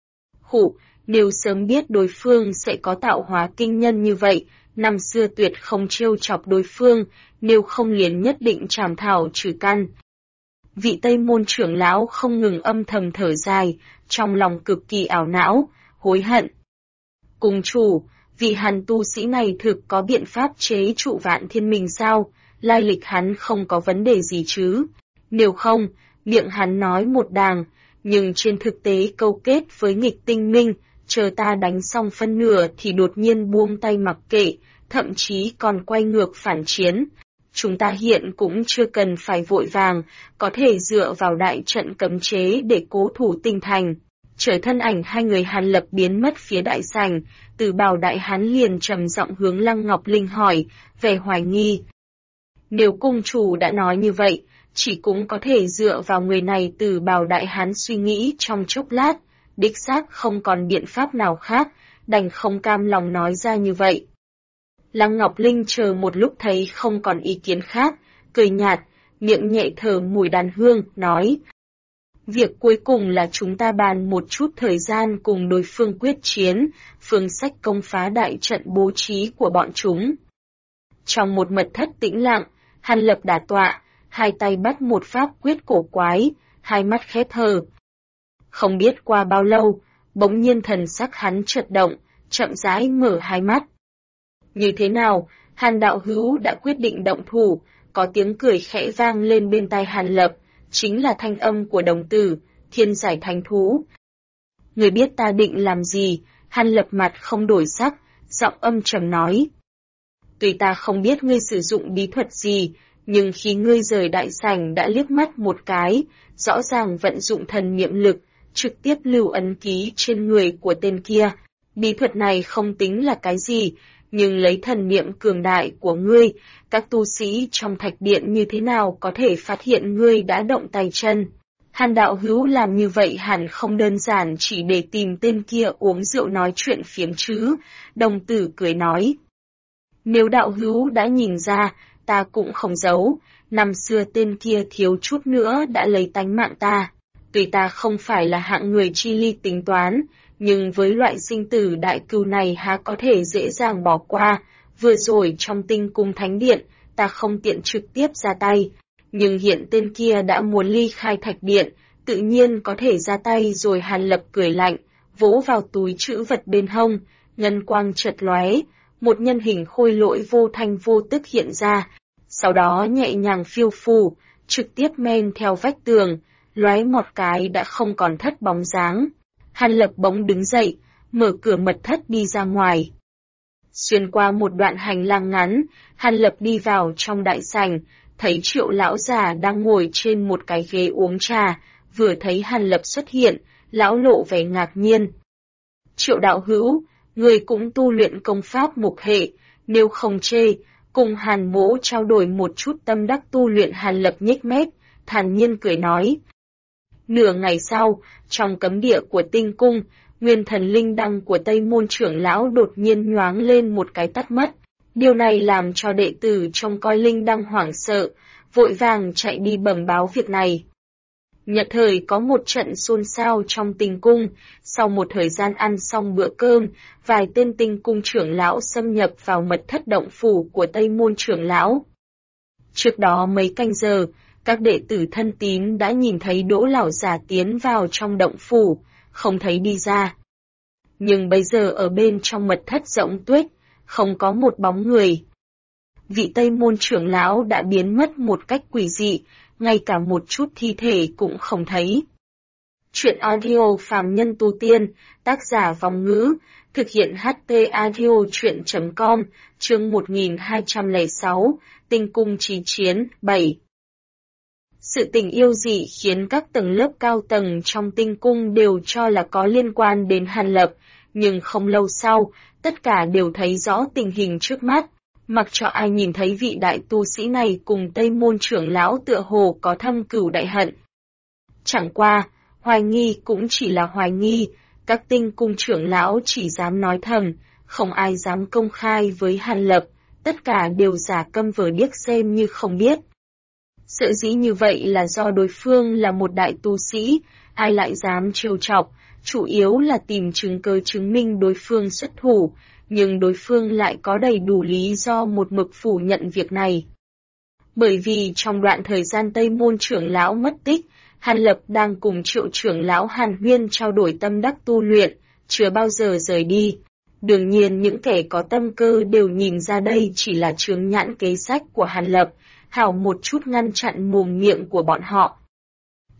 Speaker 1: Nếu sớm biết đối phương sẽ có tạo hóa kinh nhân như vậy, năm xưa tuyệt không trêu chọc đối phương, nếu không liền nhất định trảm thảo trừ căn. Vị Tây Môn trưởng lão không ngừng âm thầm thở dài, trong lòng cực kỳ ảo não, hối hận. Cùng chủ, vị Hàn tu sĩ này thực có biện pháp chế trụ vạn thiên minh sao, lai lịch hắn không có vấn đề gì chứ. Nếu không, miệng hắn nói một đàng, nhưng trên thực tế câu kết với nghịch tinh minh, chờ ta đánh xong phân nửa thì đột nhiên buông tay mặc kệ, thậm chí còn quay ngược phản chiến. Chúng ta hiện cũng chưa cần phải vội vàng, có thể dựa vào đại trận cấm chế để cố thủ tinh thành. Chờ thân ảnh hai người Hàn Lập biến mất phía đại sảnh, Từ Bảo đại hán liền trầm giọng hướng Lăng Ngọc Linh hỏi, vẻ hoài nghi. Nếu cung chủ đã nói như vậy, chỉ cũng có thể dựa vào người này. Từ Bảo đại hán suy nghĩ trong chốc lát, đích xác không còn biện pháp nào khác, đành không cam lòng nói ra như vậy. Lăng Ngọc Linh chờ một lúc thấy không còn ý kiến khác, cười nhạt, miệng nhẹ thở mùi đàn hương, nói. Việc cuối cùng là chúng ta bàn một chút thời gian cùng đối phương quyết chiến, phương sách công phá đại trận bố trí của bọn chúng. Trong một mật thất tĩnh lặng, Hàn Lập đả tọa, hai tay bắt một pháp quyết cổ quái, hai mắt khép hờ. Không biết qua bao lâu, bỗng nhiên thần sắc hắn chợt động, chậm rãi mở hai mắt. Như thế nào, Hàn đạo hữu đã quyết định động thủ, có tiếng cười khẽ vang lên bên tai Hàn Lập, chính là thanh âm của đồng tử, Thiên Giải Thánh Thú. Người biết ta định làm gì? Hàn Lập mặt không đổi sắc, giọng âm trầm nói. Tuy ta không biết ngươi sử dụng bí thuật gì, nhưng khi ngươi rời đại sảnh đã liếc mắt một cái, rõ ràng vận dụng thần niệm lực, trực tiếp lưu ấn ký trên người của tên kia. Bí thuật này không tính là cái gì, nhưng lấy thần niệm cường đại của ngươi, các tu sĩ trong thạch điện như thế nào có thể phát hiện ngươi đã động tay chân. Hàn đạo hữu làm như vậy hẳn không đơn giản chỉ để tìm tên kia uống rượu nói chuyện phiếm chứ, đồng tử cười nói. Nếu đạo hữu đã nhìn ra, ta cũng không giấu, năm xưa tên kia thiếu chút nữa đã lấy tánh mạng ta. Tuy ta không phải là hạng người chi ly tính toán, nhưng với loại sinh tử đại cừu này há có thể dễ dàng bỏ qua. Vừa rồi trong tinh cung thánh điện, ta không tiện trực tiếp ra tay, nhưng hiện tên kia đã muốn ly khai thạch điện, tự nhiên có thể ra tay rồi. Hàn Lập cười lạnh, vỗ vào túi trữ vật bên hông, ngân quang chợt lóe, một nhân hình khôi lỗi vô thanh vô tức hiện ra, sau đó nhẹ nhàng phiêu phù, trực tiếp men theo vách tường, lóe một cái đã không còn thất bóng dáng. Hàn Lập bỗng đứng dậy, mở cửa mật thất đi ra ngoài. Xuyên qua một đoạn hành lang ngắn, Hàn Lập đi vào trong đại sảnh, thấy Triệu lão già đang ngồi trên một cái ghế uống trà, vừa thấy Hàn Lập xuất hiện, lão lộ vẻ ngạc nhiên. Triệu đạo hữu, người cũng tu luyện công pháp mục hệ, nếu không chê, cùng Hàn mỗ trao đổi một chút tâm đắc tu luyện. Hàn Lập nhếch mép, thản nhiên cười nói. Nửa ngày sau, trong cấm địa của tinh cung, nguyên thần linh đăng của Tây Môn trưởng lão đột nhiên nhoáng lên một cái tắt mất. Điều này làm cho đệ tử trông coi linh đăng hoảng sợ, vội vàng chạy đi bẩm báo việc này. Nhật thời có một trận xôn xao trong tinh cung, sau một thời gian ăn xong bữa cơm, vài tên tinh cung trưởng lão xâm nhập vào mật thất động phủ của Tây Môn trưởng lão. Trước đó mấy canh giờ, các đệ tử thân tín đã nhìn thấy Đỗ lão già tiến vào trong động phủ, không thấy đi ra. Nhưng bây giờ ở bên trong mật thất rộng tuyết, không có một bóng người. Vị Tây Môn trưởng lão đã biến mất một cách quỷ dị, ngay cả một chút thi thể cũng không thấy. Chuyện audio phàm nhân tu tiên, tác giả Vong Ngữ, thực hiện HT audio chuyện.com, chương 1206, Tinh cung chí chiến, 7. Sự tình yêu dị khiến các tầng lớp cao tầng trong tinh cung đều cho là có liên quan đến Hàn Lập, nhưng không lâu sau, tất cả đều thấy rõ tình hình trước mắt. Mặc cho ai nhìn thấy vị đại tu sĩ này cùng Tây Môn trưởng lão tựa hồ có thâm cửu đại hận. Chẳng qua, hoài nghi cũng chỉ là hoài nghi, các tinh cung trưởng lão chỉ dám nói thầm, không ai dám công khai với Hàn Lập, tất cả đều giả câm vờ điếc xem như không biết. Sợ dĩ như vậy là do đối phương là một đại tu sĩ, ai lại dám trêu chọc, chủ yếu là tìm chứng cứ chứng minh đối phương xuất thủ, nhưng đối phương lại có đầy đủ lý do một mực phủ nhận việc này. Bởi vì trong đoạn thời gian Tây Môn trưởng lão mất tích, Hàn Lập đang cùng Triệu trưởng lão Hàn Huyên trao đổi tâm đắc tu luyện, chưa bao giờ rời đi. Đương nhiên những kẻ có tâm cơ đều nhìn ra đây chỉ là chướng nhãn kế sách của Hàn Lập, hảo một chút ngăn chặn mồm miệng của bọn họ.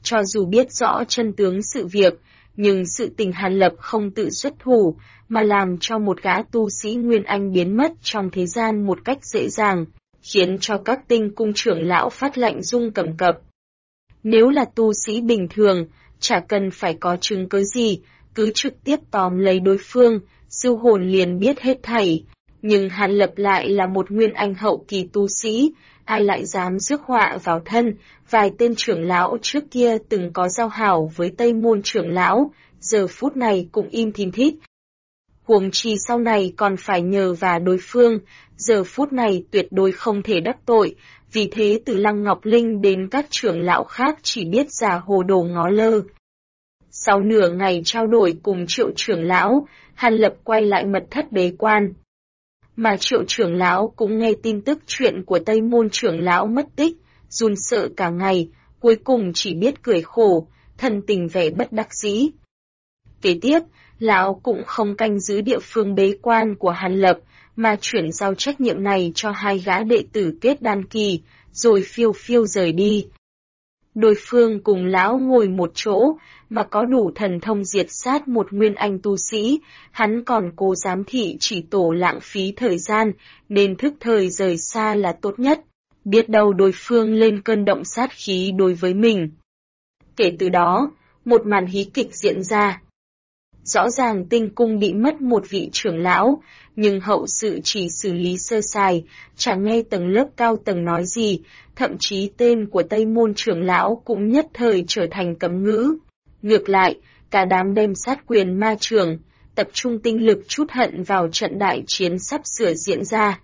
Speaker 1: Cho dù biết rõ chân tướng sự việc, nhưng sự tình Hàn Lập không tự xuất thủ, mà làm cho một gã tu sĩ Nguyên Anh biến mất trong thế gian một cách dễ dàng, khiến cho các tinh cung trưởng lão phát lạnh rung cầm cập. Nếu là tu sĩ bình thường, chả cần phải có chứng cứ gì, cứ trực tiếp tóm lấy đối phương, siêu hồn liền biết hết thảy. Nhưng Hàn Lập lại là một Nguyên Anh hậu kỳ tu sĩ, ai lại dám rước họa vào thân. Vài tên trưởng lão trước kia từng có giao hảo với Tây Môn trưởng lão, giờ phút này cũng im thìn thít. Huống chi sau này còn phải nhờ vào đối phương, giờ phút này tuyệt đối không thể đắc tội, vì thế từ Lăng Ngọc Linh đến các trưởng lão khác chỉ biết giả hồ đồ ngó lơ. Sau nửa ngày trao đổi cùng Triệu trưởng lão, Hàn Lập quay lại mật thất bế quan. Mà Triệu trưởng lão cũng nghe tin tức chuyện của Tây Môn trưởng lão mất tích, run sợ cả ngày, cuối cùng chỉ biết cười khổ, thần tình vẻ bất đắc dĩ. Kế tiếp, lão cũng không canh giữ địa phương bế quan của Hàn Lập, mà chuyển giao trách nhiệm này cho hai gã đệ tử kết đan kỳ, rồi phiêu phiêu rời đi. Đối phương cùng lão ngồi một chỗ, mà có đủ thần thông diệt sát một Nguyên Anh tu sĩ, hắn còn cố giám thị chỉ tổ lãng phí thời gian, nên thức thời rời xa là tốt nhất, biết đâu đối phương lên cơn động sát khí đối với mình. Kể từ đó, một màn hí kịch diễn ra. Rõ ràng tinh cung bị mất một vị trưởng lão, nhưng hậu sự chỉ xử lý sơ sài, chẳng nghe tầng lớp cao tầng nói gì, thậm chí tên của Tây Môn trưởng lão cũng nhất thời trở thành cấm ngữ. Ngược lại, cả đám đem sát quyền ma trưởng, tập trung tinh lực trút hận vào trận đại chiến sắp sửa diễn ra.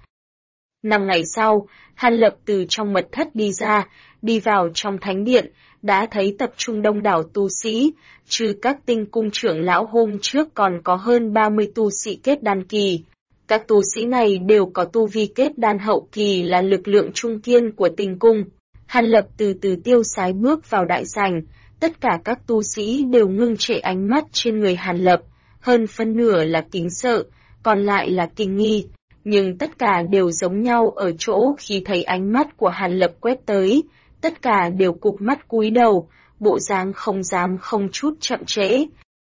Speaker 1: 5 ngày sau, Hàn Lập từ trong mật thất đi ra, đi vào trong thánh điện, đã thấy tập trung đông đảo tu sĩ, trừ các tinh cung trưởng lão hôm trước còn có hơn 30 tu sĩ kết đan kỳ. Các tu sĩ này đều có tu vi kết đan hậu kỳ là lực lượng trung kiên của tinh cung. Hàn Lập từ từ tiêu sái bước vào đại sảnh, tất cả các tu sĩ đều ngưng trệ ánh mắt trên người Hàn Lập, hơn phân nửa là kính sợ, còn lại là kinh nghi. Nhưng tất cả đều giống nhau ở chỗ khi thấy ánh mắt của Hàn Lập quét tới, tất cả đều cụp mắt cúi đầu, bộ dáng không dám không chút chậm trễ.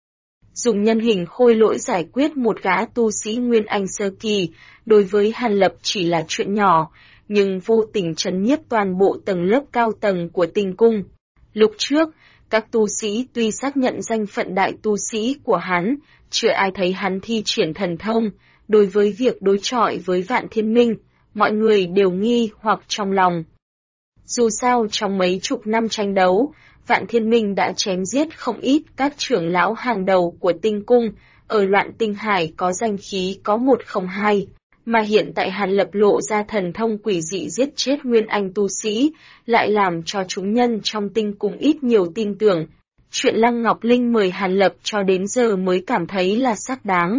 Speaker 1: Dùng nhân hình khôi lỗi giải quyết một gã tu sĩ Nguyên Anh sơ kỳ, đối với Hàn Lập chỉ là chuyện nhỏ, nhưng vô tình trấn nhiếp toàn bộ tầng lớp cao tầng của tinh cung. Lúc trước, các tu sĩ tuy xác nhận danh phận đại tu sĩ của hắn, chưa ai thấy hắn thi triển thần thông. Đối với việc đối chọi với Vạn Thiên Minh, mọi người đều nghi hoặc trong lòng. Dù sao trong mấy chục năm tranh đấu, Vạn Thiên Minh đã chém giết không ít các trưởng lão hàng đầu của tinh cung, ở Loạn Tinh Hải có danh khí có 102, mà hiện tại Hàn Lập lộ ra thần thông quỷ dị giết chết Nguyên Anh tu sĩ, lại làm cho chúng nhân trong tinh cung ít nhiều tin tưởng. Chuyện Lăng Ngọc Linh mời Hàn Lập cho đến giờ mới cảm thấy là xác đáng.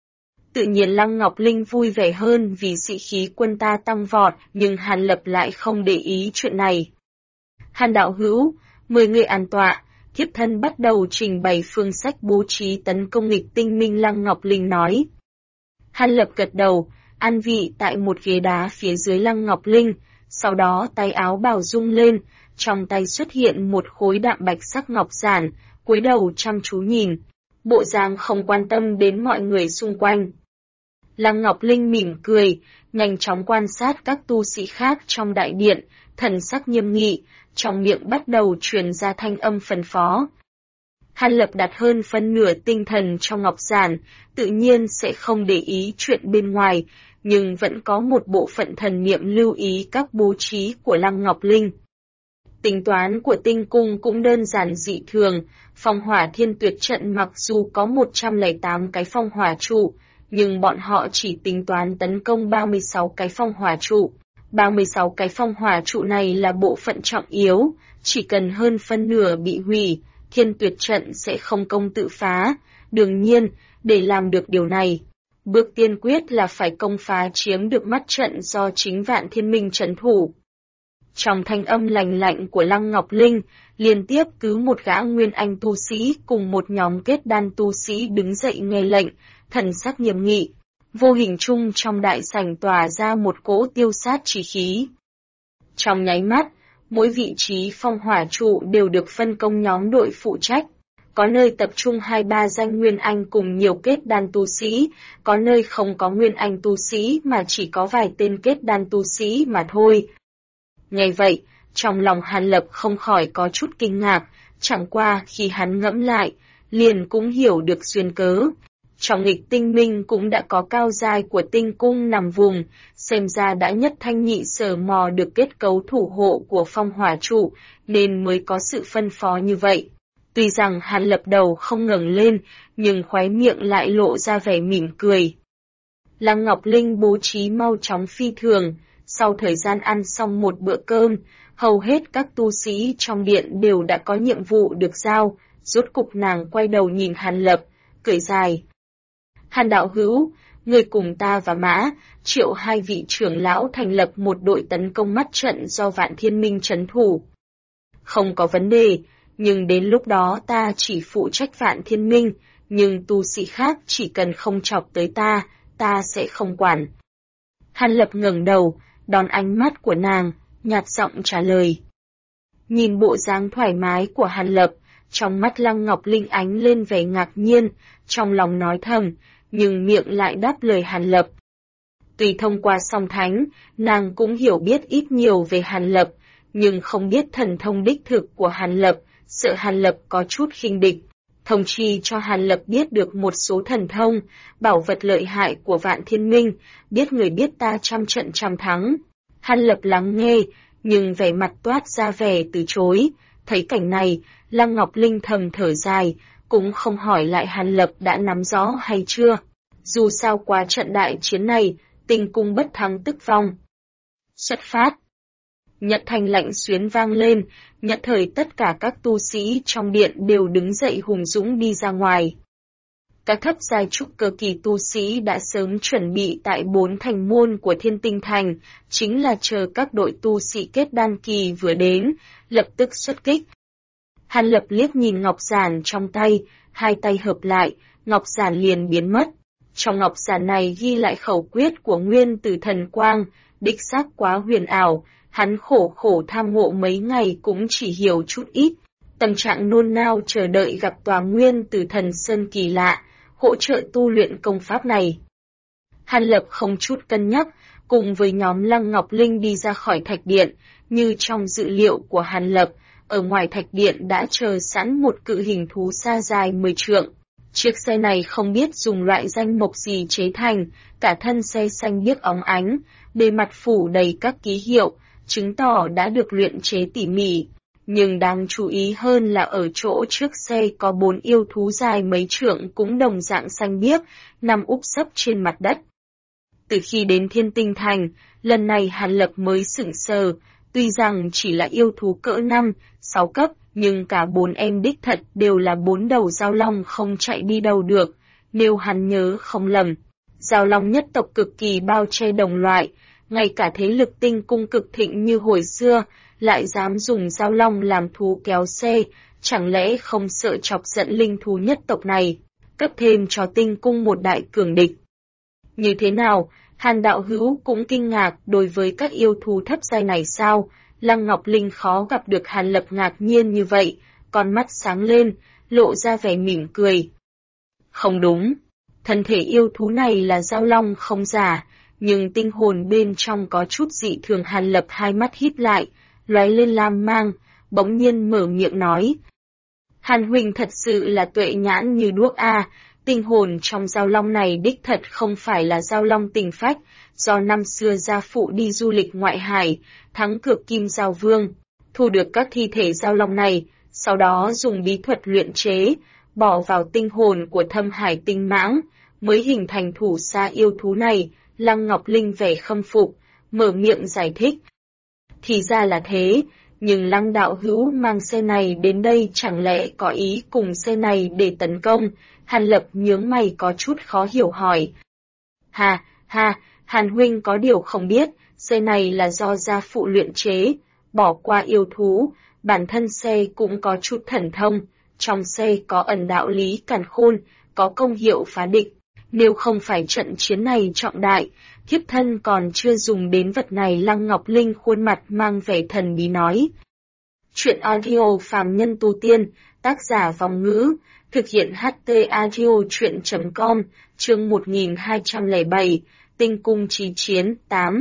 Speaker 1: Tự nhiên Lăng Ngọc Linh vui vẻ hơn vì sĩ khí quân ta tăng vọt, nhưng Hàn Lập lại không để ý chuyện này. Hàn đạo hữu, 10 người an tọa, thiếp thân bắt đầu trình bày phương sách bố trí tấn công nghịch tinh minh. Lăng Ngọc Linh nói. Hàn Lập gật đầu, an vị tại một ghế đá phía dưới Lăng Ngọc Linh, sau đó tay áo bào rung lên, trong tay xuất hiện một khối đạm bạch sắc ngọc giản, cúi đầu chăm chú nhìn, bộ dáng không quan tâm đến mọi người xung quanh. Lăng Ngọc Linh mỉm cười, nhanh chóng quan sát các tu sĩ khác trong đại điện, thần sắc nghiêm nghị, trong miệng bắt đầu truyền ra thanh âm phân phó. Hàn Lập đặt hơn phân nửa tinh thần trong ngọc giản, tự nhiên sẽ không để ý chuyện bên ngoài, nhưng vẫn có một bộ phận thần niệm lưu ý các bố trí của Lăng Ngọc Linh. Tính toán của tinh cung cũng đơn giản dị thường, phong hỏa thiên tuyệt trận mặc dù có 108 cái phong hỏa trụ, nhưng bọn họ chỉ tính toán tấn công 36 cái phong hỏa trụ. 36 cái phong hỏa trụ này là bộ phận trọng yếu, chỉ cần hơn phân nửa bị hủy, thiên tuyệt trận sẽ không công tự phá. Đương nhiên, để làm được điều này, bước tiên quyết là phải công phá chiếm được mắt trận do chính Vạn Thiên Minh trấn thủ. Trong thanh âm lành lạnh của Lăng Ngọc Linh, liên tiếp cứ một gã Nguyên Anh tu sĩ cùng một nhóm kết đan tu sĩ đứng dậy nghe lệnh, thần sắc nghiêm nghị. Vô hình chung trong đại sảnh tỏa ra một cỗ tiêu sát chi khí. Trong nháy mắt, Mỗi vị trí phong hỏa trụ đều được phân công nhóm đội phụ trách. Có nơi tập trung 2-3 danh nguyên anh cùng nhiều kết đan tu sĩ, có nơi không có nguyên anh tu sĩ mà chỉ có vài tên kết đan tu sĩ mà thôi. Nghe vậy, trong lòng Hàn Lập không khỏi có chút kinh ngạc, chẳng qua khi hắn ngẫm lại, liền cũng hiểu được duyên cớ. Trong nghịch tinh minh cũng đã có cao giai của tinh cung nằm vùng, xem ra đã nhất thanh nhị sở mò được kết cấu thủ hộ của phong hỏa trụ, nên mới có sự phân phó như vậy. Tuy rằng Hàn Lập đầu không ngẩng lên, nhưng khóe miệng lại lộ ra vẻ mỉm cười. Lăng Ngọc Linh bố trí mau chóng phi thường, sau thời gian ăn xong một bữa cơm, hầu hết các tu sĩ trong điện đều đã có nhiệm vụ được giao, rốt cục nàng quay đầu nhìn Hàn Lập, cười dài. Hàn đạo hữu, người cùng ta và Mã, Triệu hai vị trưởng lão thành lập một đội tấn công mắt trận do Vạn Thiên Minh trấn thủ. Không có vấn đề, nhưng đến lúc đó ta chỉ phụ trách Vạn Thiên Minh, nhưng tu sĩ khác chỉ cần không chọc tới ta sẽ không quản. Hàn Lập ngẩng đầu, đón ánh mắt của nàng, nhạt giọng trả lời. Nhìn bộ dáng thoải mái của Hàn Lập, trong mắt Lăng Ngọc Linh ánh lên vẻ ngạc nhiên, trong lòng nói thầm, nhưng miệng lại đáp lời Hàn Lập. Tuy thông qua song thánh, nàng cũng hiểu biết ít nhiều về Hàn Lập, nhưng không biết thần thông đích thực của Hàn Lập, sợ Hàn Lập có chút khinh địch. Thông chi cho Hàn Lập biết được một số thần thông, bảo vật lợi hại của Vạn Thiên Minh, biết người biết ta trăm trận trăm thắng. Hàn Lập lắng nghe, nhưng vẻ mặt toát ra vẻ từ chối. Thấy cảnh này, Lăng Ngọc Linh thầm thở dài, cũng không hỏi lại Hàn Lập đã nắm rõ hay chưa. Dù sao qua trận đại chiến này, tinh cung bất thắng tức vong. Xuất phát. Nhật thanh lạnh xuyến vang lên, nhận thời tất cả các tu sĩ trong điện đều đứng dậy hùng dũng đi ra ngoài. Các thấp giai trúc cơ kỳ tu sĩ đã sớm chuẩn bị tại 4 thành môn của Thiên Tinh Thành, chính là chờ các đội tu sĩ kết đan kỳ vừa đến, lập tức xuất kích. Hàn Lập liếc nhìn ngọc giản trong tay, hai tay hợp lại, ngọc giản liền biến mất. Trong ngọc giản này ghi lại khẩu quyết của Nguyên Tử Thần Quang, đích xác quá huyền ảo, hắn khổ tham ngộ mấy ngày cũng chỉ hiểu chút ít. Tâm trạng nôn nao chờ đợi gặp tòa Nguyên Tử Thần Sơn kỳ lạ, hỗ trợ tu luyện công pháp này. Hàn Lập không chút cân nhắc, cùng với nhóm Lăng Ngọc Linh đi ra khỏi thạch điện, như trong dự liệu của Hàn Lập, ở ngoài thạch điện đã chờ sẵn một cự hình thú xa dài 10 trượng. Chiếc xe này không biết dùng loại danh mộc gì chế thành, cả thân xe xanh biếc óng ánh, bề mặt phủ đầy các ký hiệu, chứng tỏ đã được luyện chế tỉ mỉ. Nhưng đáng chú ý hơn là ở chỗ trước xe có 4 yêu thú dài mấy trượng cũng đồng dạng xanh biếc, nằm úp sấp trên mặt đất. Từ khi đến Thiên Tinh Thành, lần này Hàn Lập mới sửng sờ, tuy rằng chỉ là yêu thú cỡ 5-6 cấp, nhưng cả 4 em đích thật đều là 4 đầu giao long không chạy đi đâu được, nếu hắn nhớ không lầm. Giao long nhất tộc cực kỳ bao che đồng loại, ngay cả thế lực tinh cung cực thịnh như hồi xưa, lại dám dùng giao long làm thú kéo xe, chẳng lẽ không sợ chọc giận linh thú nhất tộc này, cấp thêm cho tinh cung một đại cường địch. Như thế nào, Hàn đạo hữu cũng kinh ngạc đối với các yêu thú thấp giai này sao? Lăng Ngọc Linh khó gặp được Hàn Lập ngạc nhiên như vậy, con mắt sáng lên, lộ ra vẻ mỉm cười. Không đúng, thân thể yêu thú này là giao long không giả, nhưng tinh hồn bên trong có chút dị thường. Hàn Lập hai mắt híp lại, lóe lên lam mang, bỗng nhiên mở miệng nói. Hàn huynh thật sự là tuệ nhãn như đuốc a, tinh hồn trong giao long này đích thật không phải là giao long tình phách, do năm xưa gia phụ đi du lịch ngoại hải, thắng cược Kim Giao Vương, thu được các thi thể giao long này, sau đó dùng bí thuật luyện chế, bỏ vào tinh hồn của Thâm Hải Tinh Mãng, mới hình thành thủ xa yêu thú này. Lăng Ngọc Linh vẻ khâm phục, mở miệng giải thích. Thì ra là thế, nhưng Lăng đạo hữu mang xe này đến đây chẳng lẽ có ý cùng xe này để tấn công? Hàn Lập nhướng mày có chút khó hiểu hỏi. Hàn huynh có điều không biết, xe này là do gia phụ luyện chế, bỏ qua yêu thú, bản thân xe cũng có chút thần thông, trong xe có ẩn đạo lý càn khôn, có công hiệu phá địch. Nếu không phải trận chiến này trọng đại, thiếp thân còn chưa dùng đến vật này. Lăng Ngọc Linh khuôn mặt mang vẻ thần bí nói. Chuyện audio phàm nhân tu tiên, tác giả Vòng Ngữ, thực hiện HT audio chuyện.com, chương 1207, Tinh cung chí chiến 8.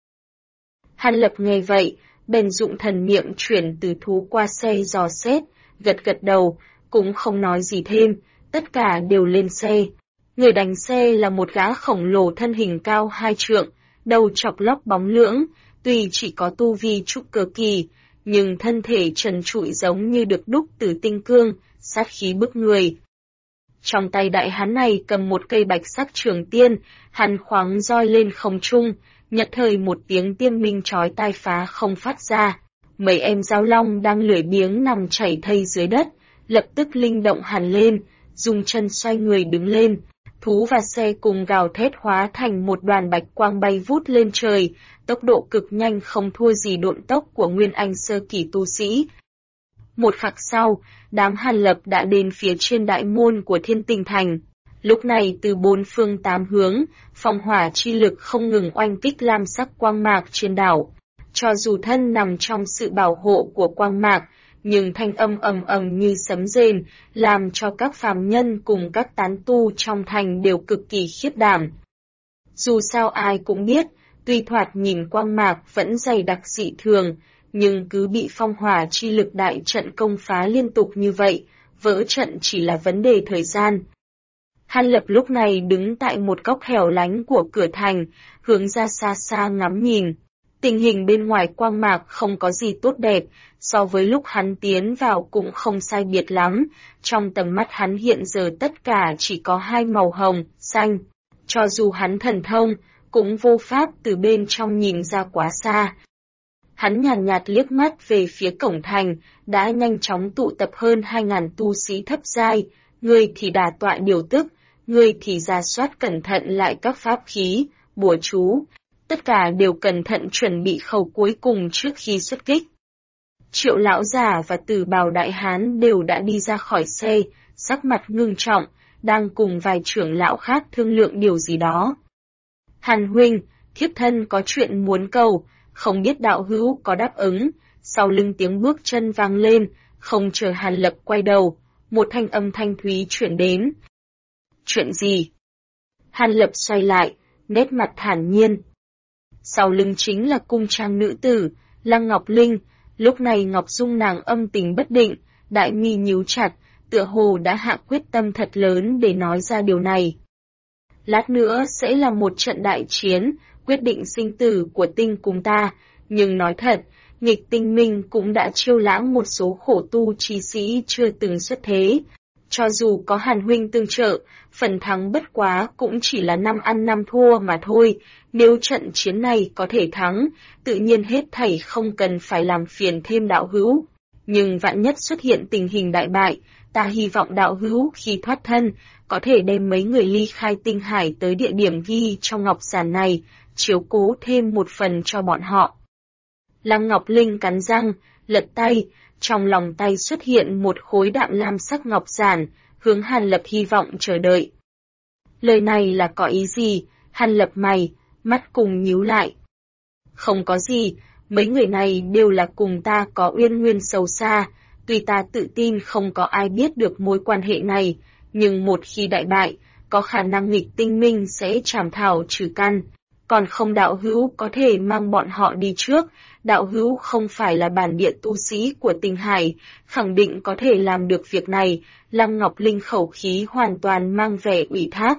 Speaker 1: Hàn Lập nghe vậy, bèn dụng thần miệng chuyển từ thú qua xe dò xét, gật gật đầu, cũng không nói gì thêm, tất cả đều lên xe. Người đánh xe là một gã khổng lồ thân hình cao 2 trượng, đầu chọc lóc bóng lưỡng, tuy chỉ có tu vi trúc cơ kỳ, nhưng thân thể trần trụi giống như được đúc từ tinh cương, sát khí bức người. Trong tay đại hán này cầm một cây bạch sắc trường tiên, hắn khoáng roi lên không trung, nhất thời một tiếng tiên minh chói tai phá không phát ra. Mấy em giao long đang lười biếng nằm chảy thây dưới đất, lập tức linh động hẳn lên, dùng chân xoay người đứng lên. Thú và xe cùng gào thét hóa thành một đoàn bạch quang bay vút lên trời, tốc độ cực nhanh không thua gì độn tốc của Nguyên Anh sơ kỳ tu sĩ. Một khắc sau, đám Hàn Lập đã đến phía trên đại môn của Thiên Tinh Thành. Lúc này từ bốn phương tám hướng, phong hỏa chi lực không ngừng oanh kích lam sắc quang mạc trên đảo. Cho dù thân nằm trong sự bảo hộ của quang mạc, nhưng thanh âm ầm ầm như sấm rền, làm cho các phàm nhân cùng các tán tu trong thành đều cực kỳ khiếp đảm. Dù sao ai cũng biết, tuy thoạt nhìn quang mạc vẫn dày đặc dị thường, nhưng cứ bị phong hỏa chi lực đại trận công phá liên tục như vậy, vỡ trận chỉ là vấn đề thời gian. Hàn Lập lúc này đứng tại một góc hẻo lánh của cửa thành, hướng ra xa xa ngắm nhìn. Tình hình bên ngoài quang mạc không có gì tốt đẹp, so với lúc hắn tiến vào cũng không sai biệt lắm, trong tầm mắt hắn hiện giờ tất cả chỉ có hai màu hồng, xanh. Cho dù hắn thần thông, cũng vô pháp từ bên trong nhìn ra quá xa. Hắn nhàn nhạt liếc mắt về phía cổng thành, đã nhanh chóng tụ tập hơn 2.000 tu sĩ thấp giai, người thì đả tọa điều tức, người thì rà soát cẩn thận lại các pháp khí, bùa chú. Tất cả đều cẩn thận chuẩn bị khâu cuối cùng trước khi xuất kích. Triệu lão già và Tử Bào đại hán đều đã đi ra khỏi xe, sắc mặt ngưng trọng, đang cùng vài trưởng lão khác thương lượng điều gì đó. Hàn huynh, thiếp thân có chuyện muốn cầu, không biết đạo hữu có đáp ứng. Sau lưng tiếng bước chân vang lên, không chờ Hàn Lập quay đầu, một thanh âm thanh thúy chuyển đến. Chuyện gì? Hàn Lập xoay lại, nét mặt thản nhiên. Sau lưng chính là cung trang nữ tử, Lăng Ngọc Linh. Lúc này Ngọc Dung nàng âm tình bất định, đại mi nhíu chặt, tựa hồ đã hạ quyết tâm thật lớn để nói ra điều này. Lát nữa sẽ là một trận đại chiến, quyết định sinh tử của tinh cung ta, nhưng nói thật, nghịch tinh minh cũng đã chiêu lãng một số khổ tu chi sĩ chưa từng xuất thế. Cho dù có Hàn huynh tương trợ, phần thắng bất quá cũng chỉ là 5 ăn 5 thua mà thôi. Nếu trận chiến này có thể thắng, tự nhiên hết thảy không cần phải làm phiền thêm đạo hữu. Nhưng vạn nhất xuất hiện tình hình đại bại, ta hy vọng đạo hữu khi thoát thân, có thể đem mấy người ly khai tinh hải tới địa điểm ghi trong ngọc giản này, chiếu cố thêm một phần cho bọn họ. Lăng Ngọc Linh cắn răng, lật tay, trong lòng tay xuất hiện một khối đạm lam sắc ngọc giản, hướng Hàn Lập hy vọng chờ đợi. Lời này là có ý gì? Hàn Lập mày, mắt cùng nhíu lại. Không có gì, mấy người này đều là cùng ta có uyên nguyên sâu xa, tuy ta tự tin không có ai biết được mối quan hệ này, nhưng một khi đại bại, có khả năng nghịch tinh minh sẽ trảm thảo trừ căn. Còn không đạo hữu có thể mang bọn họ đi trước, đạo hữu không phải là bản địa tu sĩ của Tinh Hải, khẳng định có thể làm được việc này. Lăng Ngọc Linh khẩu khí hoàn toàn mang vẻ ủy thác.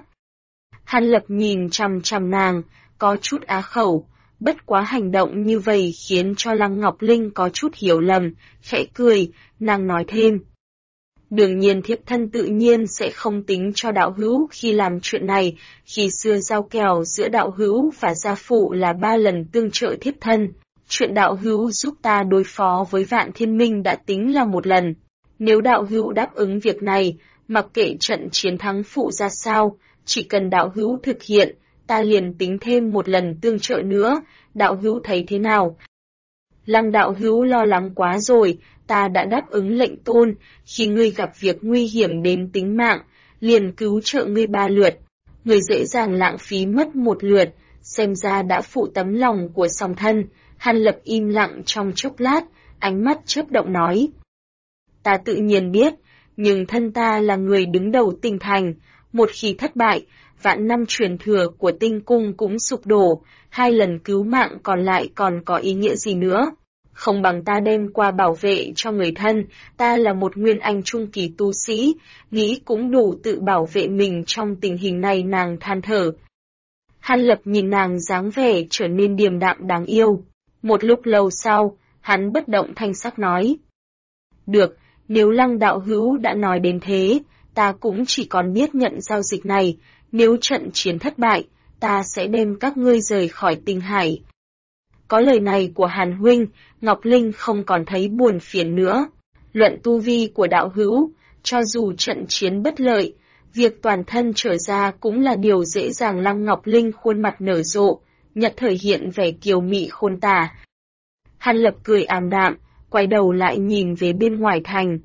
Speaker 1: Hàn Lập nhìn chằm chằm nàng, có chút á khẩu, bất quá hành động như vậy khiến cho Lăng Ngọc Linh có chút hiểu lầm, khẽ cười, nàng nói thêm. Đương nhiên thiếp thân tự nhiên sẽ không tính cho đạo hữu khi làm chuyện này, khi xưa giao kèo giữa đạo hữu và gia phụ là 3 lần tương trợ thiếp thân. Chuyện đạo hữu giúp ta đối phó với Vạn Thiên Minh đã tính là 1 lần. Nếu đạo hữu đáp ứng việc này, mặc kệ trận chiến thắng phụ ra sao, chỉ cần đạo hữu thực hiện, ta liền tính thêm 1 lần tương trợ nữa, đạo hữu thấy thế nào? Lăng đạo hữu lo lắng quá rồi, ta đã đáp ứng lệnh tôn, khi ngươi gặp việc nguy hiểm đến tính mạng, liền cứu trợ ngươi 3 lượt. người dễ dàng lãng phí mất một lượt, xem ra đã phụ tấm lòng của song thân. Hàn Lập im lặng trong chốc lát, ánh mắt chớp động nói. Ta tự nhiên biết, nhưng thân ta là người đứng đầu tinh thành, một khi thất bại, vạn năm truyền thừa của tinh cung cũng sụp đổ, 2 lần cứu mạng còn lại còn có ý nghĩa gì nữa. Không bằng ta đem qua bảo vệ cho người thân, ta là một nguyên anh trung kỳ tu sĩ, nghĩ cũng đủ tự bảo vệ mình trong tình hình này. Nàng than thở. Hàn Lập nhìn nàng dáng vẻ trở nên điềm đạm đáng yêu. Một lúc lâu sau, hắn bất động thanh sắc nói. Được, nếu Lăng đạo hữu đã nói đến thế, ta cũng chỉ còn biết nhận giao dịch này, nếu trận chiến thất bại, ta sẽ đem các ngươi rời khỏi tinh hải. Có lời này của Hàn huynh, Ngọc Linh không còn thấy buồn phiền nữa. Luận tu vi của đạo hữu, cho dù trận chiến bất lợi, việc toàn thân trở ra cũng là điều dễ dàng. Lăng Ngọc Linh khuôn mặt nở rộ, nhật thể hiện vẻ kiều mị khôn tả. Hàn Lập cười ảm đạm, quay đầu lại nhìn về bên ngoài thành.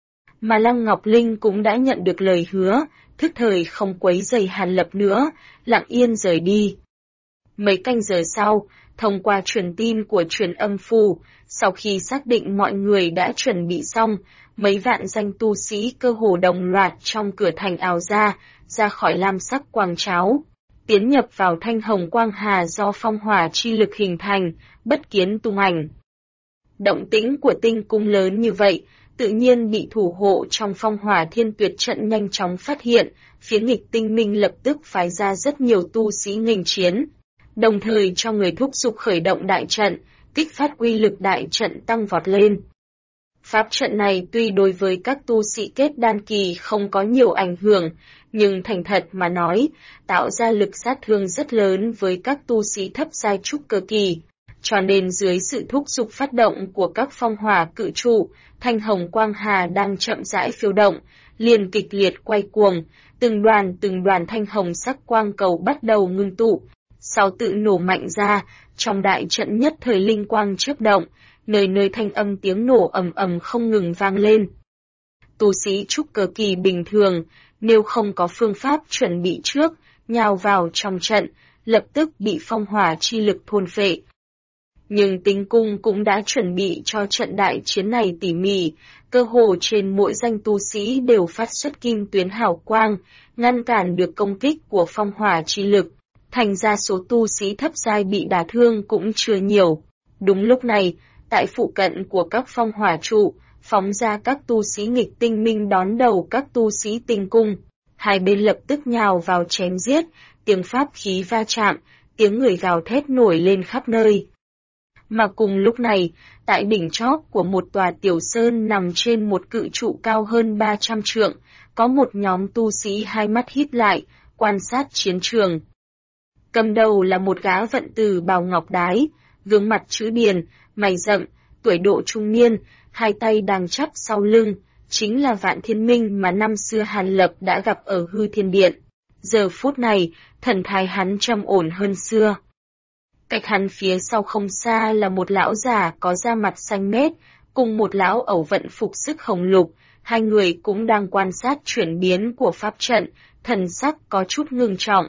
Speaker 1: Mà Lăng Ngọc Linh cũng đã nhận được lời hứa, thức thời không quấy rầy Hàn Lập nữa, lặng yên rời đi. Mấy canh giờ sau, thông qua truyền tin của truyền âm phù, sau khi xác định mọi người đã chuẩn bị xong, mấy vạn danh tu sĩ cơ hồ đồng loạt trong cửa thành ào ra khỏi lam sắc quang tráo, tiến nhập vào thanh hồng quang hà do phong hỏa chi lực hình thành, bất kiến tung ảnh. Động tĩnh của tinh cung lớn như vậy, tự nhiên bị thủ hộ trong phong hỏa thiên tuyệt trận nhanh chóng phát hiện, phía nghịch tinh minh lập tức phái ra rất nhiều tu sĩ nghênh chiến, đồng thời cho người thúc giục khởi động đại trận, kích phát uy lực đại trận tăng vọt lên. Pháp trận này tuy đối với các tu sĩ kết đan kỳ không có nhiều ảnh hưởng, nhưng thành thật mà nói, tạo ra lực sát thương rất lớn với các tu sĩ thấp giai trúc cơ kỳ. Cho nên dưới sự thúc giục phát động của các phong hỏa cự trụ, thanh hồng quang hà đang chậm rãi phiêu động, liền kịch liệt quay cuồng, từng đoàn thanh hồng sắc quang cầu bắt đầu ngưng tụ, sau tự nổ mạnh ra, trong đại trận nhất thời linh quang chớp động, nơi nơi thanh âm tiếng nổ ầm ầm không ngừng vang lên. Tu sĩ trúc cơ kỳ bình thường, nếu không có phương pháp chuẩn bị trước, nhào vào trong trận, lập tức bị phong hỏa chi lực thôn phệ. Nhưng tinh cung cũng đã chuẩn bị cho trận đại chiến này tỉ mỉ, cơ hồ trên mỗi danh tu sĩ đều phát xuất kim tuyến hào quang, ngăn cản được công kích của phong hỏa chi lực, thành ra số tu sĩ thấp giai bị đả thương cũng chưa nhiều. Đúng lúc này, tại phụ cận của các phong hỏa trụ, phóng ra các tu sĩ nghịch tinh minh đón đầu các tu sĩ tinh cung. Hai bên lập tức nhào vào chém giết, tiếng pháp khí va chạm, tiếng người gào thét nổi lên khắp nơi. Mà cùng lúc này, tại đỉnh chóp của một tòa tiểu sơn nằm trên một cự trụ cao hơn 300 trượng, có một nhóm tu sĩ hai mắt híp lại, quan sát chiến trường. Cầm đầu là một gã vận tử bào ngọc đái, gương mặt chữ điền, mày rậm, tuổi độ trung niên, hai tay đang chắp sau lưng, chính là Vạn Thiên Minh mà năm xưa Hàn Lập đã gặp ở Hư Thiên Điện. Giờ phút này, thần thái hắn trầm ổn hơn xưa. Cách hắn phía sau không xa là một lão già có da mặt xanh mét, cùng một lão ẩu vận phục sức hồng lục, hai người cũng đang quan sát chuyển biến của pháp trận, thần sắc có chút ngưng trọng.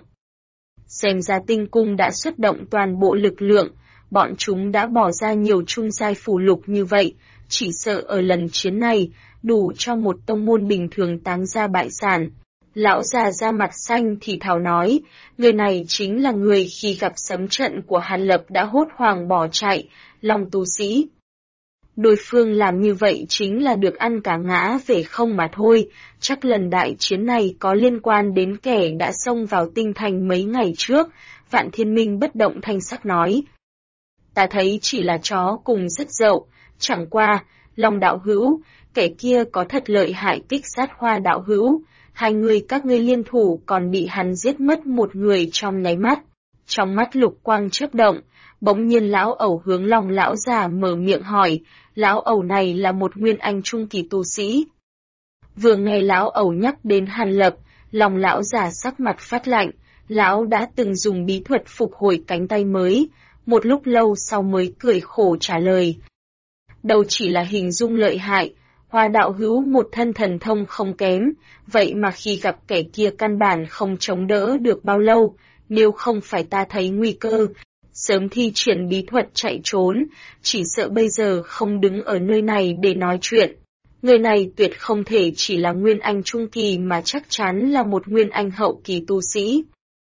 Speaker 1: Xem ra tinh cung đã xuất động toàn bộ lực lượng, bọn chúng đã bỏ ra nhiều trung giai phù lục như vậy, chỉ sợ ở lần chiến này, đủ cho một tông môn bình thường táng ra bại sản. Lão già da mặt xanh thì thào nói, người này chính là người khi gặp sấm trận của Hàn Lập đã hốt hoảng bỏ chạy, Long tu sĩ. Đối phương làm như vậy chính là được ăn cả ngã về không mà thôi, chắc lần đại chiến này có liên quan đến kẻ đã xông vào tinh thành mấy ngày trước, Vạn Thiên Minh bất động thanh sắc nói. Ta thấy chỉ là chó cùng rất dậu, chẳng qua, Long đạo hữu, kẻ kia có thật lợi hại kích sát Hoa đạo hữu. Hai người các ngươi liên thủ còn bị hắn giết mất một người trong nháy mắt. Trong mắt lục quang chớp động, bỗng nhiên lão ẩu hướng Long lão già mở miệng hỏi, lão ẩu này là một nguyên anh trung kỳ tu sĩ. Vừa nghe lão ẩu nhắc đến Hàn Lập, Long lão già sắc mặt phát lạnh, lão đã từng dùng bí thuật phục hồi cánh tay mới, một lúc lâu sau mới cười khổ trả lời. Đâu chỉ là hình dung lợi hại, Hoa đạo hữu một thân thần thông không kém, vậy mà khi gặp kẻ kia căn bản không chống đỡ được bao lâu, nếu không phải ta thấy nguy cơ, sớm thi triển bí thuật chạy trốn, chỉ sợ bây giờ không đứng ở nơi này để nói chuyện. Người này tuyệt không thể chỉ là nguyên anh trung kỳ mà chắc chắn là một nguyên anh hậu kỳ tu sĩ.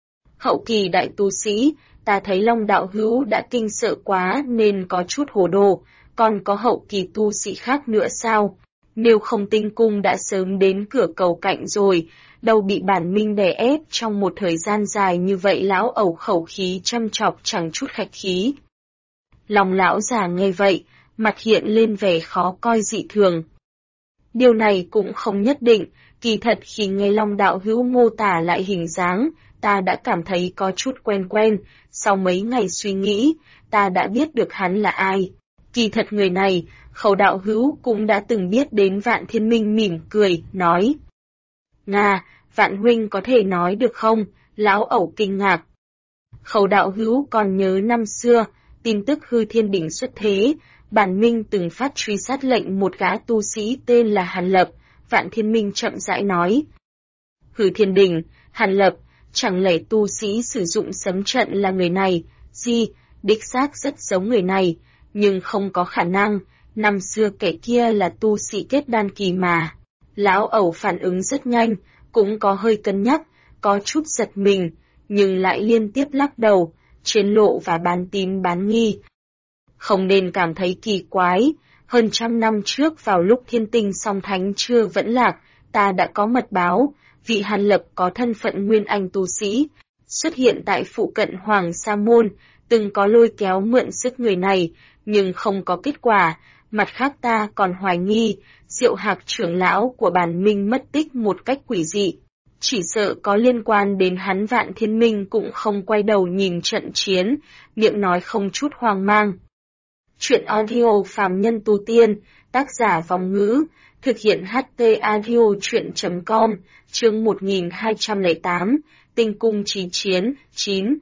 Speaker 1: Hậu kỳ đại tu sĩ, ta thấy Long đạo hữu đã kinh sợ quá nên có chút hồ đồ, còn có hậu kỳ tu sĩ khác nữa sao? Nếu không Tinh Cung đã sớm đến cửa cầu cạnh rồi, đâu bị bản minh đè ép trong một thời gian dài như vậy. Lão ẩu khẩu khí châm chọc chẳng chút khách khí. Long lão già nghe vậy, mặt hiện lên vẻ khó coi dị thường. Điều này cũng không nhất định, kỳ thật khi nghe Long đạo hữu mô tả lại hình dáng, ta đã cảm thấy có chút quen quen, sau mấy ngày suy nghĩ, ta đã biết được hắn là ai. Kỳ thật người này, Khẩu đạo hữu cũng đã từng biết đến. Vạn Thiên Minh mỉm cười, nói. Nga, Vạn huynh có thể nói được không? Lão ẩu kinh ngạc. Khẩu đạo hữu còn nhớ năm xưa, tin tức Hư Thiên Đỉnh xuất thế, bản minh từng phát truy sát lệnh một gã tu sĩ tên là Hàn Lập. Vạn Thiên Minh chậm rãi nói. Hư Thiên Đỉnh, Hàn Lập, chẳng lẽ tu sĩ sử dụng sấm trận là người này? Đích xác rất giống người này, nhưng không có khả năng. Năm xưa kẻ kia là tu sĩ kết đan kỳ mà. Lão ẩu phản ứng rất nhanh, cũng có hơi cân nhắc, có chút giật mình, nhưng lại liên tiếp lắc đầu, trên lộ và bán tín bán nghi. Không nên cảm thấy kỳ quái, hơn 100 năm trước vào lúc Thiên Tinh song thánh chưa vẫn lạc, ta đã có mật báo, vị Hàn Lập có thân phận nguyên anh tu sĩ, xuất hiện tại phụ cận Hoàng Sa Môn, từng có lôi kéo mượn sức người này, nhưng không có kết quả. Mặt khác ta còn hoài nghi, Diệu Hạc trưởng lão của bản minh mất tích một cách quỷ dị. Chỉ sợ có liên quan đến hắn. Vạn Thiên Minh cũng không quay đầu nhìn trận chiến, miệng nói không chút hoang mang. Chuyện audio phàm nhân tu tiên, tác giả Vòng Ngữ, thực hiện HT audio chuyện.com, chương 1208, Tinh Cung Chí Chiến, 9.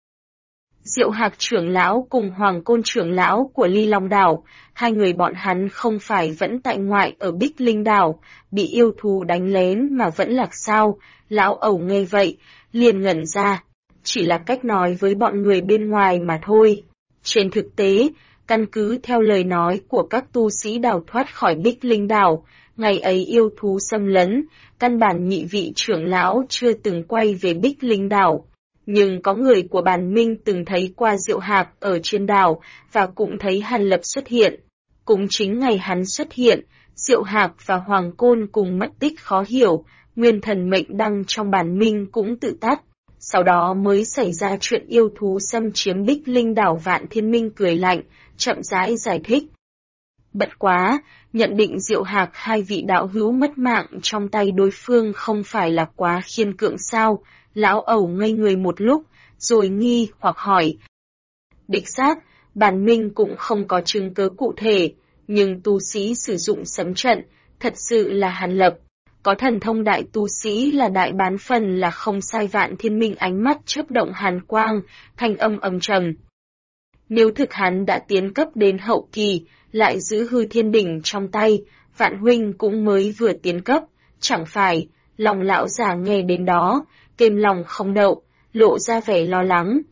Speaker 1: Diệu Hạc trưởng lão cùng Hoàng Côn trưởng lão của Ly Long đảo, hai người bọn hắn không phải vẫn tại ngoại ở Bích Linh đảo, bị yêu thú đánh lén mà vẫn lạc sao? Lão ẩu nghe vậy, liền ngẩn ra, chỉ là cách nói với bọn người bên ngoài mà thôi. Trên thực tế, căn cứ theo lời nói của các tu sĩ đào thoát khỏi Bích Linh đảo, ngày ấy yêu thú xâm lấn, căn bản nhị vị trưởng lão chưa từng quay về Bích Linh đảo. Nhưng có người của bản minh từng thấy qua Diệu Hạc ở trên đảo, và cũng thấy Hàn Lập xuất hiện. Cũng chính ngày hắn xuất hiện, Diệu Hạc và Hoàng Côn cùng mất tích khó hiểu, nguyên thần mệnh đăng trong bản minh cũng tự tắt. Sau đó mới xảy ra chuyện yêu thú xâm chiếm Bích Linh đảo. Vạn Thiên Minh cười lạnh, chậm rãi giải thích. Bật quá, nhận định Diệu Hạc hai vị đạo hữu mất mạng trong tay đối phương không phải là quá khiên cưỡng sao? Lão ẩu ngây người một lúc, rồi nghi hoặc hỏi. Đích xác, bản minh cũng không có chứng cứ cụ thể, nhưng tu sĩ sử dụng sấm trận, thật sự là Hàn Lập. Có thần thông đại tu sĩ là đại bán phần là không sai. Vạn Thiên Minh ánh mắt chớp động hàn quang, thanh âm âm trầm. Nếu thực hắn đã tiến cấp đến hậu kỳ, lại giữ Hư Thiên Đỉnh trong tay, Vạn huynh cũng mới vừa tiến cấp, chẳng phải? Lòng lão già nghe đến đó, kềm lòng không đậu, lộ ra vẻ lo lắng.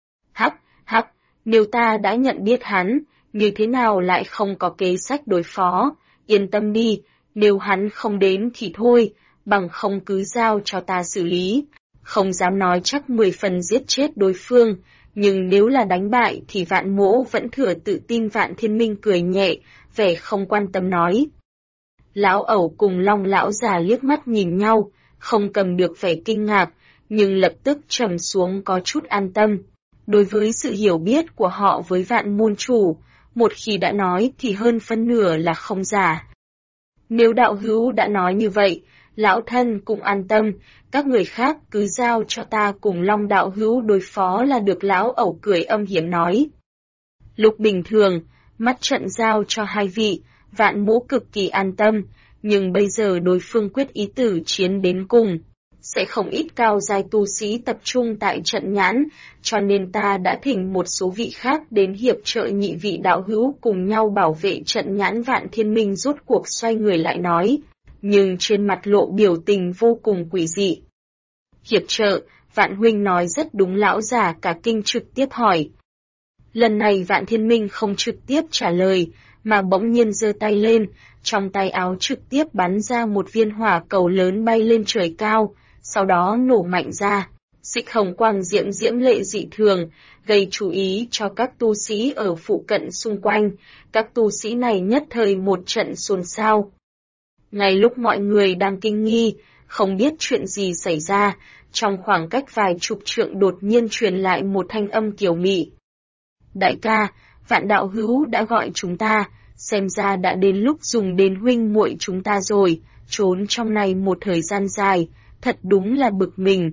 Speaker 1: Hắc, nếu ta đã nhận biết hắn, như thế nào lại không có kế sách đối phó? Yên tâm đi, nếu hắn không đến thì thôi, bằng không cứ giao cho ta xử lý. Không dám nói chắc 10 phần giết chết đối phương, nhưng nếu là đánh bại thì Vạn mỗ vẫn thừa tự tin. Vạn Thiên Minh cười nhẹ, vẻ không quan tâm nói. Lão ẩu cùng Long lão già liếc mắt nhìn nhau, không cầm được vẻ kinh ngạc, nhưng lập tức trầm xuống có chút an tâm. Đối với sự hiểu biết của họ với Vạn môn chủ, một khi đã nói thì hơn phân nửa là không giả. Nếu đạo hữu đã nói như vậy, lão thân cũng an tâm, các người khác cứ giao cho ta cùng Long đạo hữu đối phó là được. Lão ẩu cười âm hiểm nói. Lúc bình thường, mắt trận giao cho hai vị, Vạn mỗ cực kỳ an tâm, nhưng bây giờ đối phương quyết ý tử chiến đến cùng. sẽ không ít cao giai tu sĩ tập trung tại trận nhãn, cho nên ta đã thỉnh một số vị khác đến hiệp trợ nhị vị đạo hữu cùng nhau bảo vệ trận nhãn. Vạn Thiên Minh rốt cuộc xoay người lại nói, nhưng trên mặt lộ biểu tình vô cùng quỷ dị. Hiệp trợ, Vạn huynh nói rất đúng. Lão giả cả kinh trực tiếp hỏi. Lần này Vạn Thiên Minh không trực tiếp trả lời, mà bỗng nhiên giơ tay lên, trong tay áo trực tiếp bắn ra một viên hỏa cầu lớn bay lên trời cao, sau đó nổ mạnh ra. Xích hồng quang diễm lệ dị thường, gây chú ý cho các tu sĩ ở phụ cận xung quanh. Các tu sĩ này nhất thời một trận xôn xao. Ngay lúc mọi người đang kinh nghi, không biết chuyện gì xảy ra, trong khoảng cách vài chục trượng đột nhiên truyền lại một thanh âm kiều mị. Đại ca, Vạn đạo hữu đã gọi chúng ta, xem ra đã đến lúc dùng đến huynh muội chúng ta rồi, trốn trong này một thời gian dài, thật đúng là bực mình.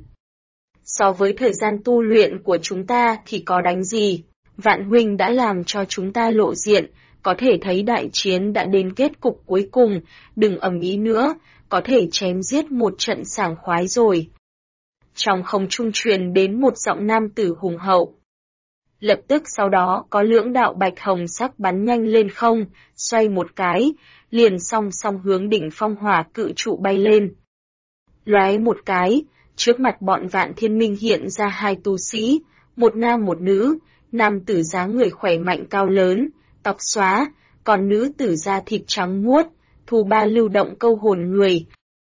Speaker 1: So với thời gian tu luyện của chúng ta thì có đánh gì, Vạn huynh đã làm cho chúng ta lộ diện, có thể thấy đại chiến đã đến kết cục cuối cùng, đừng ầm ĩ nữa, có thể chém giết một trận sảng khoái rồi. Trong không trung truyền đến một giọng nam tử hùng hậu. Lập tức sau đó có lưỡng đạo bạch hồng sắc bắn nhanh lên không, xoay một cái, liền song song hướng đỉnh phong hỏa cự trụ bay lên. Lóe một cái, trước mặt bọn Vạn Thiên Minh hiện ra hai tu sĩ, một nam một nữ, nam tử dáng người khỏe mạnh cao lớn, tóc xóa, còn nữ tử da thịt trắng muốt, thu ba lưu động câu hồn người.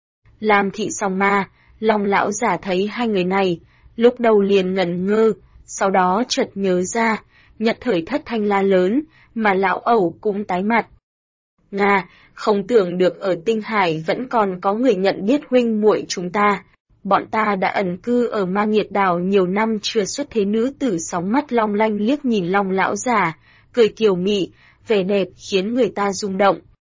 Speaker 1: Lam Thị Song Ma, Long lão giả thấy hai người này, lúc đầu liền ngẩn ngơ, sau đó chợt nhớ ra, nhất thời thất thanh la lớn, mà lão ẩu cũng tái mặt. Nga, không tưởng được ở Tinh Hải vẫn còn có người nhận biết huynh muội chúng ta. Bọn ta đã ẩn cư ở Ma Nghiệt Đảo nhiều năm chưa xuất thế. Nữ tử sóng mắt long lanh liếc nhìn Long lão giả, cười kiều mị, vẻ đẹp khiến người ta rung động.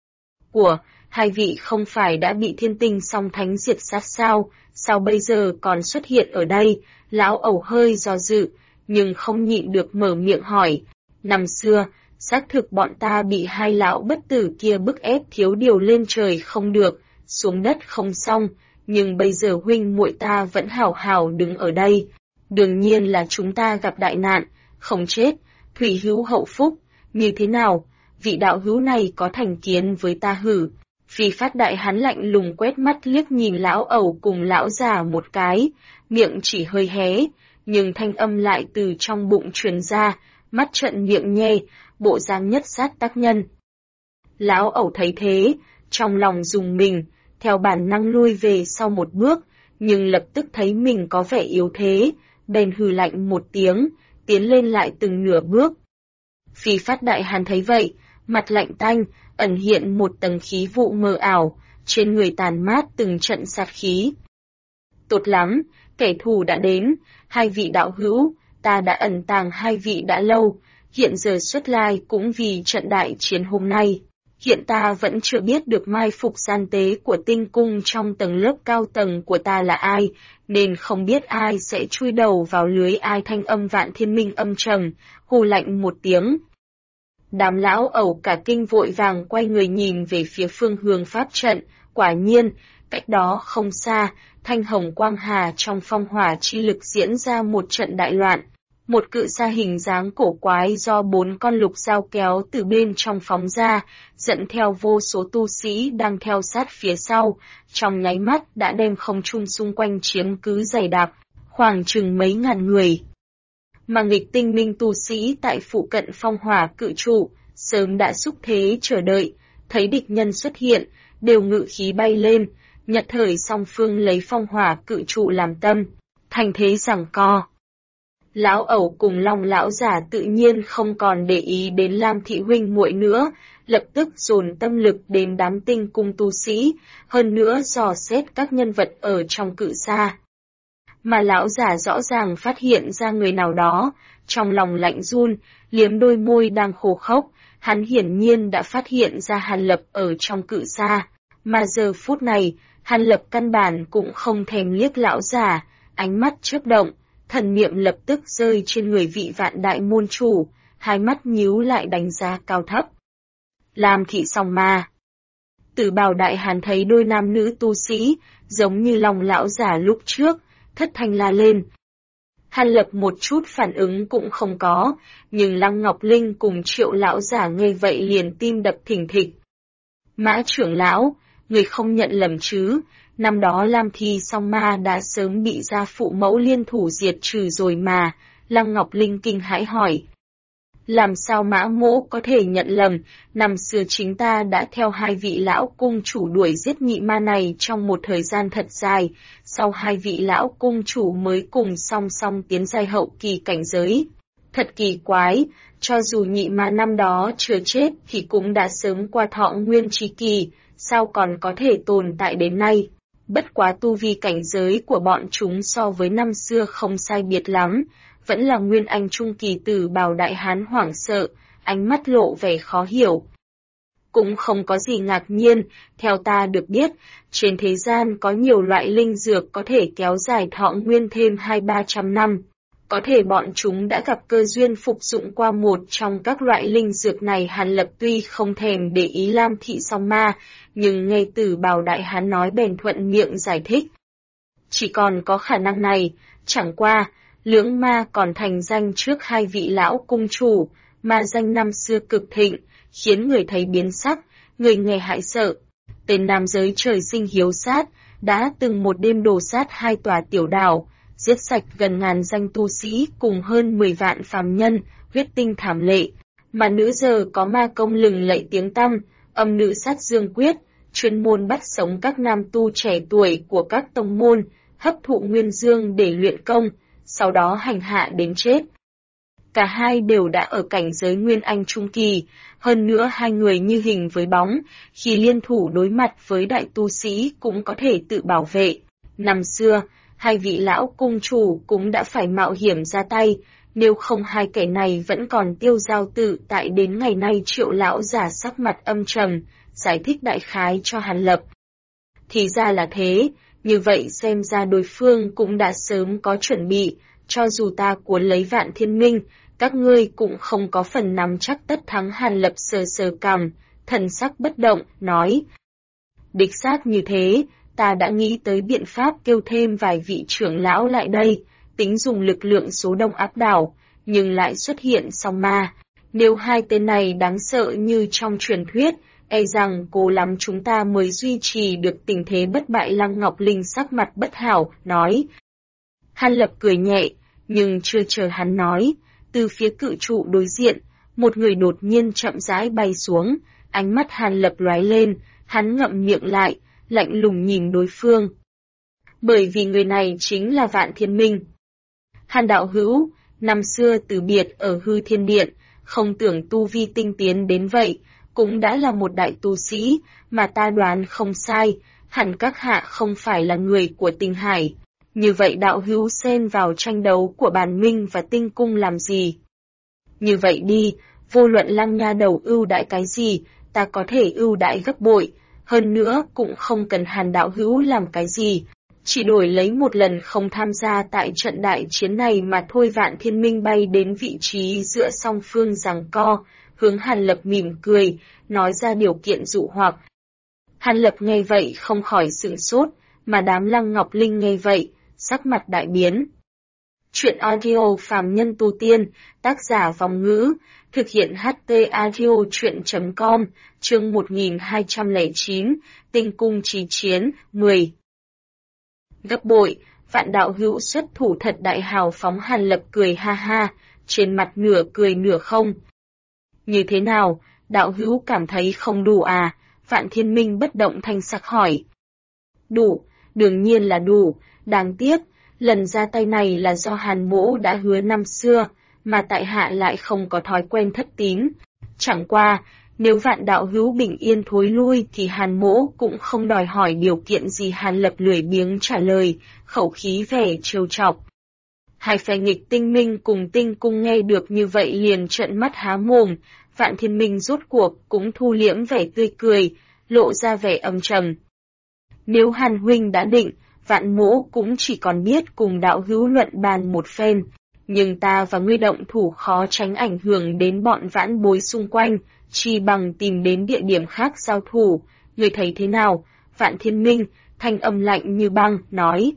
Speaker 1: Hai vị không phải đã bị Thiên Tinh Song Thánh diệt sát sao, sao bây giờ còn xuất hiện ở đây? Lão ẩu hơi do dự, nhưng không nhịn được mở miệng hỏi. Năm xưa, xác thực bọn ta bị hai lão bất tử kia bức ép thiếu điều lên trời không được, xuống đất không xong, nhưng bây giờ huynh muội ta vẫn hào hào đứng ở đây. Đương nhiên là chúng ta gặp đại nạn, không chết, thủy hữu hậu phúc, như thế nào? Vị đạo hữu này có thành kiến với ta hử? Phi Phát Đại hắn lạnh lùng quét mắt liếc nhìn lão ẩu cùng lão già một cái, miệng chỉ hơi hé, nhưng thanh âm lại từ trong bụng truyền ra, mắt trợn miệng nhe, bộ dáng nhất sát tác nhân. Lão ẩu thấy thế, trong lòng rùng mình, theo bản năng lui về sau một bước, nhưng lập tức thấy mình có vẻ yếu thế, bèn hừ lạnh một tiếng, tiến lên lại từng nửa bước. Phi Phát Đại hắn thấy vậy, mặt lạnh tanh, ẩn hiện một tầng khí vụ mờ ảo, trên người tàn mát từng trận sát khí. Tốt lắm, kẻ thù đã đến, hai vị đạo hữu, ta đã ẩn tàng hai vị đã lâu, hiện giờ xuất lai cũng vì trận đại chiến hôm nay. Hiện ta vẫn chưa biết được mai phục gian tế của tinh cung trong tầng lớp cao tầng của ta là ai, nên không biết ai sẽ chui đầu vào lưới ai. Thanh âm Vạn Thiên Minh âm trầm, hù lạnh một tiếng. Đám lão ẩu cả kinh vội vàng quay người nhìn về phía phương hướng pháp trận, quả nhiên, cách đó không xa, thanh hồng quang hà trong phong hỏa chi lực diễn ra một trận đại loạn. Một cự sa hình dáng cổ quái do 4 con lục dao kéo từ bên trong phóng ra, dẫn theo vô số tu sĩ đang theo sát phía sau, trong nháy mắt đã đem không trung xung quanh chiếm cứ dày đặc, khoảng chừng mấy ngàn người. Mà nghịch tinh minh tu sĩ tại phụ cận phong hỏa cự trụ, sớm đã xúc thế chờ đợi, thấy địch nhân xuất hiện, đều ngự khí bay lên, nhật thời song phương lấy phong hỏa cự trụ làm tâm, thành thế giằng co. Lão ẩu cùng Long lão giả tự nhiên không còn để ý đến Lam thị huynh muội nữa, lập tức dồn tâm lực đến đám tinh cung tu sĩ, hơn nữa dò xét các nhân vật ở trong cự sa. Mà lão giả rõ ràng phát hiện ra người nào đó, trong lòng lạnh run, liếm đôi môi đang khô khốc, hắn hiển nhiên đã phát hiện ra Hàn Lập ở trong cự sa, mà giờ phút này, Hàn Lập căn bản cũng không thèm liếc lão giả, ánh mắt chớp động, thần niệm lập tức rơi trên người vị Vạn đại môn chủ, hai mắt nhíu lại đánh giá cao thấp. Lam Thị Song Ma. Tử Bào Đại Hán thấy đôi nam nữ tu sĩ, giống như lòng lão giả lúc trước, thất thanh la lên. Hàn Lập một chút phản ứng cũng không có, nhưng Lăng Ngọc Linh cùng Triệu lão giả nghe vậy liền tim đập thình thịch. Mã trưởng lão, người không nhận lầm chứ, năm đó Lam Thi Song Ma đã sớm bị gia phụ mẫu liên thủ diệt trừ rồi mà, Lăng Ngọc Linh kinh hãi hỏi. Làm sao Mã mỗ có thể nhận lầm, năm xưa chính ta đã theo hai vị lão cung chủ đuổi giết nhị ma này trong một thời gian thật dài, sau hai vị lão cung chủ mới cùng song song tiến giai hậu kỳ cảnh giới. Thật kỳ quái, cho dù nhị ma năm đó chưa chết thì cũng đã sớm qua thọ nguyên trí kỳ, sao còn có thể tồn tại đến nay. Bất quá tu vi cảnh giới của bọn chúng so với năm xưa không sai biệt lắm, vẫn là nguyên anh trung kỳ. Tử Bào Đại Hán hoảng sợ, ánh mắt lộ vẻ khó hiểu. Cũng không có gì ngạc nhiên, theo ta được biết, trên thế gian có nhiều loại linh dược có thể kéo dài thọ nguyên thêm 200-300 năm. Có thể bọn chúng đã gặp cơ duyên phục dụng qua một trong các loại linh dược này. Hàn Lập tuy không thèm để ý Lam Thị Song Ma, nhưng nghe Tử Bào Đại Hán nói bèn thuận miệng giải thích. Chỉ còn có khả năng này, chẳng qua, lưỡng ma còn thành danh trước hai vị lão cung chủ, ma danh năm xưa cực thịnh, khiến người thấy biến sắc, người nghe hãi sợ. Tên nam giới trời sinh hiếu sát, đã từng một đêm đổ sát hai tòa tiểu đảo, giết sạch gần ngàn danh tu sĩ cùng hơn 10 vạn phàm nhân, huyết tinh thảm lệ. Mà nữ giờ có ma công lừng lẫy tiếng tăm, âm nữ sát dương quyết, chuyên môn bắt sống các nam tu trẻ tuổi của các tông môn, hấp thụ nguyên dương để luyện công, sau đó hành hạ đến chết. Cả hai đều đã ở cảnh giới nguyên anh trung kỳ, hơn nữa hai người như hình với bóng, khi liên thủ đối mặt với đại tu sĩ cũng có thể tự bảo vệ. Năm xưa, hai vị lão cung chủ cũng đã phải mạo hiểm ra tay, nếu không hai kẻ này vẫn còn tiêu dao tự tại đến ngày nay. Triệu lão giả sắc mặt âm trầm, giải thích đại khái cho Hàn Lập. Thì ra là thế, như vậy xem ra đối phương cũng đã sớm có chuẩn bị, cho dù ta cuốn lấy Vạn Thiên Minh, các ngươi cũng không có phần nắm chắc tất thắng. Hàn Lập sờ sờ cằm, thần sắc bất động, nói. Đích xác như thế, ta đã nghĩ tới biện pháp kêu thêm vài vị trưởng lão lại đây, tính dùng lực lượng số đông áp đảo, nhưng lại xuất hiện song ma. Nếu hai tên này đáng sợ như trong truyền thuyết, e rằng cố lắm chúng ta mới duy trì được tình thế bất bại. Lăng Ngọc Linh sắc mặt bất hảo, nói. Hàn Lập cười nhẹ, nhưng chưa chờ hắn nói, từ phía cự trụ đối diện, một người đột nhiên chậm rãi bay xuống, ánh mắt Hàn Lập lóe lên, hắn ngậm miệng lại, lạnh lùng nhìn đối phương. Bởi vì người này chính là Vạn Thiên Minh. Hàn đạo hữu, năm xưa từ biệt ở Hư Thiên Điện, không tưởng tu vi tinh tiến đến vậy, cũng đã là một đại tu sĩ, mà ta đoán không sai, hẳn các hạ không phải là người của Tinh Hải. Như vậy đạo hữu xen vào tranh đấu của Bàn Minh và Tinh Cung làm gì? Như vậy đi, vô luận Lăng nha đầu ưu đãi cái gì, ta có thể ưu đãi gấp bội, hơn nữa cũng không cần Hàn đạo hữu làm cái gì, chỉ đổi lấy một lần không tham gia tại trận đại chiến này mà thôi. Vạn Thiên Minh bay đến vị trí giữa song phương giằng co, hướng Hàn Lập mỉm cười, nói ra điều kiện dụ hoặc. Hàn Lập nghe vậy không khỏi sửng sốt, mà đám Lăng Ngọc Linh nghe vậy, sắc mặt đại biến. Chuyện audio phàm nhân tu tiên, tác giả Vòng Ngữ, thực hiện HT audio chuyện.com, chương 1209, Tinh Cung Chí Chiến, 10. Gấp bội, Vạn đạo hữu xuất thủ thật đại hào phóng. Hàn Lập cười ha ha, trên mặt nửa cười nửa không. Như thế nào, đạo hữu cảm thấy không đủ à? Vạn Thiên Minh bất động thanh sắc hỏi. Đủ, đương nhiên là đủ, đáng tiếc, lần ra tay này là do Hàn mỗ đã hứa năm xưa, mà tại hạ lại không có thói quen thất tín. Chẳng qua, nếu Vạn đạo hữu bình yên thối lui thì Hàn mỗ cũng không đòi hỏi điều kiện gì. Hàn Lập lười biếng trả lời, khẩu khí vẻ trêu chọc. Hai phe nghịch Tinh Minh cùng Tinh Cung nghe được như vậy liền trợn mắt há mồm. Vạn Thiên Minh rốt cuộc cũng thu liễm vẻ tươi cười, lộ ra vẻ âm trầm. Nếu Hàn huynh đã định, Vạn mỗ cũng chỉ còn biết cùng đạo hữu luận bàn một phen, nhưng ta và ngươi động thủ khó tránh ảnh hưởng đến bọn vãn bối xung quanh, chi bằng tìm đến địa điểm khác giao thủ, Người thấy thế nào? Vạn Thiên Minh, thanh âm lạnh như băng, nói.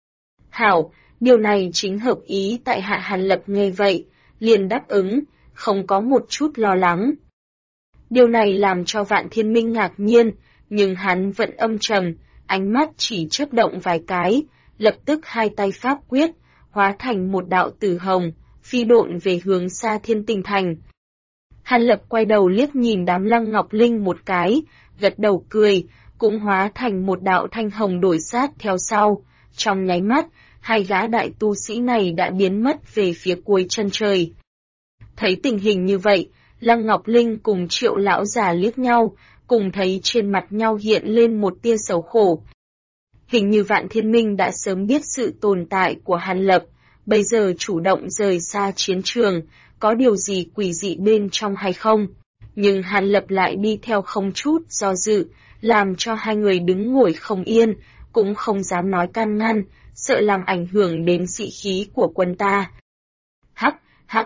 Speaker 1: Hảo, điều này chính hợp ý tại hạ. Hàn Lập nghe vậy, liền đáp ứng, không có một chút lo lắng. Điều này làm cho Vạn Thiên Minh ngạc nhiên, nhưng hắn vẫn âm trầm, ánh mắt chỉ chớp động vài cái, lập tức hai tay pháp quyết, hóa thành một đạo tử hồng, phi độn về hướng Sa Thiên Tinh Thành. Hàn Lập quay đầu liếc nhìn đám Lăng Ngọc Linh một cái, gật đầu cười, cũng hóa thành một đạo thanh hồng đổi sát theo sau. Trong nháy mắt, hai gã đại tu sĩ này đã biến mất về phía cuối chân trời. Thấy tình hình như vậy, Lăng Ngọc Linh cùng Triệu lão già liếc nhau, cùng thấy trên mặt nhau hiện lên một tia xấu khổ. Hình như Vạn Thiên Minh đã sớm biết sự tồn tại của Hàn Lập, bây giờ chủ động rời xa chiến trường, có điều gì quỷ dị bên trong hay không? Nhưng Hàn Lập lại đi theo không chút do dự, làm cho hai người đứng ngồi không yên, cũng không dám nói can ngăn, sợ làm ảnh hưởng đến sĩ khí của quân ta. Hắc,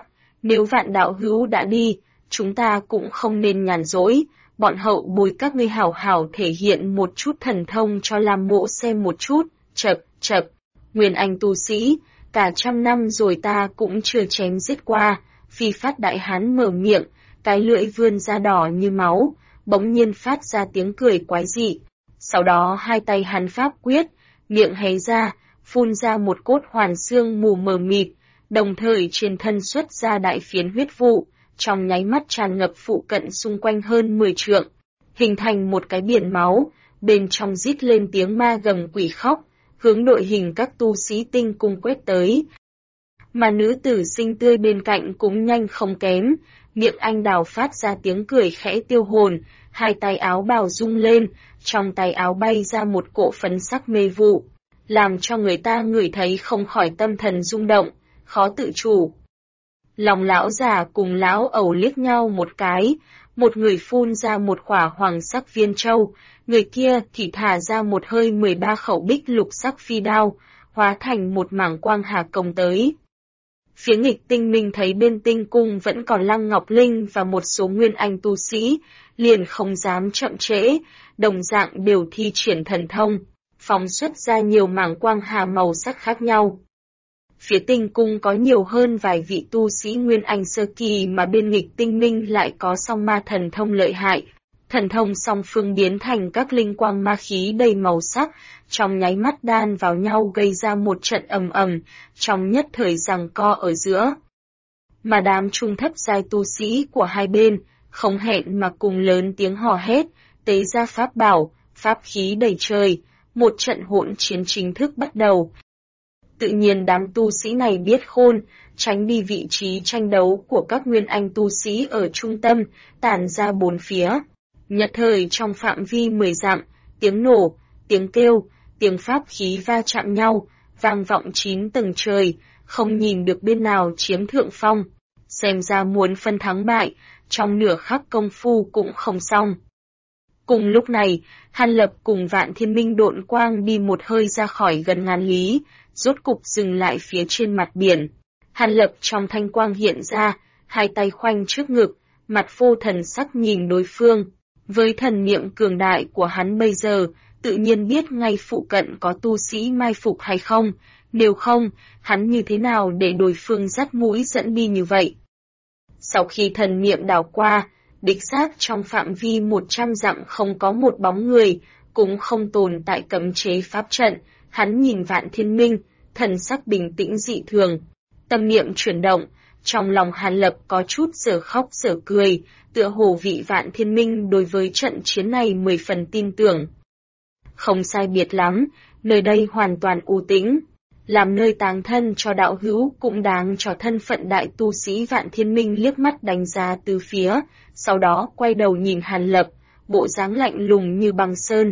Speaker 1: nếu Vạn đạo hữu đã đi, chúng ta cũng không nên nhàn rỗi, bọn hậu bối các ngươi hảo hảo thể hiện một chút thần thông cho Lam Mộ xem một chút. Chậc, Nguyên Anh tu sĩ, cả 100 năm rồi ta cũng chưa chém giết qua. Phi Phát đại hán mở miệng, cái lưỡi vươn ra đỏ như máu, bỗng nhiên phát ra tiếng cười quái dị. Sau đó hai tay hắn pháp quyết, miệng hé ra, phun ra một cốt hoàn xương mù mờ mịt, đồng thời trên thân xuất ra đại phiến huyết vụ, trong nháy mắt tràn ngập phụ cận xung quanh hơn 10 trượng, hình thành một cái biển máu, bên trong rít lên tiếng ma gầm quỷ khóc, hướng đội hình các tu sĩ tinh cung quét tới. Mà nữ tử xinh tươi bên cạnh cũng nhanh không kém, miệng anh đào phát ra tiếng cười khẽ tiêu hồn, hai tay áo bào rung lên, trong tay áo bay ra một cỗ phấn sắc mê vụ, làm cho người ta ngửi thấy không khỏi tâm thần rung động, khó tự chủ. Lòng lão già cùng lão ẩu liếc nhau một cái, một người phun ra một quả hoàng sắc viên châu, người kia thì thả ra một hơi 13 khẩu bích lục sắc phi đao, hóa thành một mảng quang hà công tới. Phía Nghịch Tinh Minh thấy bên tinh cung vẫn còn Lăng Ngọc Linh và một số nguyên anh tu sĩ, liền không dám chậm trễ, đồng dạng đều thi triển thần thông, phóng xuất ra nhiều mảng quang hà màu sắc khác nhau. Phía tinh cung có nhiều hơn vài vị tu sĩ nguyên anh sơ kỳ mà bên Nghịch Tinh Minh lại có song ma thần thông lợi hại. Thần thông song phương biến thành các linh quang ma khí đầy màu sắc, trong nháy mắt đan vào nhau gây ra một trận ầm ầm, trong nhất thời giằng co ở giữa. Mà đám trung thấp giai tu sĩ của hai bên, không hẹn mà cùng lớn tiếng hò hét, tế ra pháp bảo, pháp khí đầy trời, một trận hỗn chiến chính thức bắt đầu. Tự nhiên đám tu sĩ này biết khôn, tránh đi vị trí tranh đấu của các nguyên anh tu sĩ ở trung tâm, tản ra bốn phía. Nhất thời trong phạm vi 10 dặm, tiếng nổ, tiếng kêu, tiếng pháp khí va chạm nhau, vang vọng 9 tầng trời, không nhìn được bên nào chiếm thượng phong. Xem ra muốn phân thắng bại, trong nửa khắc công phu cũng không xong. Cùng lúc này, Hàn Lập cùng Vạn Thiên Minh độn quang đi một hơi ra khỏi gần ngàn lý, rốt cục dừng lại phía trên mặt biển. Hàn Lập trong thanh quang hiện ra, hai tay khoanh trước ngực, mặt vô thần sắc nhìn đối phương. Với thần niệm cường đại của hắn bây giờ, tự nhiên biết ngay phụ cận có tu sĩ mai phục hay không, nếu không, hắn như thế nào để đối phương dắt mũi dẫn đi như vậy. Sau khi thần niệm đảo qua, đích xác trong phạm vi 100 dặm không có một bóng người, cũng không tồn tại cấm chế pháp trận, hắn nhìn Vạn Thiên Minh, thần sắc bình tĩnh dị thường. Tâm niệm chuyển động, trong lòng Hàn Lập có chút dở khóc dở cười, tựa hồ vị Vạn Thiên Minh đối với trận chiến này 10 phần tin tưởng. Không sai biệt lắm, nơi đây hoàn toàn u tĩnh, làm nơi táng thân cho đạo hữu cũng đáng cho thân phận đại tu sĩ Vạn Thiên Minh liếc mắt đánh giá từ phía, sau đó quay đầu nhìn Hàn Lập, bộ dáng lạnh lùng như băng sơn.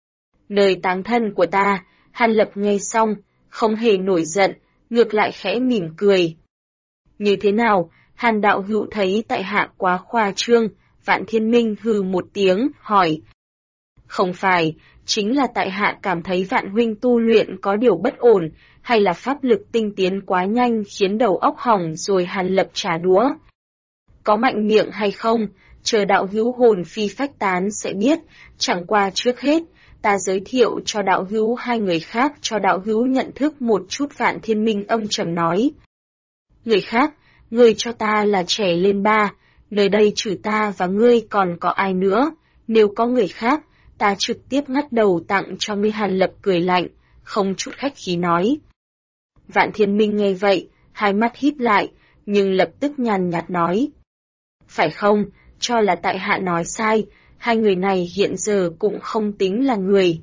Speaker 1: Nơi táng thân của ta, Hàn Lập nghe xong, không hề nổi giận, ngược lại khẽ mỉm cười. Như thế nào, Hàn đạo hữu thấy tại hạ quá khoa trương, Vạn Thiên Minh hừ một tiếng, hỏi. Không phải, chính là tại hạ cảm thấy Vạn huynh tu luyện có điều bất ổn, hay là pháp lực tinh tiến quá nhanh khiến đầu óc hỏng rồi. Hàn Lập trả đũa. Có mạnh miệng hay không, chờ đạo hữu hồn phi phách tán sẽ biết, chẳng qua trước hết, ta giới thiệu cho đạo hữu hai người khác cho đạo hữu nhận thức một chút. Vạn Thiên Minh âm trầm nói. Người khác, ngươi cho ta là trẻ lên 3, nơi đây trừ ta và ngươi còn có ai nữa, nếu có người khác, ta trực tiếp ngắt đầu tặng cho ngươi. Hàn Lập cười lạnh, không chút khách khí nói. Vạn Thiên Minh nghe vậy, hai mắt híp lại, nhưng lập tức nhàn nhạt nói. Phải không, cho là tại hạ nói sai, hai người này hiện giờ cũng không tính là người.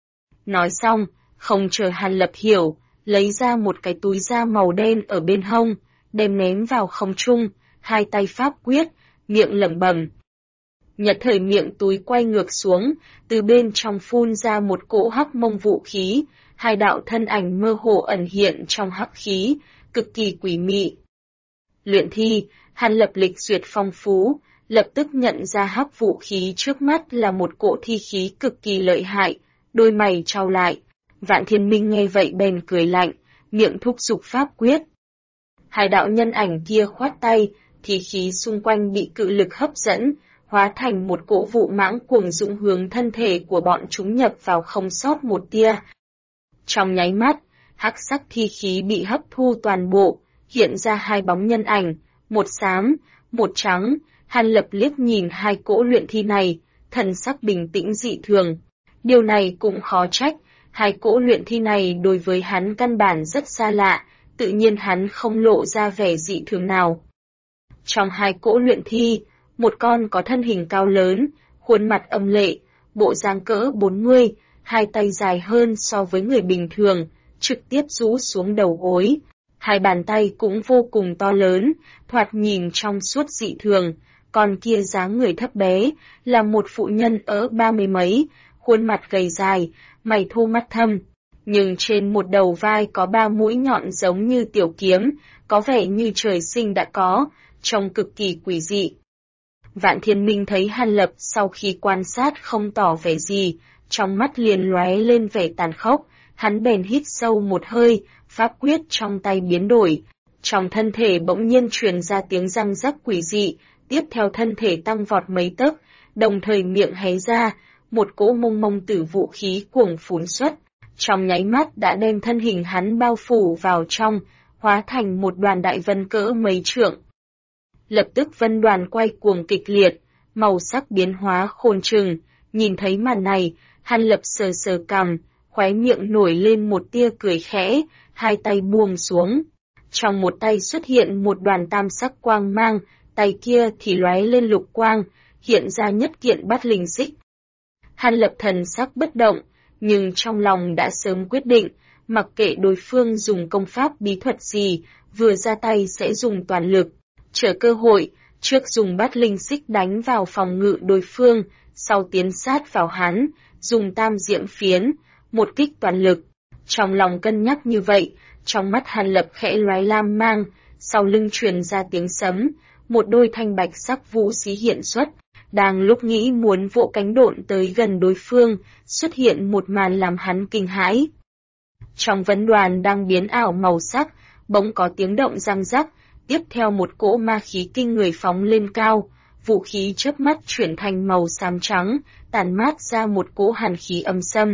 Speaker 1: Nói xong, không chờ Hàn Lập hiểu, lấy ra một cái túi da màu đen ở bên hông, đem ném vào không trung, hai tay pháp quyết, miệng lẩm bẩm. Nhất thời miệng túi quay ngược xuống, từ bên trong phun ra một cỗ hắc mông vũ khí, hai đạo thân ảnh mơ hồ ẩn hiện trong hắc khí, cực kỳ quỷ mị. Luyện thi, Hàn Lập lịch duyệt phong phú, lập tức nhận ra hắc vũ khí trước mắt là một cỗ thi khí cực kỳ lợi hại, đôi mày trao lại. Vạn Thiên Minh nghe vậy bèn cười lạnh, miệng thúc giục pháp quyết. Hai đạo nhân ảnh kia khoát tay, thi khí xung quanh bị cự lực hấp dẫn, hóa thành một cỗ vụ mãng cuồng dũng hướng thân thể của bọn chúng nhập vào không sót một tia. Trong nháy mắt, hắc sắc thi khí bị hấp thu toàn bộ, hiện ra hai bóng nhân ảnh, một xám, một trắng. Hàn Lập liếc nhìn hai cỗ luyện thi này, thần sắc bình tĩnh dị thường. Điều này cũng khó trách, hai cỗ luyện thi này đối với hắn căn bản rất xa lạ, tự nhiên hắn không lộ ra vẻ dị thường nào. Trong hai cỗ luyện thi, một con có thân hình cao lớn, khuôn mặt âm lệ, bộ dáng cỡ 40, hai tay dài hơn so với người bình thường, trực tiếp rũ xuống đầu gối. Hai bàn tay cũng vô cùng to lớn, thoạt nhìn trong suốt dị thường, còn kia dáng người thấp bé, là một phụ nhân ở 30 mấy, khuôn mặt gầy dài, mày thô mắt thâm. Nhưng trên một đầu vai có 3 mũi nhọn giống như tiểu kiếm, có vẻ như trời sinh đã có, trông cực kỳ quỷ dị. Vạn Thiên Minh thấy Hàn Lập sau khi quan sát không tỏ vẻ gì, trong mắt liền lóe lên vẻ tàn khốc, hắn bèn hít sâu một hơi, pháp quyết trong tay biến đổi. Trong thân thể bỗng nhiên truyền ra tiếng răng rắc quỷ dị, tiếp theo thân thể tăng vọt mấy tấc, đồng thời miệng hé ra, một cỗ mông mông tử vũ khí cuồng phún xuất, trong nháy mắt đã đem thân hình hắn bao phủ vào trong, hóa thành một đoàn đại vân cỡ mấy trượng. Lập tức vân đoàn quay cuồng kịch liệt, màu sắc biến hóa khôn trừng, nhìn thấy màn này, Hàn Lập sờ sờ cằm, khóe miệng nổi lên một tia cười khẽ, hai tay buông xuống. Trong một tay xuất hiện một đoàn tam sắc quang mang, tay kia thì lóe lên lục quang, hiện ra nhất kiện bát linh xích. Hàn Lập thần sắc bất động, nhưng trong lòng đã sớm quyết định, mặc kệ đối phương dùng công pháp bí thuật gì, vừa ra tay sẽ dùng toàn lực, chờ cơ hội, trước dùng bát linh xích đánh vào phòng ngự đối phương, sau tiến sát vào hắn, dùng tam diễm phiến, một kích toàn lực. Trong lòng cân nhắc như vậy, trong mắt Hàn Lập khẽ lóe lam mang, sau lưng truyền ra tiếng sấm, một đôi thanh bạch sắc vũ xí hiện xuất. Đang lúc nghĩ muốn vỗ cánh độn tới gần đối phương, xuất hiện một màn làm hắn kinh hãi. Trong vấn đoàn đang biến ảo màu sắc, bỗng có tiếng động răng rắc, tiếp theo một cỗ ma khí kinh người phóng lên cao, vũ khí chớp mắt chuyển thành màu xám trắng, tản mát ra một cỗ hàn khí âm xâm.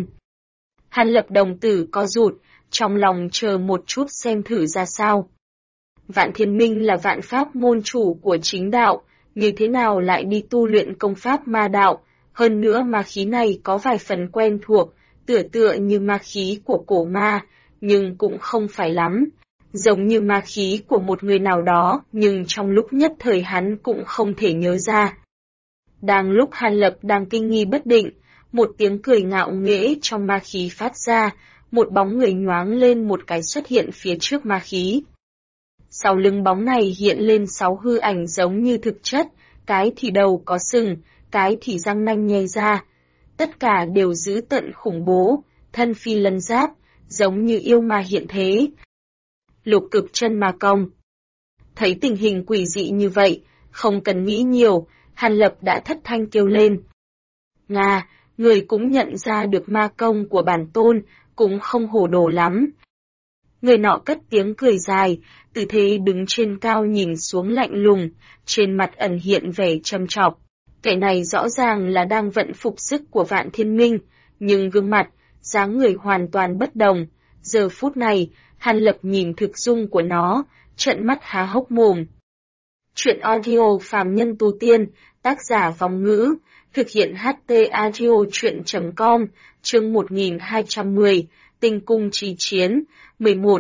Speaker 1: Hàn Lập đồng tử co rụt, trong lòng chờ một chút xem thử ra sao. Vạn Thiên Minh là vạn pháp môn chủ của chính đạo, như thế nào lại đi tu luyện công pháp ma đạo, hơn nữa ma khí này có vài phần quen thuộc, tựa như ma khí của cổ ma, nhưng cũng không phải lắm, giống như ma khí của một người nào đó, nhưng trong lúc nhất thời hắn cũng không thể nhớ ra. Đang lúc Hàn Lập đang kinh nghi bất định, một tiếng cười ngạo nghễ trong ma khí phát ra, một bóng người nhoáng lên một cái xuất hiện phía trước ma khí. Sau lưng bóng này hiện lên 6 hư ảnh giống như thực chất, cái thì đầu có sừng, cái thì răng nanh nhè ra. Tất cả đều dữ tợn khủng bố, thân phi lân giáp, giống như yêu ma hiện thế. Lục cực chân ma công. Thấy tình hình quỷ dị như vậy, không cần nghĩ nhiều, Hàn Lập đã thất thanh kêu lên. Nga, người cũng nhận ra được ma công của bản tôn, cũng không hồ đồ lắm. Người nọ cất tiếng cười dài, tư thế đứng trên cao nhìn xuống lạnh lùng, trên mặt ẩn hiện vẻ châm chọc. Kẻ này rõ ràng là đang vận phục sức của Vạn Thiên Minh, nhưng gương mặt, dáng người hoàn toàn bất đồng. Giờ phút này, Hàn Lập nhìn thực dung của nó, trợn mắt há hốc mồm. Chuyện audio phàm nhân tu tiên, tác giả Vong Ngữ, thực hiện HT audio chuyện.com, chương 1210, Tinh cung chí chiến, 11.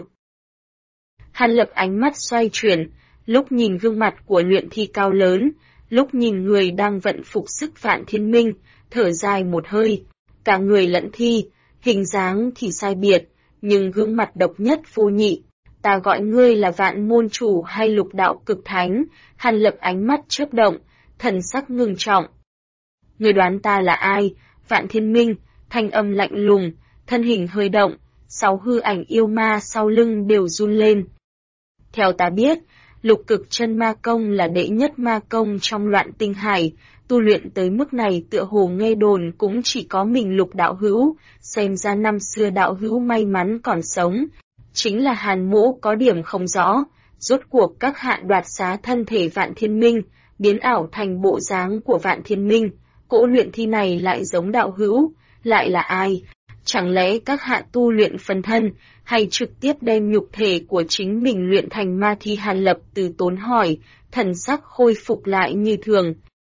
Speaker 1: Hàn Lập ánh mắt xoay chuyển, lúc nhìn gương mặt của luyện thi cao lớn, lúc nhìn người đang vận phục sức Vạn Thiên Minh, thở dài một hơi. Cả người lẫn thi, hình dáng thì sai biệt, nhưng gương mặt độc nhất vô nhị. Ta gọi ngươi là Vạn môn chủ hay Lục đạo cực thánh? Hàn Lập ánh mắt chớp động, thần sắc ngưng trọng. Ngươi đoán ta là ai? Vạn Thiên Minh, thanh âm lạnh lùng, thân hình hơi động, 6 hư ảnh yêu ma sau lưng đều run lên. Theo ta biết, Lục Cực Chân Ma Công là đệ nhất ma công trong Loạn Tinh Hải, tu luyện tới mức này tựa hồ nghe đồn cũng chỉ có mình Lục đạo hữu, xem ra năm xưa đạo hữu may mắn còn sống. Chính là Hàn Mỗ có điểm không rõ, rốt cuộc các hạ đoạt xá thân thể Vạn Thiên Minh, biến ảo thành bộ dáng của Vạn Thiên Minh, cỗ luyện thi này lại giống đạo hữu, lại là ai? Chẳng lẽ các hạ tu luyện phân thân, hay trực tiếp đem nhục thể của chính mình luyện thành ma thi? Hàn Lập từ tốn hỏi, thần sắc khôi phục lại như thường.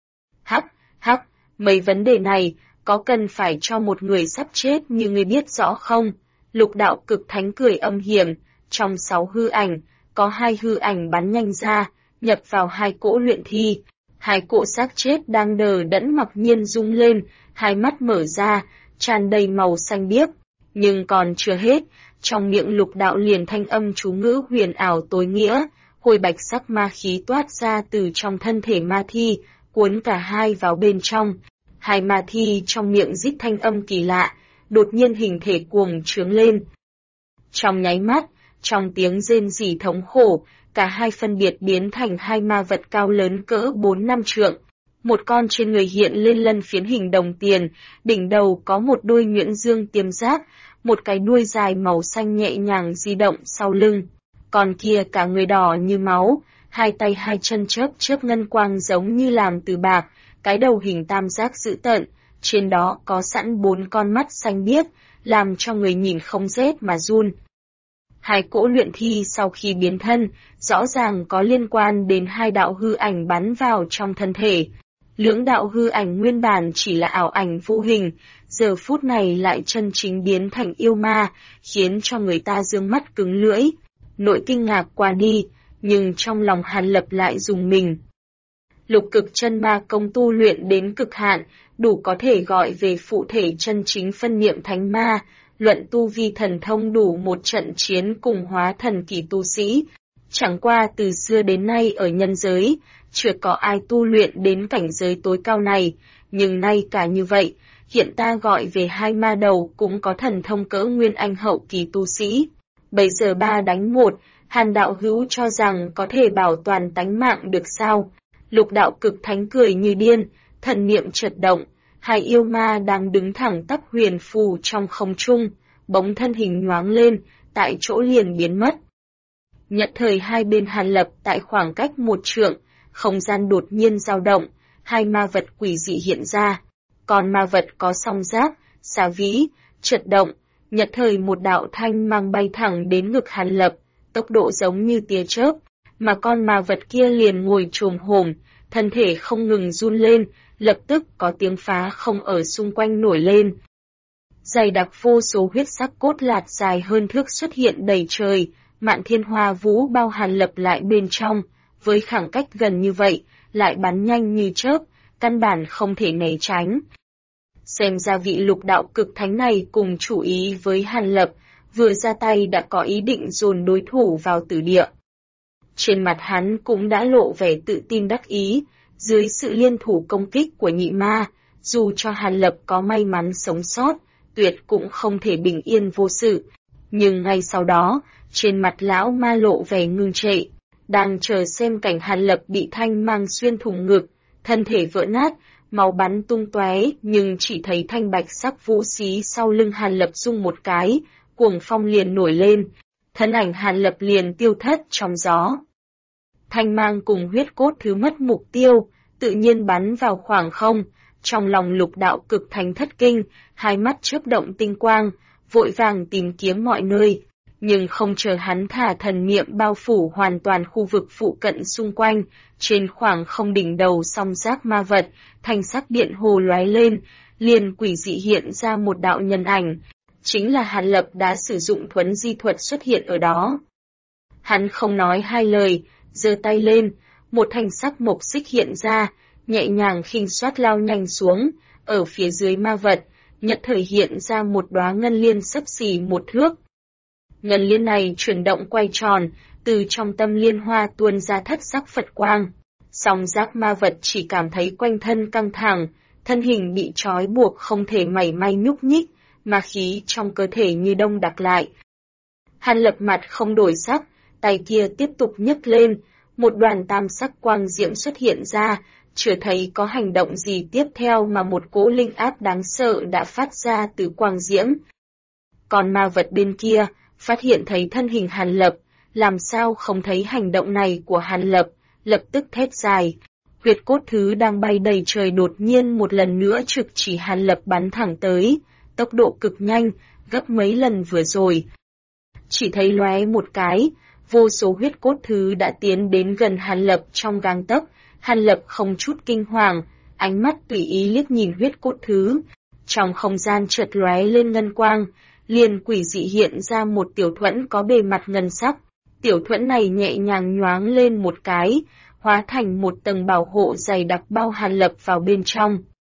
Speaker 1: Hắc, mấy vấn đề này, có cần phải cho một người sắp chết như ngươi biết rõ không? Lục đạo cực thánh cười âm hiểm, trong 6 hư ảnh, có 2 hư ảnh bắn nhanh ra, nhập vào 2 cỗ luyện thi. 2 cỗ xác chết đang đờ đẫn mặc nhiên rung lên, hai mắt mở ra, tràn đầy màu xanh biếc. Nhưng còn chưa hết, trong miệng lục đạo liền thanh âm chú ngữ huyền ảo tối nghĩa, hồi bạch sắc ma khí toát ra từ trong thân thể ma thi, cuốn cả hai vào bên trong. Hai ma thi trong miệng rít thanh âm kỳ lạ, đột nhiên hình thể cuồng trướng lên. Trong nháy mắt, trong tiếng rên rỉ thống khổ, cả hai phân biệt biến thành hai ma vật cao lớn cỡ 4-5 trượng. Một con trên người hiện lên lân phiến hình đồng tiền, đỉnh đầu có một đôi nhuyễn dương tiêm giác, một cái đuôi dài màu xanh nhẹ nhàng di động sau lưng. Còn kia cả người đỏ như máu, hai tay hai chân chớp ngân quang giống như làm từ bạc, cái đầu hình tam giác dữ tợn, trên đó có sẵn 4 con mắt xanh biếc, làm cho người nhìn không rét mà run. Hai cỗ luyện thi sau khi biến thân, rõ ràng có liên quan đến hai đạo hư ảnh bắn vào trong thân thể. Lưỡng đạo hư ảnh nguyên bản chỉ là ảo ảnh vô hình, giờ phút này lại chân chính biến thành yêu ma, khiến cho người ta dương mắt cứng lưỡi. Nội kinh ngạc qua đi, nhưng trong lòng Hàn Lập lại rùng mình. Lục Cực Chân Ma Công tu luyện đến cực hạn, đủ có thể gọi về phụ thể chân chính phân niệm thánh ma, luận tu vi thần thông đủ một trận chiến cùng hóa thần kỳ tu sĩ. Chẳng qua từ xưa đến nay ở nhân giới, chưa có ai tu luyện đến cảnh giới tối cao này, nhưng nay cả như vậy, hiện ta gọi về hai ma đầu cũng có thần thông cỡ nguyên anh hậu kỳ tu sĩ. Bây giờ 3 đánh 1, Hàn đạo hữu cho rằng có thể bảo toàn tánh mạng được sao? Lục đạo cực thánh cười như điên, thần niệm chợt động, hai yêu ma đang đứng thẳng tắp huyền phù trong không trung, bóng thân hình nhoáng lên, tại chỗ liền biến mất. Nhất thời hai bên Hàn Lập tại khoảng cách 1 trượng, không gian đột nhiên dao động, hai ma vật quỷ dị hiện ra. Còn ma vật có song giác, xà vĩ, chợt động, nhất thời một đạo thanh mang bay thẳng đến ngực Hàn Lập, tốc độ giống như tia chớp, mà con ma vật kia liền ngồi chồm hổm, thân thể không ngừng run lên, lập tức có tiếng phá không ở xung quanh nổi lên. Dày đặc vô số huyết sắc cốt lạt dài hơn thước xuất hiện đầy trời, Mạn Thiên Hoa Vũ bao Hàn Lập lại bên trong, với khoảng cách gần như vậy, lại bắn nhanh như chớp, căn bản không thể né tránh. Xem ra vị lục đạo cực thánh này cùng chủ ý với Hàn Lập, vừa ra tay đã có ý định dồn đối thủ vào tử địa. Trên mặt hắn cũng đã lộ vẻ tự tin đắc ý, dưới sự liên thủ công kích của nhị ma, dù cho Hàn Lập có may mắn sống sót, tuyệt cũng không thể bình yên vô sự. Nhưng ngay sau đó, trên mặt lão ma lộ vẻ ngưng trệ, đang chờ xem cảnh Hàn Lập bị thanh mang xuyên thủng ngực, thân thể vỡ nát, máu bắn tung tóe, nhưng chỉ thấy thanh bạch sắc vũ xí sau lưng Hàn Lập rung một cái, cuồng phong liền nổi lên, thân ảnh Hàn Lập liền tiêu thất trong gió. Thanh mang cùng huyết cốt thứ mất mục tiêu, tự nhiên bắn vào khoảng không. Trong lòng Lục Đạo Cực Thánh thất kinh, hai mắt chớp động tinh quang, vội vàng tìm kiếm mọi nơi. Nhưng không chờ hắn thả thần niệm bao phủ hoàn toàn khu vực phụ cận xung quanh, trên khoảng không đỉnh đầu song giác ma vật, thanh sắc điện hồ lóe lên, liền quỷ dị hiện ra một đạo nhân ảnh. Chính là Hàn Lập đã sử dụng thuấn di thuật xuất hiện ở đó. Hắn không nói hai lời, giơ tay lên, một thanh sắc mộc xích hiện ra, nhẹ nhàng khinh xoát lao nhanh xuống, ở phía dưới ma vật, nhất thời hiện ra một đóa ngân liên xấp xỉ 1 thước. Ngân liên này chuyển động quay tròn, từ trong tâm liên hoa tuôn ra thất sắc Phật quang. Song giác ma vật chỉ cảm thấy quanh thân căng thẳng, thân hình bị trói buộc không thể mảy may nhúc nhích, ma khí trong cơ thể như đông đặc lại. Hàn Lập mặt không đổi sắc, tay kia tiếp tục nhấc lên, một đoàn tam sắc quang diễm xuất hiện ra, chưa thấy có hành động gì tiếp theo mà một cỗ linh áp đáng sợ đã phát ra từ quang diễm. Còn ma vật bên kia, phát hiện thấy thân hình Hàn Lập, làm sao không thấy hành động này của Hàn Lập, lập tức thét dài. Huyết cốt thứ đang bay đầy trời đột nhiên một lần nữa trực chỉ Hàn Lập bắn thẳng tới, tốc độ cực nhanh, gấp mấy lần vừa rồi. Chỉ thấy lóe một cái, vô số huyết cốt thứ đã tiến đến gần Hàn Lập trong gang tấc. Hàn Lập không chút kinh hoàng, ánh mắt tùy ý liếc nhìn huyết cốt thứ. Trong không gian chợt lóe lên ngân quang, liền quỷ dị hiện ra một tiểu thuẫn có bề mặt ngân sắc. Tiểu thuẫn này nhẹ nhàng nhoáng lên một cái, hóa thành một tầng bảo hộ dày đặc bao Hàn Lập vào bên trong.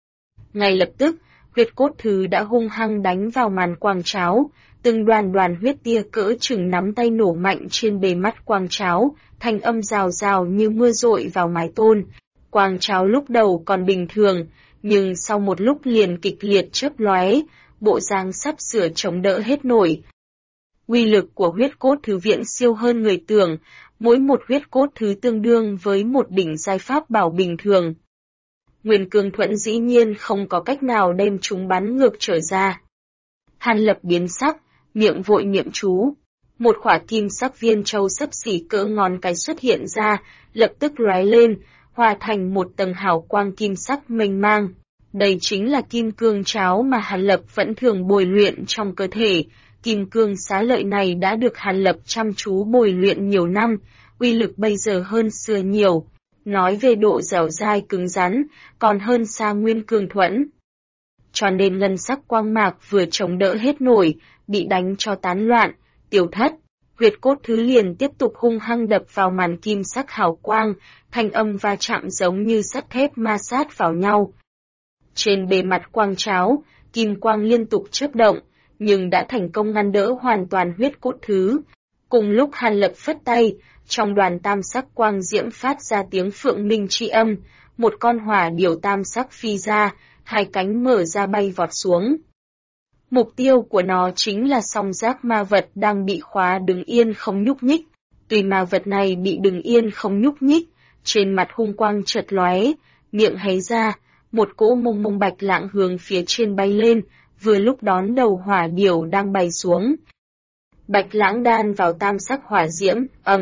Speaker 1: Ngay lập tức, huyết cốt thứ đã hung hăng đánh vào màn quang cháo, từng đoàn đoàn huyết tia cỡ chừng nắm tay nổ mạnh trên bề mặt quang cháo, thanh âm rào rào như mưa dội vào mái tôn. Quang cháo lúc đầu còn bình thường, nhưng sau một lúc liền kịch liệt chớp lóe, bộ dáng sắp sửa chống đỡ hết nổi. Uy lực của huyết cốt thứ viện siêu hơn người tưởng, mỗi một huyết cốt thứ tương đương với một đỉnh giai pháp bảo bình thường. Nguyên Cương Thuẫn dĩ nhiên không có cách nào đem chúng bắn ngược trở ra. Hàn Lập biến sắc, miệng vội niệm chú. Một quả kim sắc viên châu xấp xỉ cỡ ngón cái xuất hiện ra, lập tức lóe lên, hòa thành một tầng hào quang kim sắc mênh mang. Đây chính là kim cương cháo mà Hàn Lập vẫn thường bồi luyện trong cơ thể. Kim cương xá lợi này đã được Hàn Lập chăm chú bồi luyện nhiều năm, uy lực bây giờ hơn xưa nhiều. Nói về độ dẻo dai cứng rắn, còn hơn xa Nguyên Cương Thuẫn. Cho nên ngân sắc quang mạc vừa chống đỡ hết nổi, bị đánh cho tán loạn, tiêu thất. Huyết cốt thứ liền tiếp tục hung hăng đập vào màn kim sắc hào quang, thanh âm va chạm giống như sắt thép ma sát vào nhau. Trên bề mặt quang cháo, kim quang liên tục chớp động, nhưng đã thành công ngăn đỡ hoàn toàn huyết cốt thứ. Cùng lúc Hàn Lập phất tay, trong đoàn tam sắc quang diễm phát ra tiếng phượng minh tri âm, một con hỏa điểu tam sắc phi ra, hai cánh mở ra bay vọt xuống. Mục tiêu của nó chính là song giác ma vật đang bị khóa đứng yên không nhúc nhích. Tuy ma vật này bị đứng yên không nhúc nhích, trên mặt hung quang chợt lóe, miệng hé ra, một cỗ mông mông bạch lạng hướng phía trên bay lên, vừa lúc đón đầu hỏa điểu đang bay xuống. Bạch lãng đan vào tam sắc hỏa diễm,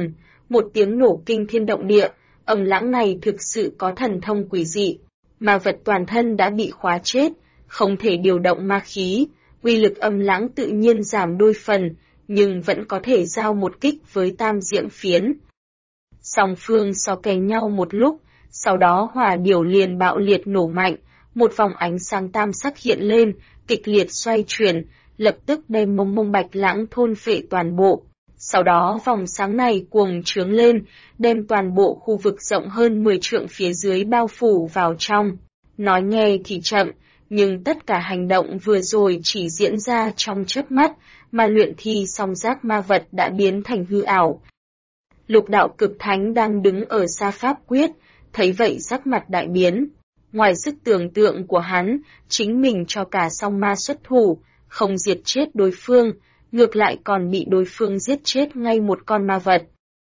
Speaker 1: một tiếng nổ kinh thiên động địa, lãng này thực sự có thần thông quỷ dị. Ma vật toàn thân đã bị khóa chết, không thể điều động ma khí, uy lực lãng tự nhiên giảm đôi phần, nhưng vẫn có thể giao một kích với tam diễm phiến. Song phương so kè nhau một lúc, sau đó hỏa điểu liền bạo liệt nổ mạnh, một vòng ánh sáng tam sắc hiện lên, kịch liệt xoay chuyển, lập tức đem mông mông bạch lãng thôn phệ toàn bộ. Sau đó vòng sáng này cuồng trướng lên, đem toàn bộ khu vực rộng hơn 10 trượng phía dưới bao phủ vào trong. Nói nghe thì chậm, nhưng tất cả hành động vừa rồi chỉ diễn ra trong chớp mắt, mà luyện thi song giác ma vật đã biến thành hư ảo. Lục Đạo Cực Thánh đang đứng ở xa pháp quyết, thấy vậy sắc mặt đại biến. Ngoài sức tưởng tượng của hắn, chính mình cho cả song ma xuất thủ, không diệt chết đối phương, ngược lại còn bị đối phương giết chết ngay một con ma vật.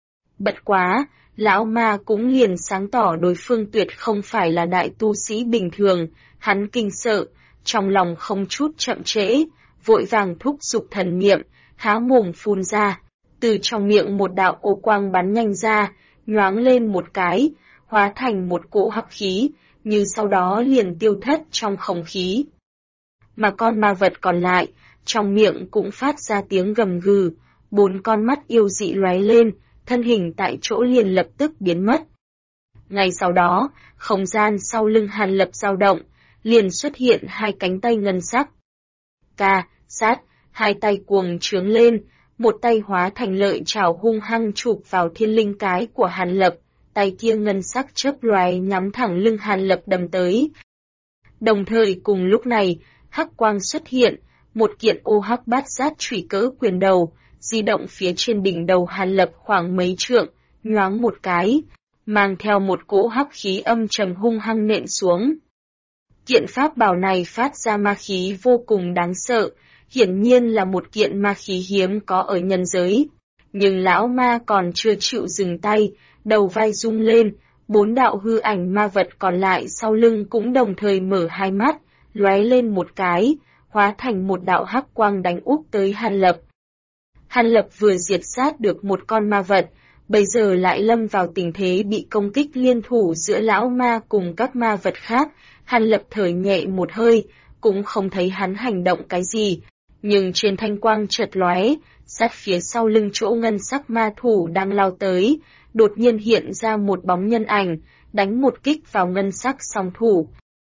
Speaker 1: Bất quá, lão ma cũng liền sáng tỏ đối phương tuyệt không phải là đại tu sĩ bình thường, hắn kinh sợ, trong lòng không chút chậm trễ, vội vàng thúc giục thần niệm, há mồm phun ra, từ trong miệng một đạo ô quang bắn nhanh ra, nhoáng lên một cái, hóa thành một cỗ hắc khí, như sau đó liền tiêu thất trong không khí. Mà con ma vật còn lại, trong miệng cũng phát ra tiếng gầm gừ, 4 con mắt yêu dị lóe lên, thân hình tại chỗ liền lập tức biến mất. Ngay sau đó, không gian sau lưng Hàn Lập dao động, liền xuất hiện 2 cánh tay ngân sắc. Ca, sát, 2 tay cuồng trướng lên, một tay hóa thành lợi chảo hung hăng chụp vào thiên linh cái của Hàn Lập, tay kia ngân sắc chớp loài nhắm thẳng lưng Hàn Lập đâm tới. Đồng thời cùng lúc này, hắc quang xuất hiện, một kiện ô hắc bát giác chủy cỡ quyền đầu, di động phía trên đỉnh đầu Hàn Lập khoảng mấy trượng, nhoáng một cái, mang theo một cỗ hắc khí âm trầm hung hăng nện xuống. Kiện pháp bảo này phát ra ma khí vô cùng đáng sợ, hiển nhiên là một kiện ma khí hiếm có ở nhân giới. Nhưng lão ma còn chưa chịu dừng tay, đầu vai rung lên, 4 đạo hư ảnh ma vật còn lại sau lưng cũng đồng thời mở hai mắt, lóe lên một cái, hóa thành một đạo hắc quang đánh úp tới Hàn Lập. Hàn Lập vừa diệt sát được một con ma vật, bây giờ lại lâm vào tình thế bị công kích liên thủ giữa lão ma cùng các ma vật khác. Hàn Lập thở nhẹ một hơi, cũng không thấy hắn hành động cái gì, nhưng trên thanh quang chợt lóe, sát phía sau lưng chỗ ngân sắc ma thủ đang lao tới, đột nhiên hiện ra một bóng nhân ảnh, đánh một kích vào ngân sắc song thủ.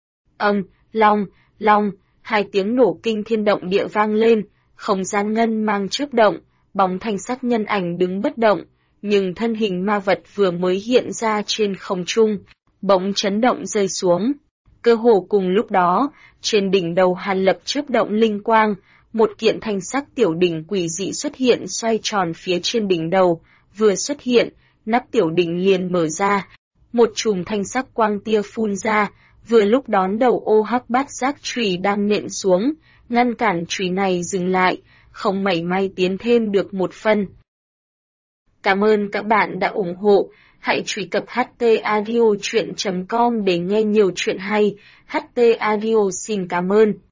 Speaker 1: Long, 2 tiếng nổ kinh thiên động địa vang lên, không gian ngân mang chớp động, bóng thanh sắc nhân ảnh đứng bất động, nhưng thân hình ma vật vừa mới hiện ra trên không trung, bỗng chấn động rơi xuống. Cơ hồ cùng lúc đó, trên đỉnh đầu Hàn Lập chớp động linh quang, một kiện thanh sắc tiểu đỉnh quỷ dị xuất hiện xoay tròn phía trên đỉnh đầu, vừa xuất hiện, nắp tiểu đỉnh liền mở ra, một chùm thanh sắc quang tia phun ra, vừa lúc đón đầu ô hắc bát giác chùy đang nện xuống, ngăn cản chùy này dừng lại, không mảy may tiến thêm được một phân. Cảm ơn các bạn đã ủng hộ. Hãy truy cập htaudio.com để nghe nhiều chuyện hay. HT Audio xin cảm ơn.